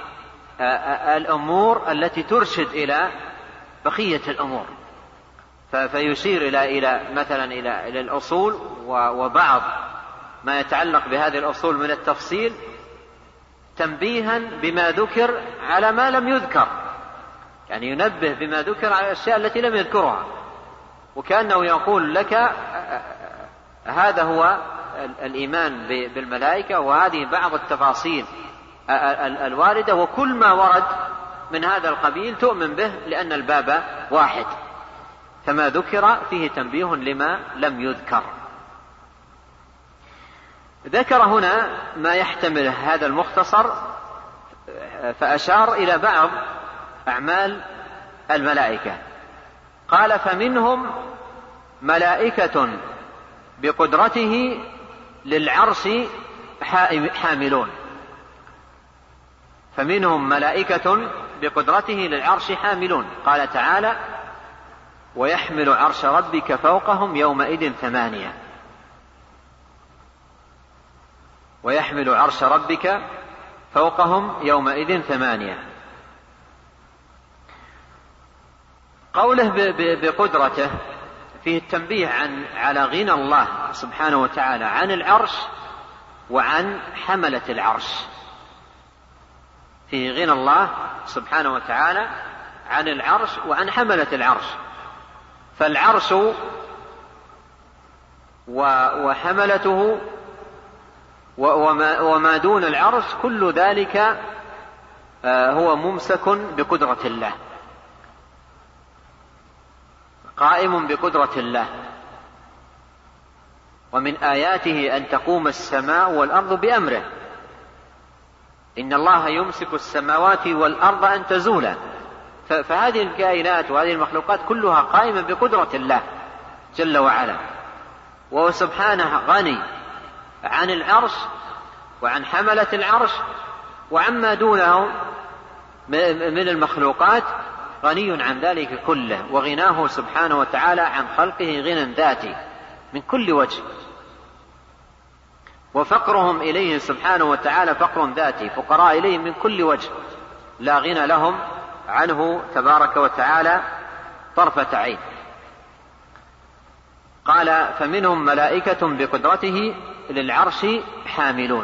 الأمور التي ترشد إلى بقية الأمور، فيشير إلى إلى مثلا إلى إلى الأصول وبعض ما يتعلق بهذه الأصول من التفصيل، تنبيها بما ذكر على ما لم يذكر، يعني ينبه بما ذكر على الأشياء التي لم يذكرها، وكأنه يقول لك هذا هو الإيمان بالملائكة، وهذه بعض التفاصيل الواردة، وكل ما ورد من هذا القبيل تؤمن به لأن الباب واحد، فما ذكر فيه تنبيه لما لم يذكر. ذكر هنا ما يحتمل هذا المختصر، فأشار إلى بعض أعمال الملائكة. قال: فمنهم ملائكة بقدرته للعرش حاملون. فمنهم ملائكة بقدرته للعرش حاملون. قال تعالى: ويحمل عرش ربك فوقهم يومئذ ثمانية. ويحمل عرش ربك فوقهم يومئذ ثمانية. قوله بقدرته فيه التنبيه عن على غنى الله سبحانه وتعالى عن العرش وعن حملة العرش. فيه غنى الله سبحانه وتعالى عن العرش وعن حملة العرش. فالعرش وحملته وما دون العرش كل ذلك هو ممسك بقدرة الله، قائم بقدرة الله. ومن آياته أن تقوم السماء والأرض بأمره. إن الله يمسك السماوات والأرض أن تزولا. فهذه الكائنات وهذه المخلوقات كلها قائمة بقدرة الله جل وعلا، وهو سبحانه غني عن العرش وعن حملة العرش وعما دونه من المخلوقات، غني عن ذلك كله. وغناه سبحانه وتعالى عن خلقه غنى ذاتي من كل وجه، وفقرهم إليه سبحانه وتعالى فقر ذاتي، فقراء إليه من كل وجه، لا غنى لهم عنه تبارك وتعالى طرفة عين. قال: فمنهم ملائكة بقدرته للعرش حاملون.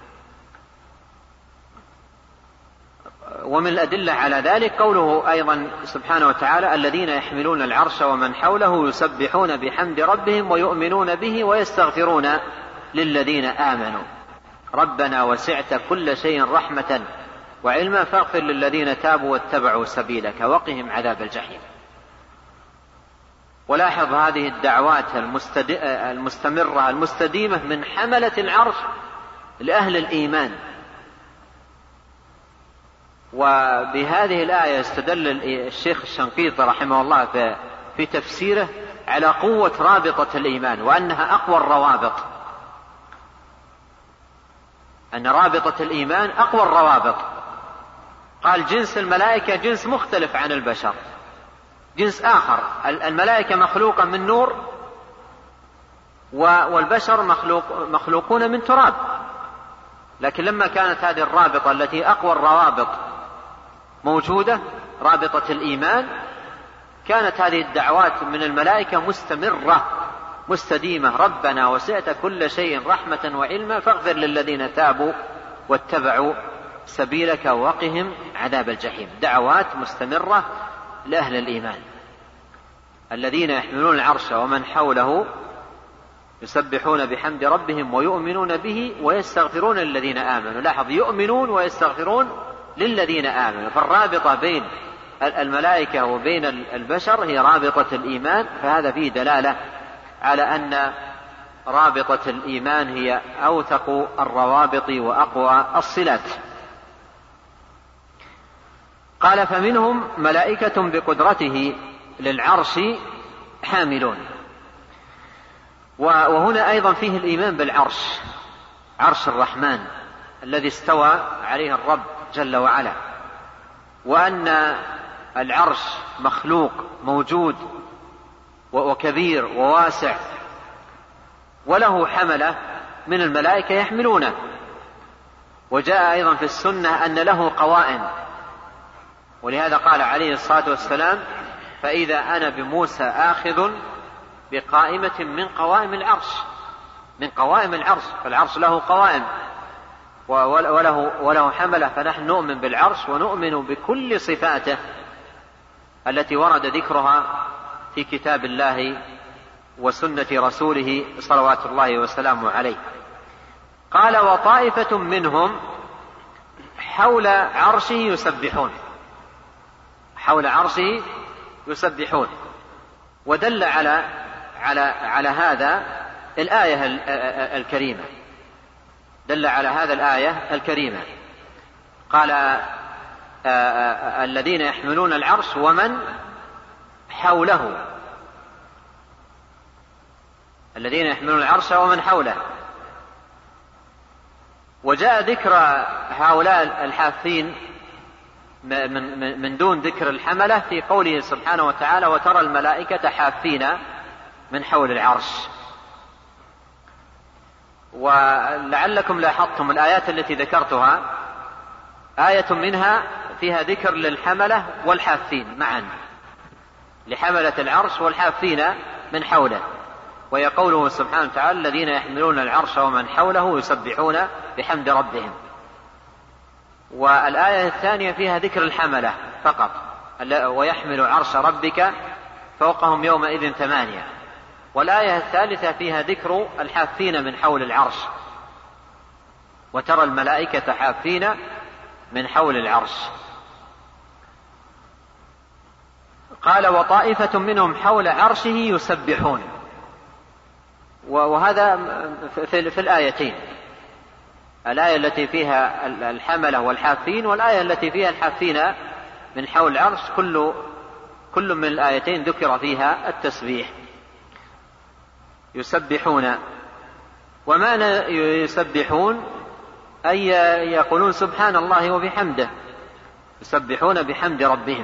ومن الأدلة على ذلك قوله أيضا سبحانه وتعالى: الذين يحملون العرش ومن حوله يسبحون بحمد ربهم ويؤمنون به ويستغفرون للذين آمنوا ربنا وسعت كل شيء رحمة وعلما فاغفر للذين تابوا واتبعوا سبيلك وقهم عذاب الجحيم. ولاحظ هذه الدعوات المستمرة المستديمة من حملة العرش لأهل الإيمان. وبهذه الآية استدل الشيخ الشنقيطي رحمه الله في تفسيره على قوة رابطة الإيمان، وأنها أقوى الروابط، أن رابطة الإيمان أقوى الروابط. قال: جنس الملائكة جنس مختلف عن البشر، جنس آخر. الملائكة مخلوقة من نور، والبشر مخلوق مخلوقون من تراب. لكن لما كانت هذه الرابطة التي أقوى الروابط موجودة، رابطة الإيمان، كانت هذه الدعوات من الملائكة مستمرة مستديمة: ربنا وسعت كل شيء رحمة وعلما فاغفر للذين تابوا واتبعوا سبيلك وقهم عذاب الجحيم. دعوات مستمرة لأهل الإيمان. الذين يحملون العرش ومن حوله يسبحون بحمد ربهم ويؤمنون به ويستغفرون للذين آمنوا. لاحظ: يؤمنون ويستغفرون للذين آمنوا. فالرابطة بين الملائكة وبين البشر هي رابطة الإيمان. فهذا فيه دلالة على أن رابطة الإيمان هي أوثق الروابط وأقوى الصلات. قال: فمنهم ملائكة بقدرته للعرش حاملون. وهنا أيضا فيه الإيمان بالعرش، عرش الرحمن الذي استوى عليه الرب جل وعلا، وأن العرش مخلوق موجود وكبير وواسع، وله حملة من الملائكة يحملونه. وجاء أيضا في السنة أن له قوائم، ولهذا قال عليه الصلاة والسلام: فإذا أنا بموسى آخذ بقائمة من قوائم العرش، من قوائم العرش. فالعرش له قوائم وله, وله حملة. فنحن نؤمن بالعرش ونؤمن بكل صفاته التي ورد ذكرها في كتاب الله وسنة رسوله صلوات الله وسلامه عليه. قال: وطائفة منهم حول عرشه يسبحون، حول عرشه يسبحون. ودل على على على هذا الآية الكريمة، دل على هذا الآية الكريمة. قال: الذين يحملون العرش ومن حوله. الذين يحملون العرش ومن حوله. وجاء ذكر هؤلاء الحافين من دون ذكر الحملة في قوله سبحانه وتعالى: وترى الملائكة حافين من حول العرش. ولعلكم لاحظتم الآيات التي ذكرتها آية منها فيها ذكر للحملة والحافين معا، لحملة العرش والحافين من حوله، وهي قوله سبحانه وتعالى: الذين يحملون العرش ومن حوله يسبحون بحمد ربهم. والآية الثانية فيها ذكر الحملة فقط: ويحمل عرش ربك فوقهم يومئذ ثمانية. والآية الثالثة فيها ذكر الحافين من حول العرش: وترى الملائكة حافين من حول العرش. قال: وطائفة منهم حول عرشه يسبحون. وهذا في الآيتين، الآية التي فيها الحملة والحافين والآية التي فيها الحافين من حول العرش، كل كل من الآيتين ذكر فيها التسبيح. يسبحون، ومعنى يسبحون أي يقولون سبحان الله وبحمده، يسبحون بحمد ربهم.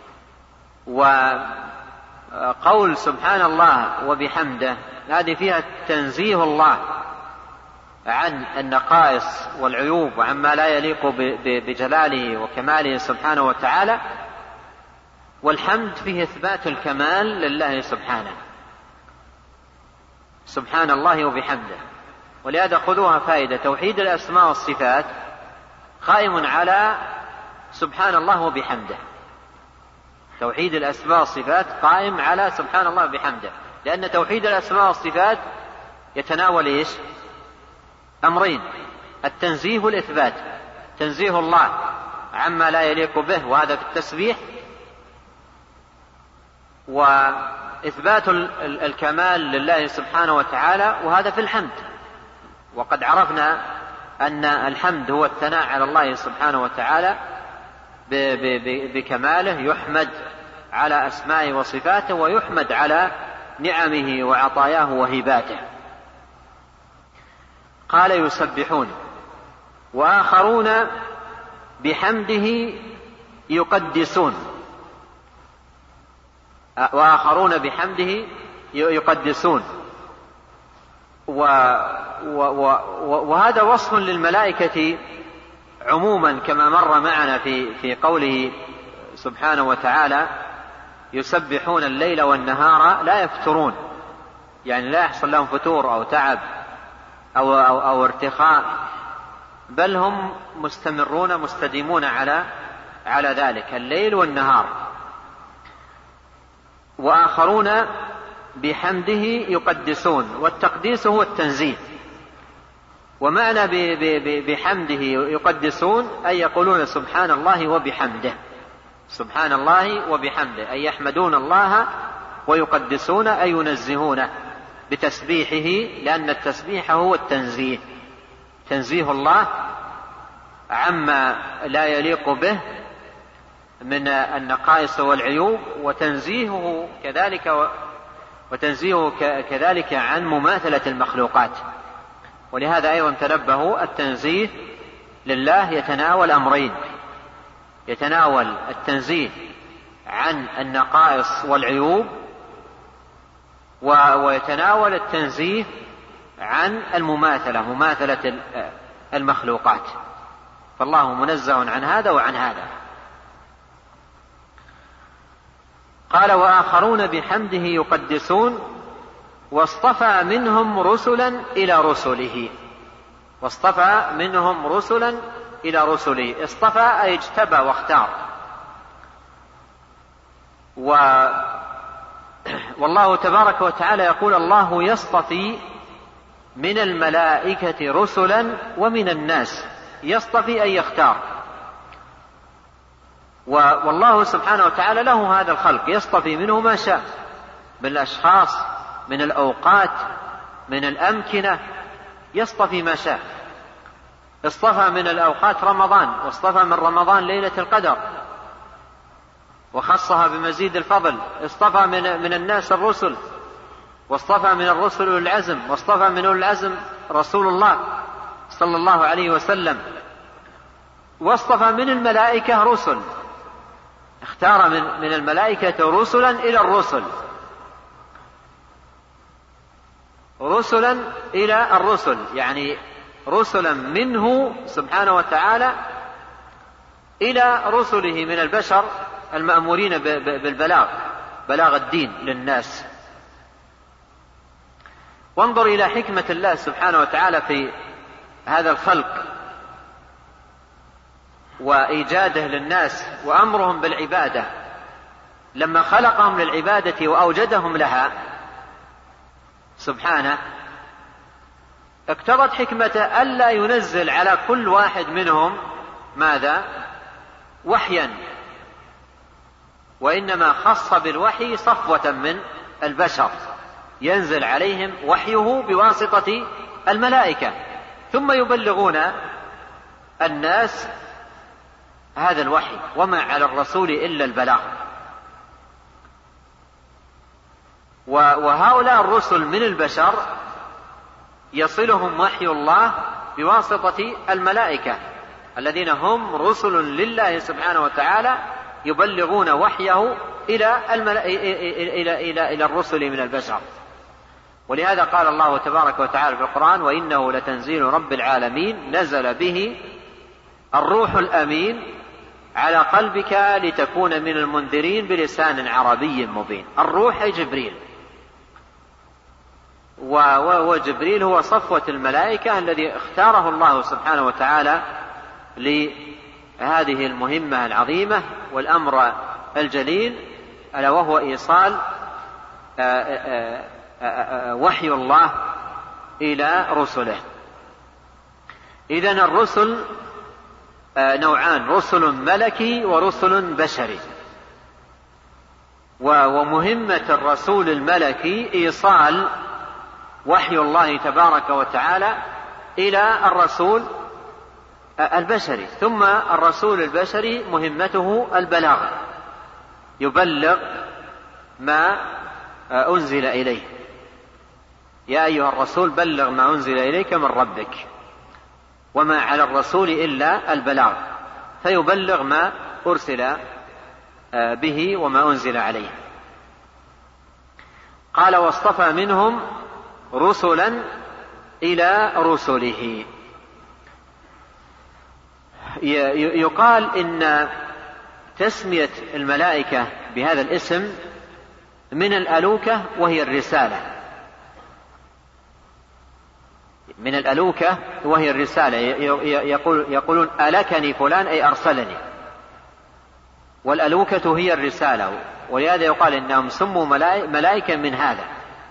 وقول سبحان الله وبحمده هذه فيها تنزيه الله عن النقائص والعيوب وعما لا يليق بجلاله وكماله سبحانه وتعالى، والحمد فيه إثبات الكمال لله سبحانه، سبحان الله وبحمده. ولهذا خذوها فائدة: توحيد الأسماء والصفات قائم على سبحان الله وبحمده. توحيد الأسماء والصفات قائم على سبحان الله وبحمده، لأن توحيد الأسماء والصفات يتناول إيش؟ أمرين: التنزيه والإثبات، تنزيه الله عما لا يليق به وهذا في التسبيح، وإثبات الكمال لله سبحانه وتعالى وهذا في الحمد. وقد عرفنا أن الحمد هو الثناء على الله سبحانه وتعالى بكماله، يحمد على أسمائه وصفاته، ويحمد على نعمه وعطاياه وهباته. قال: يسبحون. وآخرون بحمده يقدسون، وآخرون بحمده يقدسون. و و و وهذا وصف للملائكة عموما كما مر معنا في في قوله سبحانه وتعالى: يسبحون الليل والنهار لا يفترون، يعني لا يحصل لهم فتور أو تعب أو, أو, أو ارتخاء، بل هم مستمرون مستديمون على على ذلك الليل والنهار. وآخرون بحمده يقدسون، والتقديس هو التنزيه. ومعنى بحمده يقدسون أي يقولون سبحان الله وبحمده، سبحان الله وبحمده، أي يحمدون الله ويقدسون أي ينزهونه بتسبيحه، لأن التسبيح هو التنزيه، تنزيه الله عما لا يليق به من النقائص والعيوب، وتنزيهه كذلك وتنزيهه كذلك عن مماثلة المخلوقات. ولهذا أيضا تنبهوا: التنزيه لله يتناول أمرين: يتناول التنزيه عن النقائص والعيوب، ويتناول التنزيه عن المماثلة، مماثلة المخلوقات، فالله منزه عن هذا وعن هذا. قال: وآخرون بحمده يقدسون. واصطفى منهم رسلا إلى رسله، واصطفى منهم رسلا إلى رسله. اصطفى أي اجتبى واختار. و... والله تبارك وتعالى يقول: الله يصطفي من الملائكة رسلا ومن الناس. يصطفي أي يختار. والله سبحانه وتعالى له هذا الخلق، يصطفي منه ما شاء من الأشخاص، من الأوقات، من الأمكنة، يصطفي ما شاء. اصطفى من الأوقات رمضان، واصطفى من رمضان ليلة القدر وخصها بمزيد الفضل. اصطفى من, من الناس الرسل واصطفى من الرسل أولي العزم، واصطفى من أولي العزم رسول الله صلى الله عليه وسلم، واصطفى من الملائكة رسل، اختار من, من الملائكة رسلا إلى الرسل، رسلا إلى الرسل، يعني رسلا منه سبحانه وتعالى إلى رسله من البشر المأمورين بالبلاغ، بلاغ الدين للناس. وانظر إلى حكمة الله سبحانه وتعالى في هذا الخلق وإيجاده للناس وأمرهم بالعبادة. لما خلقهم للعبادة وأوجدهم لها سبحانه، اقتضت حكمته ألا ينزل على كل واحد منهم ماذا؟ وحيا، وإنما خص بالوحي صفوة من البشر ينزل عليهم وحيه بواسطة الملائكة، ثم يبلغون الناس هذا الوحي، وما على الرسول إلا البلاغ. وهؤلاء الرسل من البشر يصلهم وحي الله بواسطة الملائكة الذين هم رسل لله سبحانه وتعالى، يبلغون وحيه إلى, الملا... إلى... إلى... إلى الرسل من البشر. ولهذا قال الله تبارك وتعالى في القرآن: وإنه لتنزيل رب العالمين نزل به الروح الأمين على قلبك لتكون من المنذرين بلسان عربي مبين. الروح أي جبريل، وجبريل هو صفوة الملائكة الذي اختاره الله سبحانه وتعالى لهذه المهمة العظيمة والأمر الجليل، ألا وهو إيصال وحي الله إلى رسله. إذن الرسل نوعان: رسل ملكي ورسل بشري. ومهمة الرسول الملكي إيصال وحي الله تبارك وتعالى إلى الرسول البشري، ثم الرسول البشري مهمته البلاغ، يبلغ ما أنزل إليه. يا أيها الرسول بلغ ما أنزل إليك من ربك، وما على الرسول إلا البلاغ، فيبلغ ما أرسل به وما أنزل عليه. قال: واصطفى منهم رسلا إلى رسله. يقال إن تسمية الملائكة بهذا الاسم من الألوكة، وهي الرسالة، من الألوكة وهي الرسالة. يقول يقولون ألكني فلان أي أرسلني، والألوكة هي الرسالة، ولهذا يقال إنهم سموا ملائكة من هذا.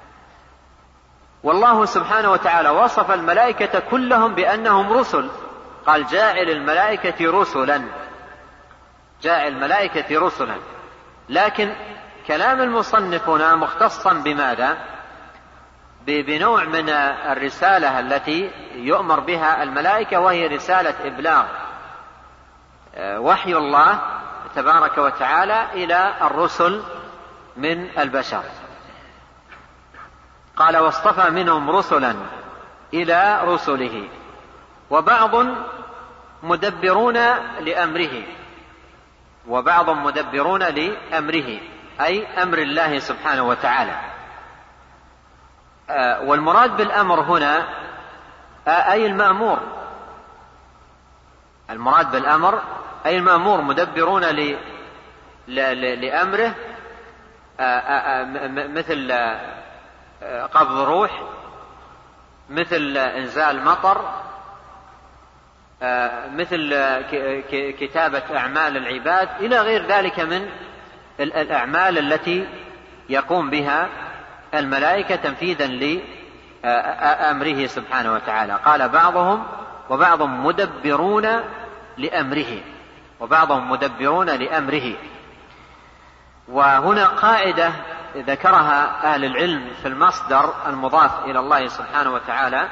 والله سبحانه وتعالى وصف الملائكة كلهم بأنهم رسل، قال: جاعل الملائكة رسلا، جاعل الملائكة رسلا. لكن كلام المصنف هنا مختصا بماذا؟ بنوع من الرسالة التي يؤمر بها الملائكة، وهي رسالة إبلاغ وحي الله تبارك وتعالى إلى الرسل من البشر. قال: واصطفى منهم رسلا إلى رسله، وبعض مدبرون لأمره، وبعض مدبرون لأمره أي أمر الله سبحانه وتعالى. والمراد بالأمر هنا أي المأمور، المراد بالأمر أي المأمور، مدبرون لأمره، مثل قبض روح، مثل إنزال مطر، مثل كتابة أعمال العباد، إلى غير ذلك من الأعمال التي يقوم بها الملائكة تنفيذا لأمره سبحانه وتعالى. قال: بعضهم وبعضهم مدبرون لأمره، وبعضهم مدبرون لأمره. وهنا قاعدة ذكرها أهل العلم في المصدر المضاف إلى الله سبحانه وتعالى: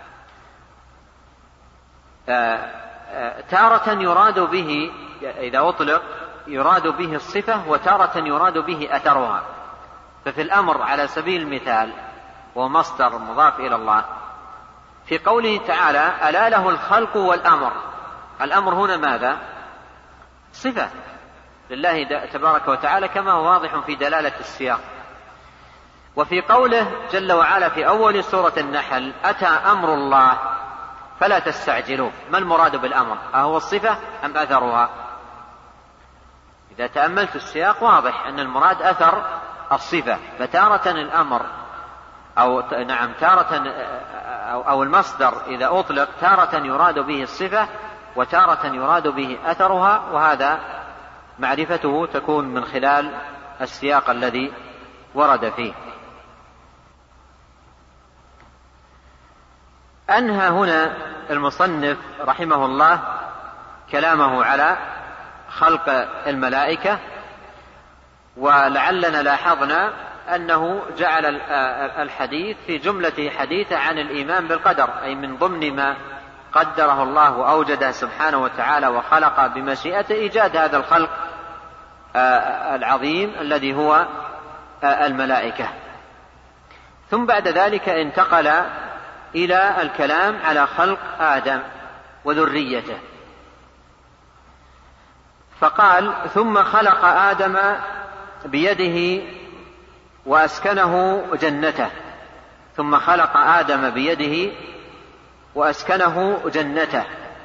تارة يراد به إذا أطلق يراد به الصفة، وتارة يراد به أثرها. ففي الأمر على سبيل المثال ومصدر مضاف إلى الله. في قوله تعالى ألا له الخلق والأمر، الأمر هنا ماذا؟ صفة لله تبارك وتعالى كما هو واضح في دلالة السياق. وفي قوله جل وعلا في أول سورة النحل أتى أمر الله فلا تستعجلوه، ما المراد بالأمر؟ أهو الصفة أم أثرها؟ إذا تأملت السياق واضح أن المراد أثر الصفة، فتارة الأمر أو نعم تارة أو, أو المصدر إذا أطلق تارة يراد به الصفة وتارة يراد به أثرها، وهذا معرفته تكون من خلال السياق الذي ورد فيه. أنهى هنا المصنف رحمه الله كلامه على خلق الملائكة، ولعلنا لاحظنا أنه جعل الحديث في جملة حديثة عن الإيمان بالقدر، أي من ضمن ما قدره الله وأوجده سبحانه وتعالى وخلق بمشيئته إيجاد هذا الخلق العظيم الذي هو الملائكة. ثم بعد ذلك انتقل إلى الكلام على خلق آدم وذريته، فقال ثم خلق آدم بيده وأسكنه جنته. ثم خلق آدم بيده وأسكنه جنته.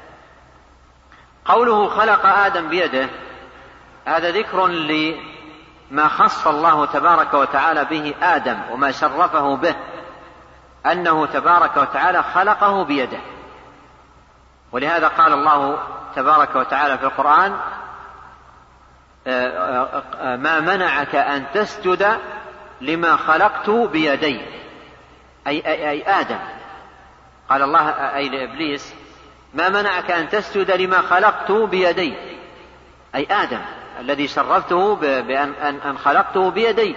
قوله خلق آدم بيده هذا ذكر لما خص الله تبارك وتعالى به آدم وما شرفه به، أنه تبارك وتعالى خلقه بيده. ولهذا قال الله تبارك وتعالى في القرآن ما منعك أن تسجد لما خلقت بيدي، أي, أي, أي آدم. قال الله أي لإبليس ما منعك أن تسجد لما خلقت بيدي، أي آدم الذي شرفته بأن أن خلقته بيدي.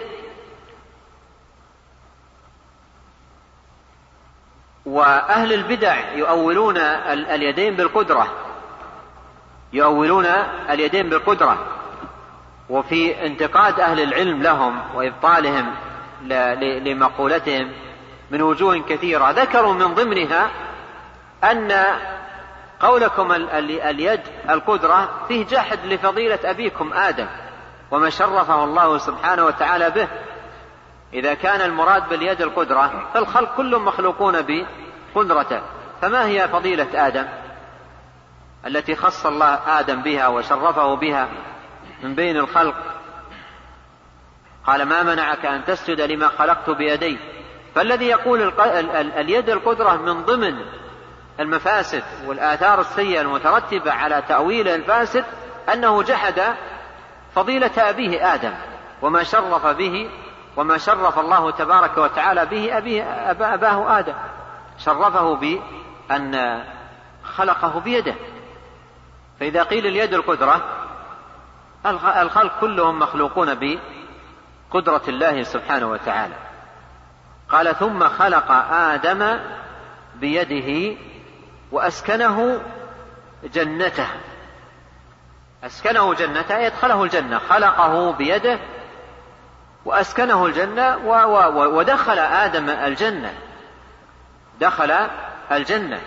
وأهل البدع يؤولون اليدين بالقدرة، يؤولون اليدين بالقدرة وفي انتقاد أهل العلم لهم وإبطالهم لمقولتهم من وجوه كثيرة، ذكروا من ضمنها أن قولكم اليد القدرة فيه جحد لفضيلة أبيكم آدم وما شرفه الله سبحانه وتعالى به. إذا كان المراد باليد القدرة فالخلق كلهم مخلوقون بقدرته، فما هي فضيلة آدم التي خص الله آدم بها وشرفه بها من بين الخلق؟ قال ما منعك أن تسجد لما خلقت بيدي. فالذي يقول اليد القدرة من ضمن المفاسد والآثار السيئة المترتبة على تأويل الفاسد أنه جحد فضيلة أبيه آدم وما شرف به وما شرف الله تبارك وتعالى به أبيه أباه آدم، شرفه بأن خلقه بيده. فإذا قيل اليد القدرة الخلق كلهم مخلوقون بقدرة الله سبحانه وتعالى. قال ثم خلق آدم بيده وأسكنه جنته. أسكنه جنته يدخله الجنة، خلقه بيده وأسكنه الجنة ودخل آدم الجنة، دخل الجنة.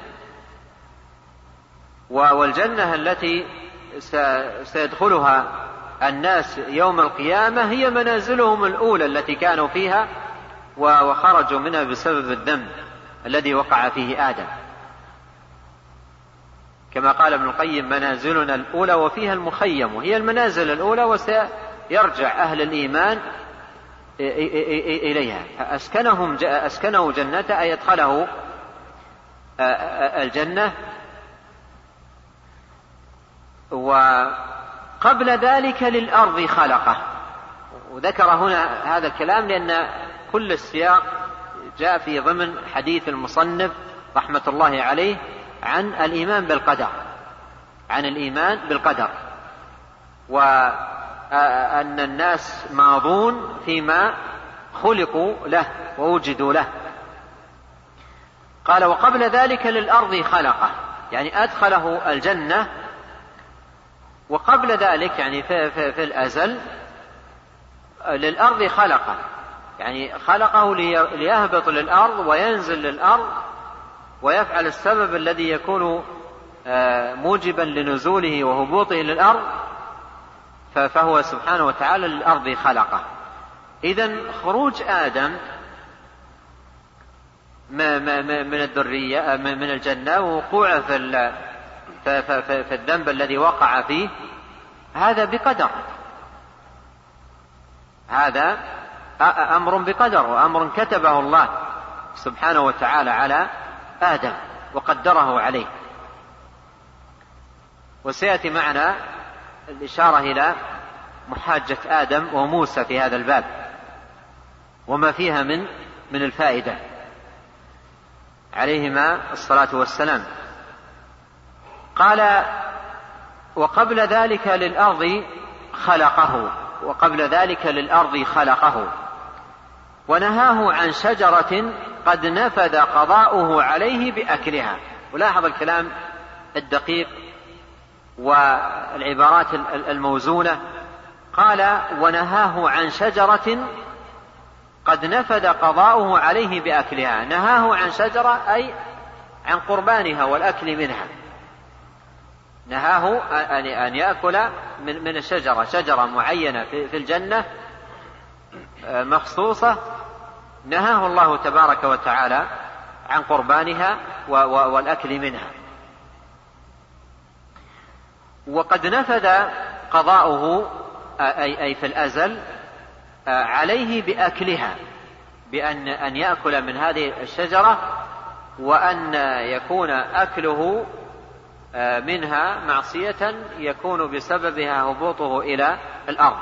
والجنة التي سيدخلها الناس يوم القيامة هي منازلهم الأولى التي كانوا فيها وخرجوا منها بسبب الذنب الذي وقع فيه آدم، كما قال ابن القيم منازلنا الأولى وفيها المخيم، وهي المنازل الأولى وسيرجع أهل الإيمان إليها. أسكنهم أسكنه جنته أي يدخله الجنة. وقبل ذلك للأرض خلقه، وذكر هنا هذا الكلام لأن كل السياق جاء في ضمن حديث المصنف رحمة الله عليه عن الإيمان بالقدر، عن الإيمان بالقدر، وأن الناس ماضون فيما خلقوا له ووجدوا له. قال وقبل ذلك للأرض خلقه، يعني أدخله الجنة، وقبل ذلك يعني في, في, في الأزل للأرض خلقه، يعني خلقه ليهبط للأرض وينزل للأرض ويفعل السبب الذي يكون موجبا لنزوله وهبوطه للأرض، فهو سبحانه وتعالى للأرض خلقه. إذن خروج آدم من الذرية من الجنة ووقوعه في الذنب الذي وقع فيه هذا بقدر، هذا أمر بقدر وأمر كتبه الله سبحانه وتعالى على آدم وقدره عليه. وسيأتي معنا الإشارة إلى محاجة آدم وموسى في هذا الباب وما فيها من من الفائدة عليهما الصلاة والسلام. قال وقبل ذلك للأرض خلقه وقبل ذلك للأرض خلقه ونهاه عن شجرة قد نفذ قضاؤه عليه بأكلها. ولاحظ الكلام الدقيق والعبارات الموزونة. قال ونهاه عن شجرة قد نفذ قضاؤه عليه بأكلها. نهاه عن شجرة أي عن قربانها والأكل منها. نهاه أن يأكل من الشجرة، شجرة معينة في الجنة مخصوصة نهاه الله تبارك وتعالى عن قربانها والأكل منها. وقد نفذ قضاؤه أي في الأزل عليه بأكلها، بأن أن يأكل من هذه الشجرة وأن يكون أكله منها معصية يكون بسببها هبوطه إلى الأرض.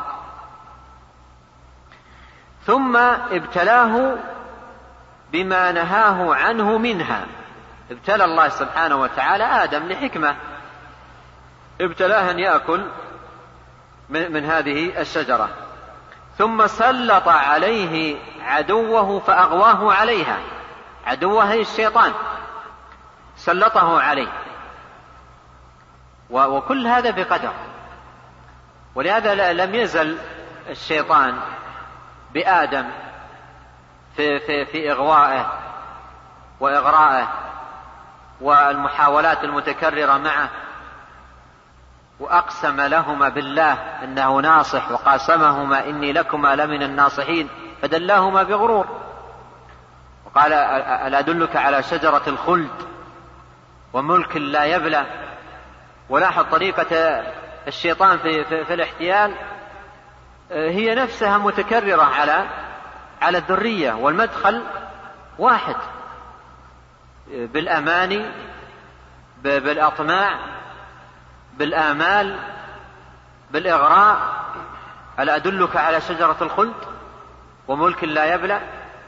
ثم ابتلاه بما نهاه عنه منها. ابتلى الله سبحانه وتعالى آدم لحكمة، ابتلاه أن يأكل من هذه الشجرة. ثم سلط عليه عدوه فأغواه عليها. عدوه هي الشيطان، سلطه عليه، وكل هذا بقدر. ولهذا لم يزل الشيطان بآدم في, في, في إغوائه وإغراءه والمحاولات المتكررة معه، وأقسم لهما بالله أنه ناصح وقاسمهما إني لكما لمن الناصحين فدلاهما بغرور. وقال ألا أدلك على شجرة الخلد وملك لا يبلى. ولاحظ طريقة الشيطان في, في, في الاحتيال هي نفسها متكررة على على الذرية، والمدخل واحد، بالأماني بالأطماع بالآمال بالإغراء. ألا أدلك على شجرة الخلد وملك لا يبلى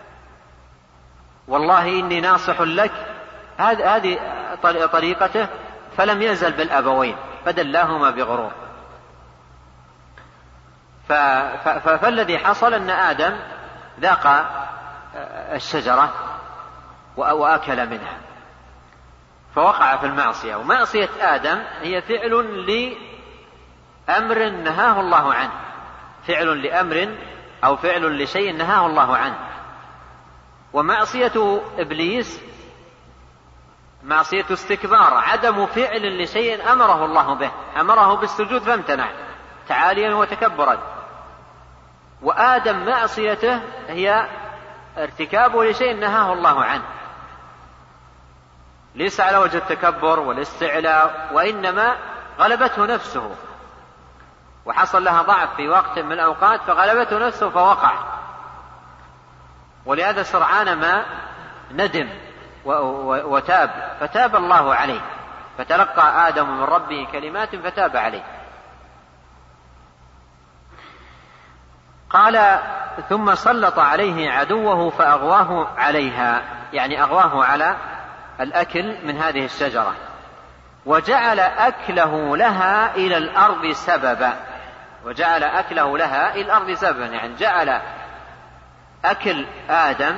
والله إني ناصح لك. هذه طريقته. فلم يزل بالأبوين فدلاهما بغرور. فالذي حصل أن آدم ذاق الشجرة وأكل منها فوقع في المعصية. ومعصية آدم هي فعل لأمر نهاه الله عنه، فعل لأمر أو فعل لشيء نهاه الله عنه. ومعصية إبليس معصية استكبار، عدم فعل لشيء أمره الله به، أمره بالسجود فامتنع تعاليا وتكبرا. وآدم معصيته هي ارتكابه لشيء نهاه الله عنه، ليس على وجه التكبر والاستعلاء، وإنما غلبته نفسه وحصل لها ضعف في وقت من الأوقات فغلبته نفسه فوقع. ولهذا سرعان ما ندم وتاب فتاب الله عليه، فتلقى آدم من ربه كلمات فتاب عليه. قال ثم سلط عليه عدوه فأغواه عليها، يعني أغواه على الأكل من هذه الشجرة، وجعل أكله لها إلى الأرض سببا. وجعل أكله لها إلى الأرض سببا، يعني جعل أكل آدم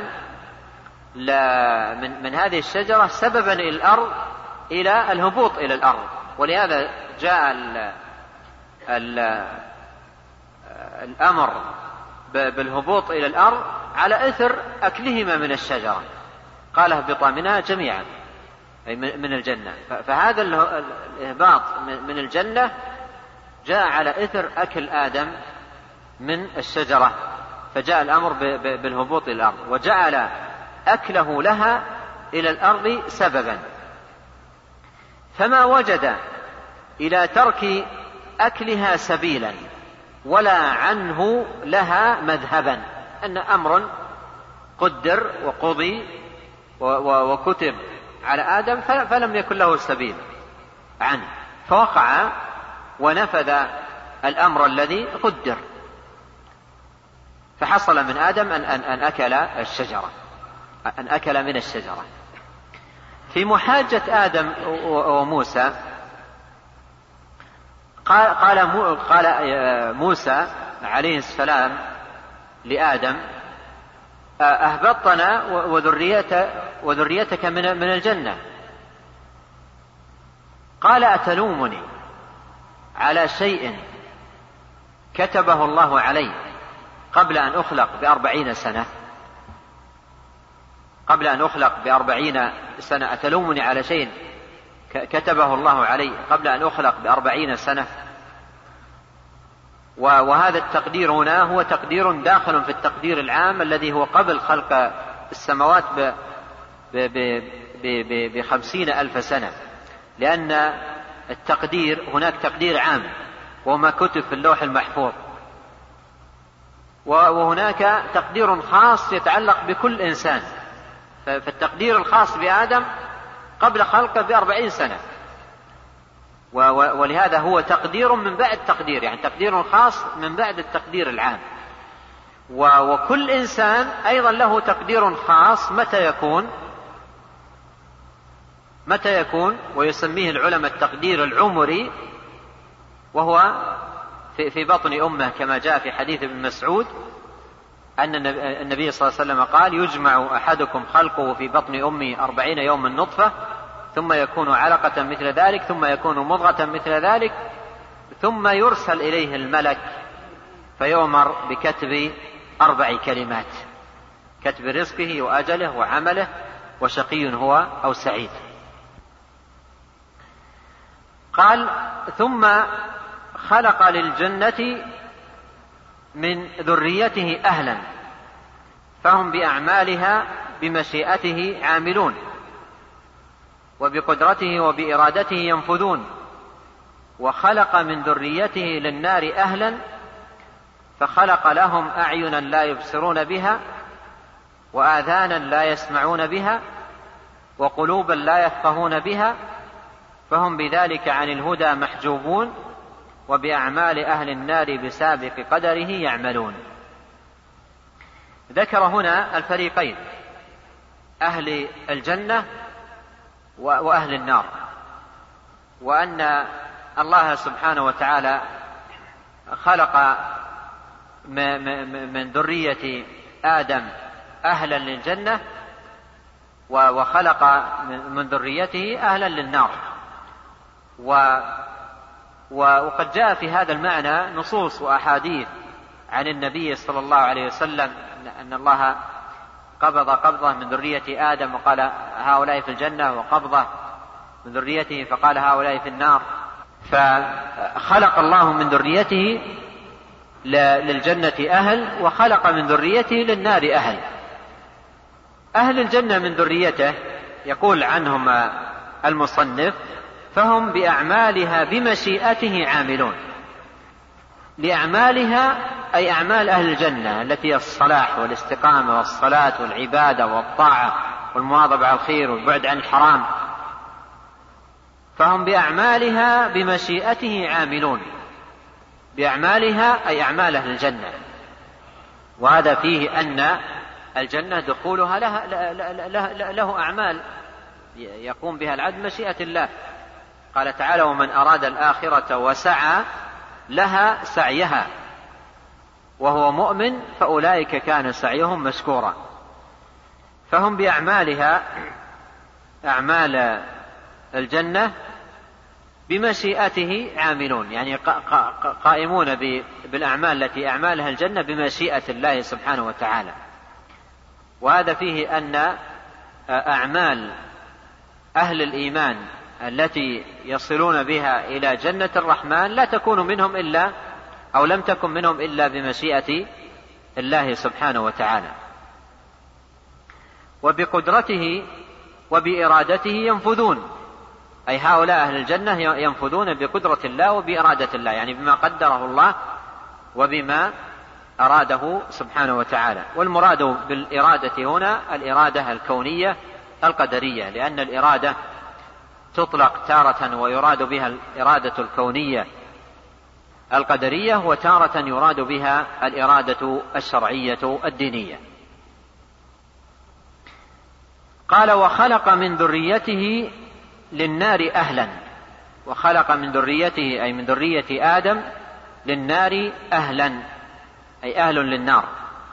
من, من هذه الشجرة سببا إلى الأرض، إلى الهبوط إلى الأرض. ولهذا جاء ال ال الأمر بالهبوط إلى الأرض على إثر أكلهما من الشجرة، قال اهبطا منها جميعا أي من الجنة. فهذا الإهباط من الجنة جاء على إثر أكل آدم من الشجرة، فجاء الأمر بالهبوط إلى الأرض، وجعل أكله لها إلى الأرض سببا، فما وجد إلى ترك أكلها سبيلا ولا عنه لها مذهبا، أن أمر قدر وقضي وكتب على آدم فلم يكن له سبيل عنه، فوقع ونفذ الأمر الذي قدر، فحصل من آدم أن, أن, أن أكل الشجرة أن أكل من الشجرة. في محاجة آدم وموسى قال, قال, قال موسى عليه السلام لآدم أهبطنا وذريتك من الجنة، قال أتلومني على شيء كتبه الله علي قبل أن أخلق بأربعين سنة قبل أن أخلق بأربعين سنة أتلومني على شيء كتبه الله علي قبل أن أخلق بأربعين سنة. وهذا التقدير هنا هو تقدير داخل في التقدير العام الذي هو قبل خلق السماوات بخمسين ألف سنة، لأن التقدير هناك تقدير عام وما كتب في اللوح المحفوظ، وهناك تقدير خاص يتعلق بكل إنسان. فالتقدير الخاص بآدم قبل خلقه بأربعين سنة، ولهذا هو تقدير من بعد تقدير، يعني تقدير خاص من بعد التقدير العام. وكل إنسان أيضا له تقدير خاص متى يكون متى يكون ويسميه العلماء التقدير العمري، وهو في بطن أمه، كما جاء في حديث ابن مسعود أن النبي صلى الله عليه وسلم قال يجمع أحدكم خلقه في بطن أمه أربعين يوما نطفة ثم يكون علقة مثل ذلك ثم يكون مضغة مثل ذلك ثم يرسل إليه الملك فيؤمر بكتب أربع كلمات: كتب رزقه وأجله وعمله وشقي هو أو سعيد. قال ثم خلق للجنة من ذريته أهلا فهم بأعمالها بمشيئته عاملون وبقدرته وبإرادته ينفذون، وخلق من ذريته للنار أهلا فخلق لهم أعينا لا يبصرون بها وآذانا لا يسمعون بها وقلوبا لا يفقهون بها فهم بذلك عن الهدى محجوبون وبأعمال أهل النار بسابق قدره يعملون. ذكر هنا الفريقين: أهل الجنة وأهل النار، وأن الله سبحانه وتعالى خلق من ذرية آدم أهلا للجنة وخلق من ذريته أهلا للنار. وقد جاء في هذا المعنى نصوص وأحاديث عن النبي صلى الله عليه وسلم أن الله قبض قبضة من ذرية آدم وقال هؤلاء في الجنة، وقبضة من ذريته فقال هؤلاء في النار. فخلق الله من ذريته للجنة أهل وخلق من ذريته للنار أهل. أهل الجنة من ذريته يقول عنهم المصنف فهم بأعمالها بمشيئته عاملون. لأعمالها أي أعمال أهل الجنة التي هي الصلاح والاستقامة والصلاة والعبادة والطاعة والمواظبة على الخير والبعد عن الحرام، فهم بأعمالها بمشيئته عاملون. بأعمالها أي أعمال أهل الجنة، وهذا فيه أن الجنة دخولها لها له, له أعمال يقوم بها العبد مشيئة الله. قال تعالى ومن أراد الآخرة وسعى لها سعيها وهو مؤمن فأولئك كان سعيهم مشكورا. فهم بأعمالها أعمال الجنة بمشيئته عاملون، يعني قائمون بالأعمال التي أعمالها الجنة بمشيئة الله سبحانه وتعالى. وهذا فيه أن أعمال أهل الإيمان التي يصلون بها إلى جنة الرحمن لا تكون منهم إلا أو لم تكن منهم إلا بمشيئة الله سبحانه وتعالى، وبقدرته وبإرادته ينفذون، أي هؤلاء أهل الجنة ينفذون بقدرة الله وبإرادة الله، يعني بما قدره الله وبما أراده سبحانه وتعالى. والمراد بالإرادة هنا الإرادة الكونية القدرية، لأن الإرادة تطلق تارة ويراد بها الإرادة الكونية القدرية، وتارة يراد بها الإرادة الشرعية الدينية. قال: وخلق من ذريته للنار أهلا. وخلق من ذريته أي من ذرية آدم للنار أهلا، أي أهل للنار.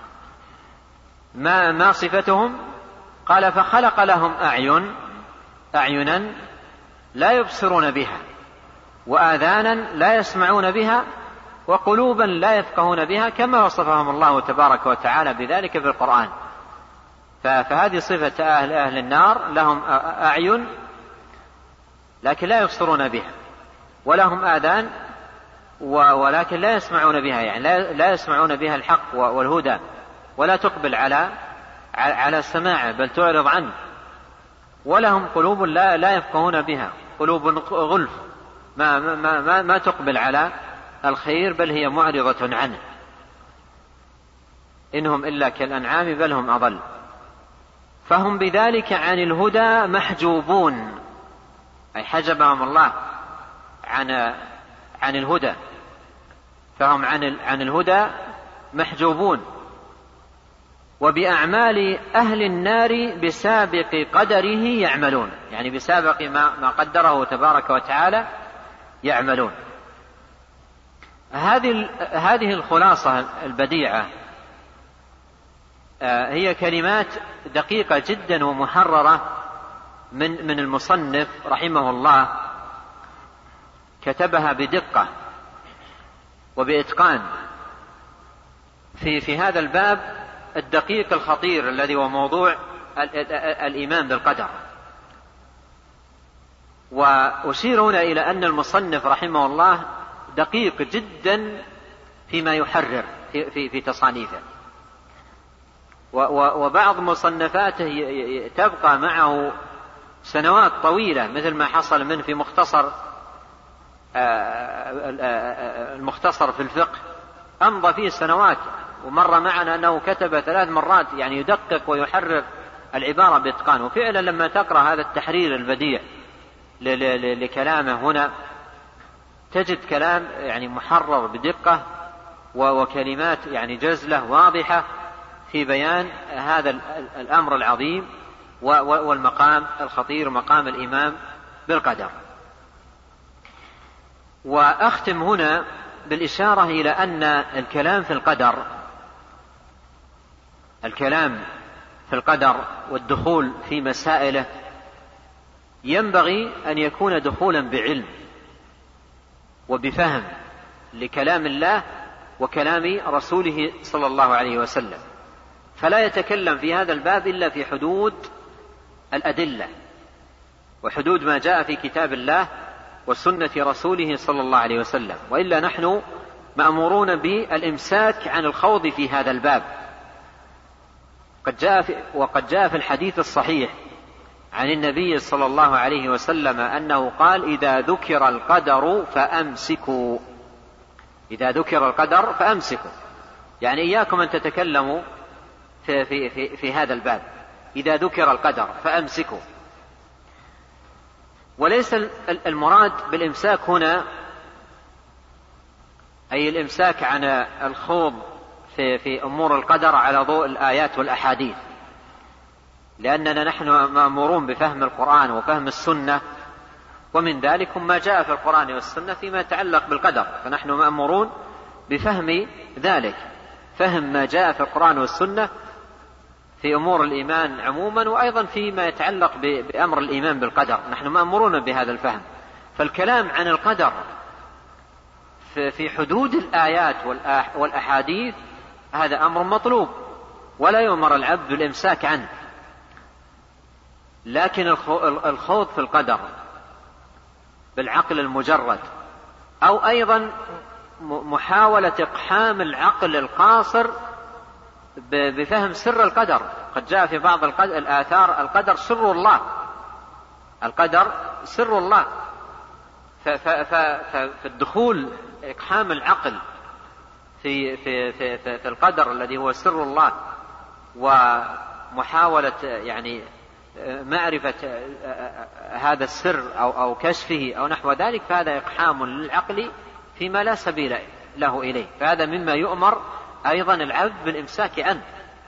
ما, ما صفتهم؟ قال: فخلق لهم أعين أعينا لا يبصرون بها، وآذانا لا يسمعون بها، وقلوبا لا يفقهون بها، كما وصفهم الله تبارك وتعالى بذلك في القرآن. فهذه صفة أهل, أهل النار، لهم أعين لكن لا يبصرون بها، ولهم آذان ولكن لا يسمعون بها، يعني لا يسمعون بها الحق والهدى، ولا تقبل على على سماعه بل تعرض عنه. ولهم قلوب لا لا يفقهون بها، قلوب غلف ما ما ما, ما تقبل على الخير بل هي معرضة عنه. إنهم إلا كالأنعام بل هم أضل. فهم بذلك عن الهدى محجوبون، أي حجبهم الله عن عن الهدى، فهم عن عن الهدى محجوبون. وبأعمال أهل النار بسابق قدره يعملون، يعني بسابق ما, ما قدره تبارك وتعالى يعملون. هذه هذه الخلاصة البديعة هي كلمات دقيقة جدا ومحررة من من المصنف رحمه الله، كتبها بدقة وبإتقان في في هذا الباب الدقيق الخطير الذي هو موضوع الإيمان بالقدر. وأشير هنا إلى أن المصنف رحمه الله دقيق جدا فيما يحرر في, في, في تصانيفه، وبعض مصنفاته تبقى معه سنوات طويلة، مثل ما حصل منه في مختصر المختصر في الفقه، أمضى فيه سنوات. ومر معنا أنه كتب ثلاث مرات، يعني يدقق ويحرر العبارة بإتقان. وفعلا لما تقرأ هذا التحرير البديع لكلامه هنا تجد كلام يعني محرر بدقة، وكلمات يعني جزلة واضحة في بيان هذا الأمر العظيم والمقام الخطير، مقام الإيمان بالقدر. وأختم هنا بالإشارة إلى أن الكلام في القدر الكلام في القدر والدخول في مسائله ينبغي أن يكون دخولا بعلم وبفهم لكلام الله وكلام رسوله صلى الله عليه وسلم، فلا يتكلم في هذا الباب إلا في حدود الأدلة وحدود ما جاء في كتاب الله وسنة رسوله صلى الله عليه وسلم، وإلا نحن مأمورون بالإمساك عن الخوض في هذا الباب. قد جاء في وقد جاء في الحديث الصحيح عن النبي صلى الله عليه وسلم أنه قال: إذا ذكر القدر فأمسكوا إذا ذكر القدر فأمسكوا يعني إياكم أن تتكلموا في, في, في, في هذا الباب. إذا ذكر القدر فأمسكوا، وليس المراد بالإمساك هنا أي الإمساك عن الخوض في, في أمور القدر على ضوء الآيات والأحاديث، لأننا نحن مأمورون بفهم القرآن وفهم السنة، ومن ذلك ما جاء في القرآن والسنة فيما يتعلق بالقدر، فنحن مأمورون بفهم ذلك، فهم ما جاء في القرآن والسنة في أمور الإيمان عموما، وأيضا فيما يتعلق بأمر الإيمان بالقدر نحن مأمورون بهذا الفهم. فالكلام عن القدر في حدود الآيات والأحاديث هذا أمر مطلوب، ولا يؤمر العبد بالإمساك عنه. لكن الخوض في القدر بالعقل المجرد، أو أيضا محاولة إقحام العقل القاصر بفهم سر القدر. قد جاء في بعض الآثار القدر سر الله، القدر سر الله. فالدخول إقحام العقل في, في, في, في, في القدر الذي هو سر الله، ومحاولة يعني معرفة هذا السر أو, أو كشفه أو نحو ذلك، فهذا إقحام للعقل فيما لا سبيل له إليه. فهذا مما يؤمر أيضا العبد بالإمساك عنه.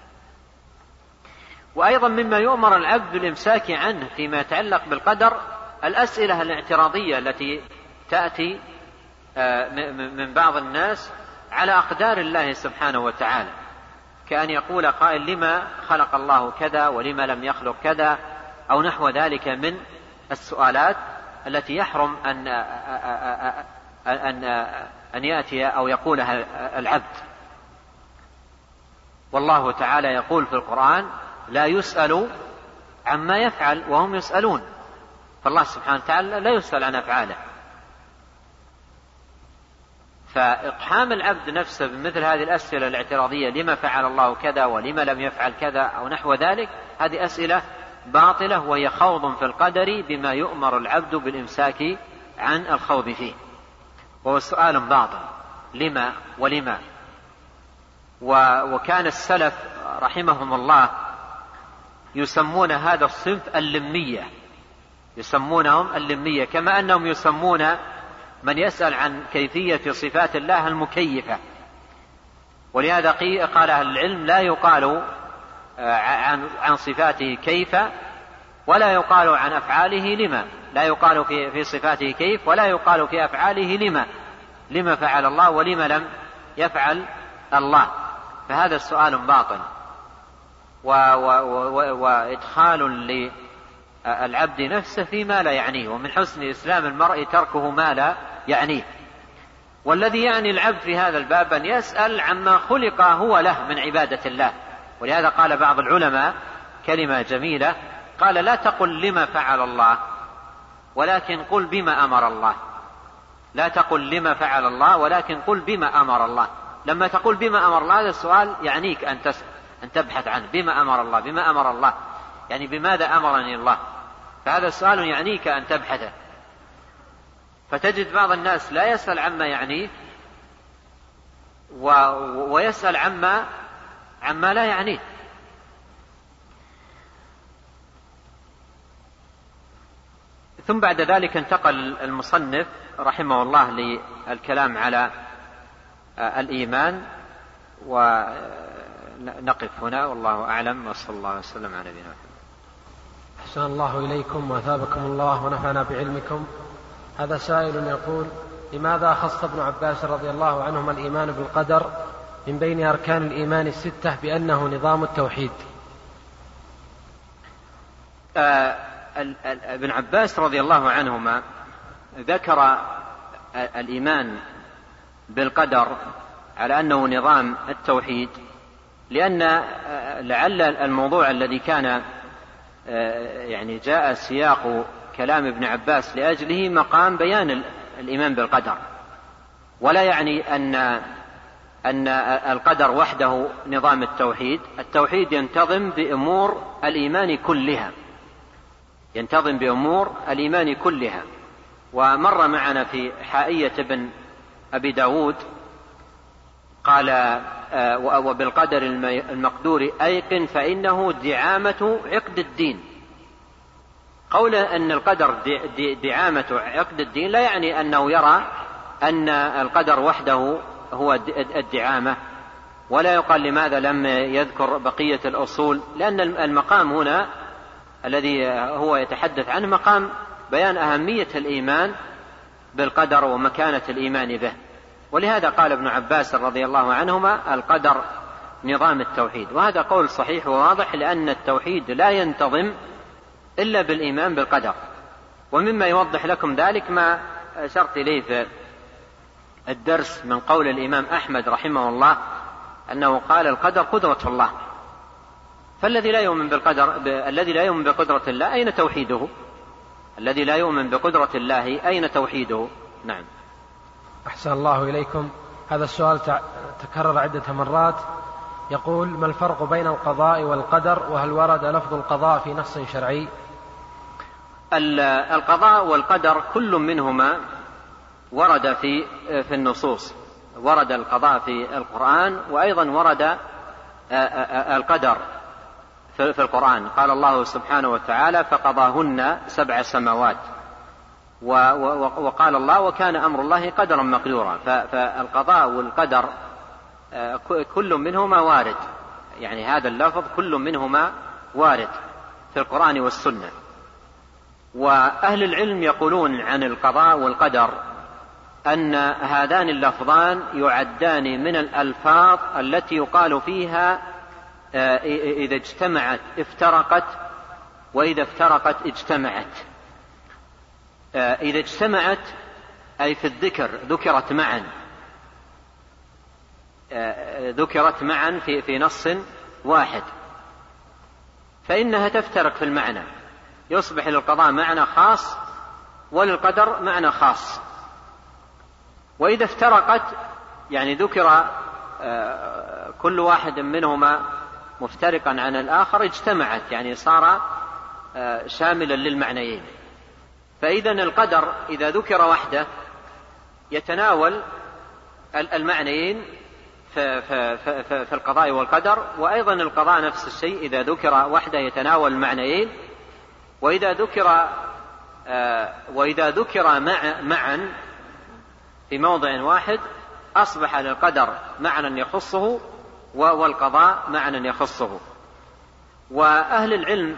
وأيضا مما يؤمر العبد بالإمساك عنه فيما يتعلق بالقدر الأسئلة الاعتراضية التي تأتي من بعض الناس على أقدار الله سبحانه وتعالى، كأن يقول قائل: لما خلق الله كذا ولما لم يخلق كذا، أو نحو ذلك من السؤالات التي يحرم أن أن أن يأتي أو يقولها العبد. والله تعالى يقول في القرآن: لا يسأل عما يفعل وهم يسألون. فالله سبحانه وتعالى لا يسأل عن أفعاله. فإقحام العبد نفسه بمثل هذه الأسئلة الاعتراضية: لما فعل الله كذا ولما لم يفعل كذا أو نحو ذلك، هذه أسئلة باطلة، وهي خوض في القدر بما يؤمر العبد بالإمساك عن الخوض فيه، وهو سؤال باطل: لما ولما. وكان السلف رحمهم الله يسمون هذا الصنف اللمية، يسمونهم اللمية، كما أنهم يسمون من يسأل عن كيفية صفات الله المكيفة. ولهذا قال أهل العلم: لا يقال عن صفاته كيف، ولا يقال عن أفعاله لما. لا يقال في صفاته كيف، ولا يقال في أفعاله لما. لما فعل الله ولما لم يفعل الله. فهذا السؤال باطل، وإدخال للعبد نفسه فيما لا يعنيه. ومن حسن إسلام المرء تركه ما لا يعنيه. والذي يعني العبد في هذا الباب أن يسأل عما خلق هو له من عبادة الله. ولهذا قال بعض العلماء كلمة جميلة، قال: لا تقل لما فعل الله، ولكن قل بما أمر الله. لا تقل لما فعل الله، ولكن قل بما أمر الله. لما تقول بما أمر الله، هذا السؤال يعنيك أن تسأل، أن تبحث عنه. بما أمر الله، بما أمر الله يعني بماذا أمرني الله. فهذا السؤال يعنيك أن تبحثه. فتجد بعض الناس لا يسأل عما يعنيه، و... ويسأل عما عما لا يعنيه. ثم بعد ذلك انتقل المصنف رحمه الله للكلام على الإيمان، ونقف هنا والله أعلم، وصلى الله وسلم على نبينا محمد. أحسن الله إليكم وأثابكم الله ونفعنا بعلمكم. هذا سائل يقول: لماذا خص ابن عباس رضي الله عنهما الإيمان بالقدر من بين أركان الإيمان الستة بأنه نظام التوحيد؟ آه ابن عباس رضي الله عنهما ذكر الإيمان بالقدر على أنه نظام التوحيد، لأن لعل الموضوع الذي كان يعني جاء سياق كلام ابن عباس لأجله مقام بيان الإيمان بالقدر، ولا يعني أن أن القدر وحده نظام التوحيد. التوحيد ينتظم بأمور الإيمان كلها، ينتظم بأمور الإيمان كلها. ومر معنا في حائية ابن أبي داود قال: وبالقدر المقدور أيقن فإنه دعامة عقد الدين. قول أن القدر دعامة عقد الدين لا يعني أنه يرى أن القدر وحده هو الدعامة، ولا يقال لماذا لم يذكر بقية الأصول، لأن المقام هنا الذي هو يتحدث عنه مقام بيان أهمية الإيمان بالقدر ومكانة الإيمان به. ولهذا قال ابن عباس رضي الله عنهما: القدر نظام التوحيد. وهذا قول صحيح وواضح، لأن التوحيد لا ينتظم إلا بالإيمان بالقدر. ومما يوضح لكم ذلك ما أشرت إليه في الدرس من قول الإمام أحمد رحمه الله، أنه قال: القدر قدرة الله. فالذي لا يؤمن بالقدر ب... الذي لا يؤمن بقدرة الله أين توحيده؟ الذي لا يؤمن بقدرة الله أين توحيده؟ نعم. أحسن الله إليكم. هذا السؤال تكرر عدة مرات، يقول: ما الفرق بين القضاء والقدر، وهل ورد لفظ القضاء في نص شرعي؟ القضاء والقدر كل منهما ورد في في النصوص. ورد القضاء في القرآن، وأيضا ورد القدر في القرآن. قال الله سبحانه وتعالى: فقضاهن سبع سماوات. وقال الله: وكان أمر الله قدرا مقدورا. فالقضاء والقدر كل منهما وارد، يعني هذا اللفظ كل منهما وارد في القرآن والسنة. وأهل العلم يقولون عن القضاء والقدر أن هذان اللفظان يعدان من الألفاظ التي يقال فيها إذا اجتمعت افترقت، وإذا افترقت اجتمعت. إذا اجتمعت أي في الذكر ذكرت معا، ذكرت معا في في نص واحد، فإنها تفترق في المعنى، يصبح للقضاء معنى خاص وللقدر معنى خاص. وإذا افترقت يعني ذكر كل واحد منهما مفترقا عن الآخر اجتمعت، يعني صار شاملا للمعنيين. فإذا القدر إذا ذكر وحده يتناول المعنيين في, في, في, في القضاء والقدر، وأيضا القضاء نفس الشيء إذا ذكر وحده يتناول المعنيين. وإذا ذكر وإذا ذكر مع معا في موضع واحد أصبح للقدر معنى يخصه والقضاء معنى يخصه. وأهل العلم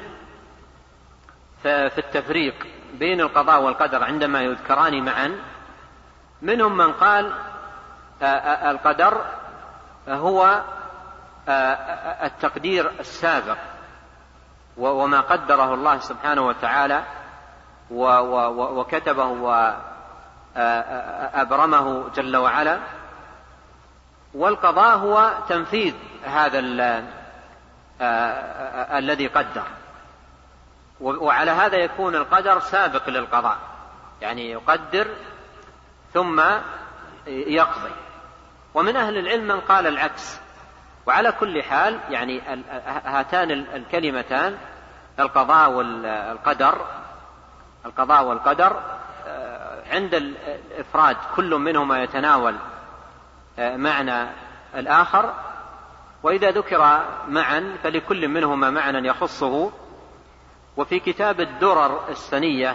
في التفريق بين القضاء والقدر عندما يذكران معا، منهم من قال القدر هو التقدير السابق وما قدره الله سبحانه وتعالى وكتبه وأبرمه جل وعلا، والقضاء هو تنفيذ هذا الذي قدر. وعلى هذا يكون القدر سابق للقضاء، يعني يقدر ثم يقضي. ومن أهل العلم من قال العكس. وعلى كل حال يعني هاتان الكلمتان القضاء والقدر القضاء والقدر عند الإفراد كل منهما يتناول معنى الآخر، وإذا ذكر معا فلكل منهما معنى يخصه. وفي كتاب الدرر السنية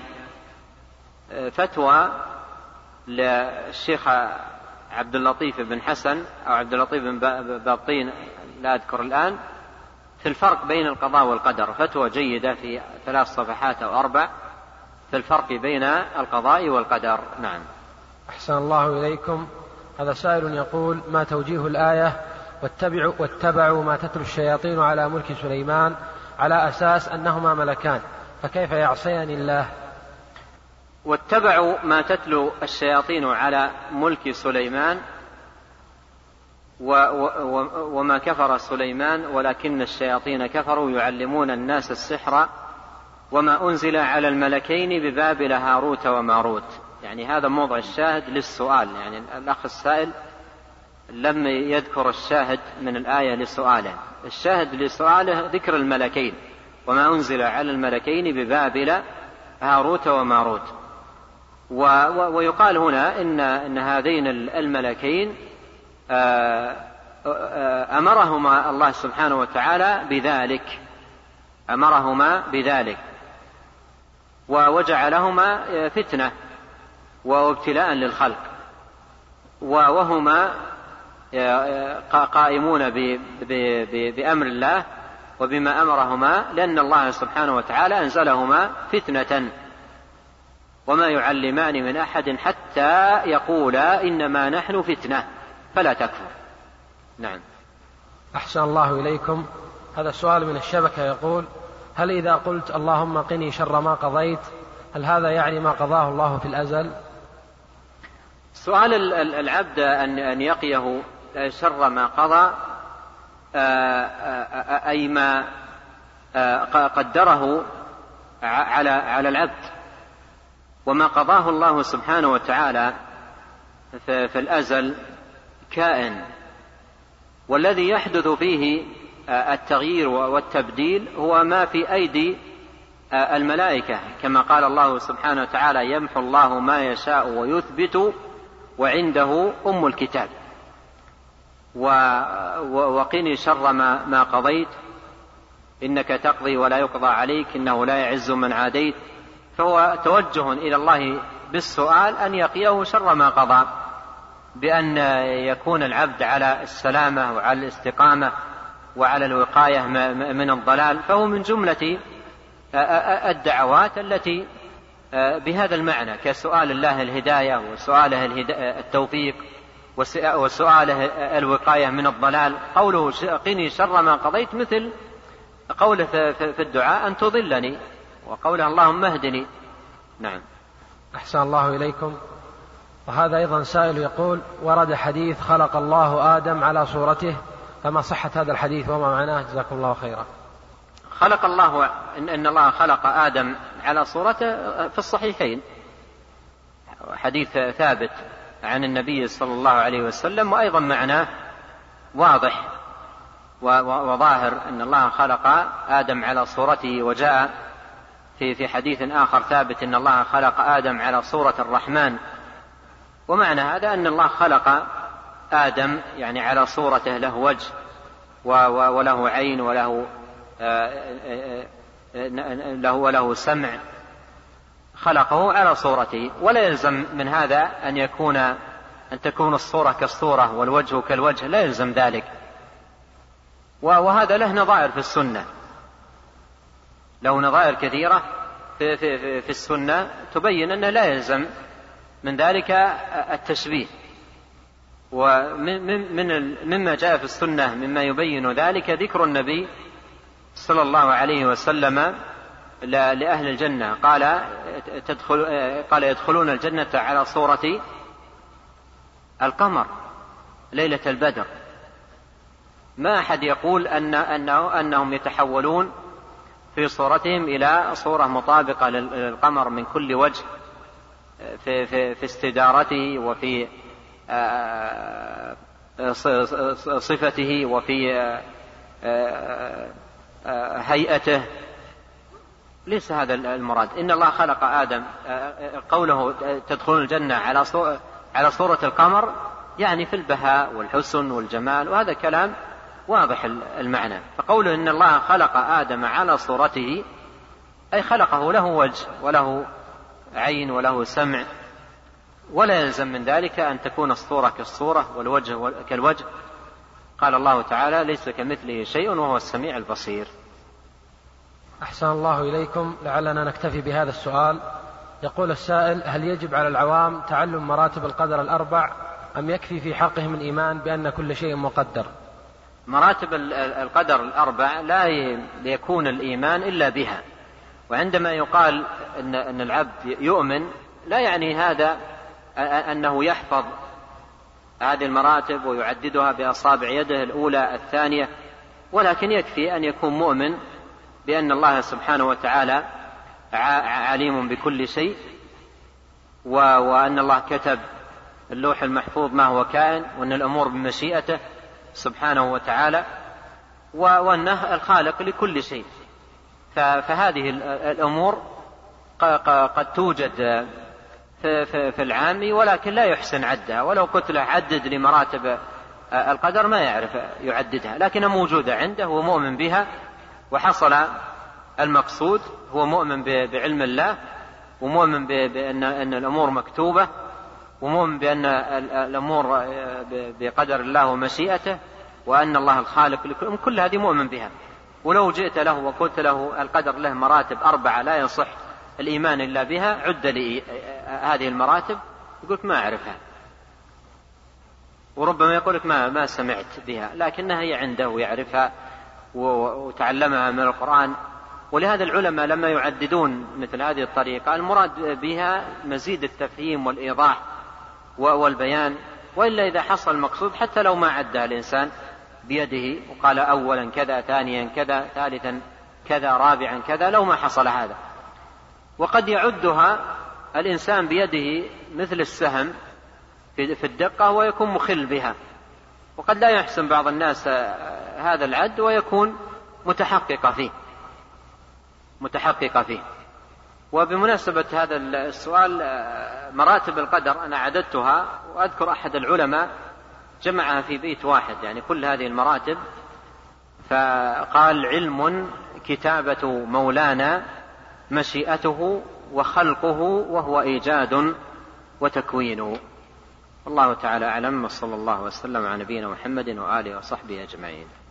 فتوى للشيخ عبد اللطيف بن حسن أو عبد اللطيف بن بابطين لا أذكر الآن في الفرق بين القضاء والقدر، فتوى جيدة في ثلاث صفحات أو أربع في الفرق بين القضاء والقدر. نعم. أحسن الله إليكم. هذا سائل يقول: ما توجيه الآية واتبعوا, واتبعوا ما تتلو الشياطين على ملك سليمان على أساس أنهما ملكان، فكيف يعصيان الله؟ واتبعوا ما تتلو الشياطين على ملك سليمان و و وما كفر سليمان ولكن الشياطين كفروا يعلمون الناس السحر وما أنزل على الملكين ببابل هاروت وماروت. يعني هذا موضع الشاهد للسؤال، يعني الأخ السائل لم يذكر الشاهد من الآية لسؤاله. الشاهد لسؤاله ذكر الملكين وما أنزل على الملكين ببابل هاروت وماروت. ويقال هنا إن, إن هذين الملكين أمرهما الله سبحانه وتعالى بذلك أمرهما بذلك وجعلهما فتنة وابتلاء للخلق، وهما قائمون بأمر الله وبما أمرهما، لأن الله سبحانه وتعالى أنزلهما فتنة وما يعلمان من أحد حتى يقولا إنما نحن فتنة فلا تكفر. نعم. أحسن الله إليكم. هذا السؤال من الشبكة يقول: هل إذا قلت اللهم قني شر ما قضيت هل هذا يعني ما قضاه الله في الأزل؟ سؤال العبد أن يقيه شر ما قضى أي ما قدره على على العبد، وما قضاه الله سبحانه وتعالى في الأزل كائن، والذي يحدث فيه التغيير والتبديل هو ما في أيدي الملائكة، كما قال الله سبحانه وتعالى: يمحو الله ما يشاء ويثبت وعنده أم الكتاب، وقني شر ما قضيت إنك تقضي ولا يقضى عليك إنه لا يعز من عاديت. فهو توجه إلى الله بالسؤال أن يقيه شر ما قضى، بأن يكون العبد على السلامة وعلى الاستقامة وعلى الوقاية من الضلال. فهو من جملة الدعوات التي بهذا المعنى، كسؤال الله الهداية وسؤاله التوفيق وسؤاله الوقاية من الضلال. قوله قني شر ما قضيت مثل قوله في الدعاء أن تضلني، وقوله اللهم اهدني. نعم. أحسن الله إليكم. وهذا أيضا سائل يقول: ورد حديث خلق الله آدم على صورته، فما صحة هذا الحديث وما معناه؟ جزاكم الله خيرا. خلق الله إن الله خلق آدم على صورته في الصحيحين، حديث ثابت عن النبي صلى الله عليه وسلم، وأيضا معناه واضح وظاهر أن الله خلق آدم على صورته. وجاء في في حديث آخر ثابت أن الله خلق آدم على صورة الرحمن. ومعنى هذا أن الله خلق آدم يعني على صورته، له وجه وله عين وله له وله سمع، خلقه على صورته. ولا يلزم من هذا أن يكون أن تكون الصورة كالصورة والوجه كالوجه، لا يلزم ذلك. وهذا له نظائر في السنة، له نظائر كثيرة في, في, في السنة تبين أنه لا يلزم من ذلك التشبيه. ومما جاء في السنة مما يبين ذلك ذكر النبي صلى الله عليه وسلم لأهل الجنة، قال تدخل قال يدخلون الجنة على صورة القمر ليلة البدر. ما أحد يقول أن أنه أنهم يتحولون في صورتهم إلى صورة مطابقة للقمر من كل وجه، في, في, في استدارته وفي صفته وفي هيئته. ليس هذا المراد. إن الله خلق آدم، قوله تدخلون الجنة على صورة القمر يعني في البهاء والحسن والجمال، وهذا كلام واضح المعنى. فقوله إن الله خلق آدم على صورته أي خلقه له وجه وله عين وله سمع، ولا يلزم من ذلك أن تكون الصورة كالصورة والوجه كالوجه. قال الله تعالى: ليس كمثله شيء وهو السميع البصير. أحسن الله إليكم. لعلنا نكتفي بهذا السؤال. يقول السائل: هل يجب على العوام تعلم مراتب القدر الأربع أم يكفي في حقهم الإيمان بأن كل شيء مقدر؟ مراتب القدر الأربع لا يكون الإيمان إلا بها. وعندما يقال أن أن العبد يؤمن لا يعني هذا أنه يحفظ هذه المراتب ويعددها بأصابع يده الأولى الثانية، ولكن يكفي أن يكون مؤمن بأن الله سبحانه وتعالى عليم بكل شيء، وأن الله كتب اللوح المحفوظ ما هو كائن، وأن الأمور بمشيئته سبحانه وتعالى، وأنه الخالق لكل شيء. فهذه الأمور قد توجد في العام ولكن لا يحسن عدها، ولو قلت له عدد لمراتب القدر ما يعرف يعددها، لكنها موجودة عنده، هو مؤمن بها وحصل المقصود. هو مؤمن بعلم الله، ومؤمن بأن الأمور مكتوبة، ومؤمن بأن الأمور بقدر الله ومشيئته، وأن الله الخالق لكل، كل هذه مؤمن بها. ولو جئت له وقلت له القدر له مراتب أربعة لا يصح الإيمان إلا بها، عد لي هذه المراتب، يقولك ما أعرفها، وربما يقولك ما ما سمعت بها، لكنها هي عنده ويعرفها وتعلمها من القرآن. ولهذا العلماء لما يعددون مثل هذه الطريقة المراد بها مزيد التفهيم والإيضاح والبيان، وإلا إذا حصل المقصود حتى لو ما عدها الإنسان بيده وقال أولا كذا ثانيا كذا ثالثا كذا رابعا كذا لو ما حصل هذا. وقد يعدها الإنسان بيده مثل السهم في الدقة ويكون مخل بها، وقد لا يحسن بعض الناس هذا العد ويكون متحقق فيه متحقق فيه. وبمناسبة هذا السؤال، مراتب القدر أنا عددتها، وأذكر أحد العلماء جمعها في بيت واحد، يعني كل هذه المراتب، فقال: علم كتابة مولانا، مشيئته وخلقه، وهو إيجاد وتكوين. الله تعالى أعلم، وصلى الله وسلم على نبينا محمد وآله وصحبه أجمعين.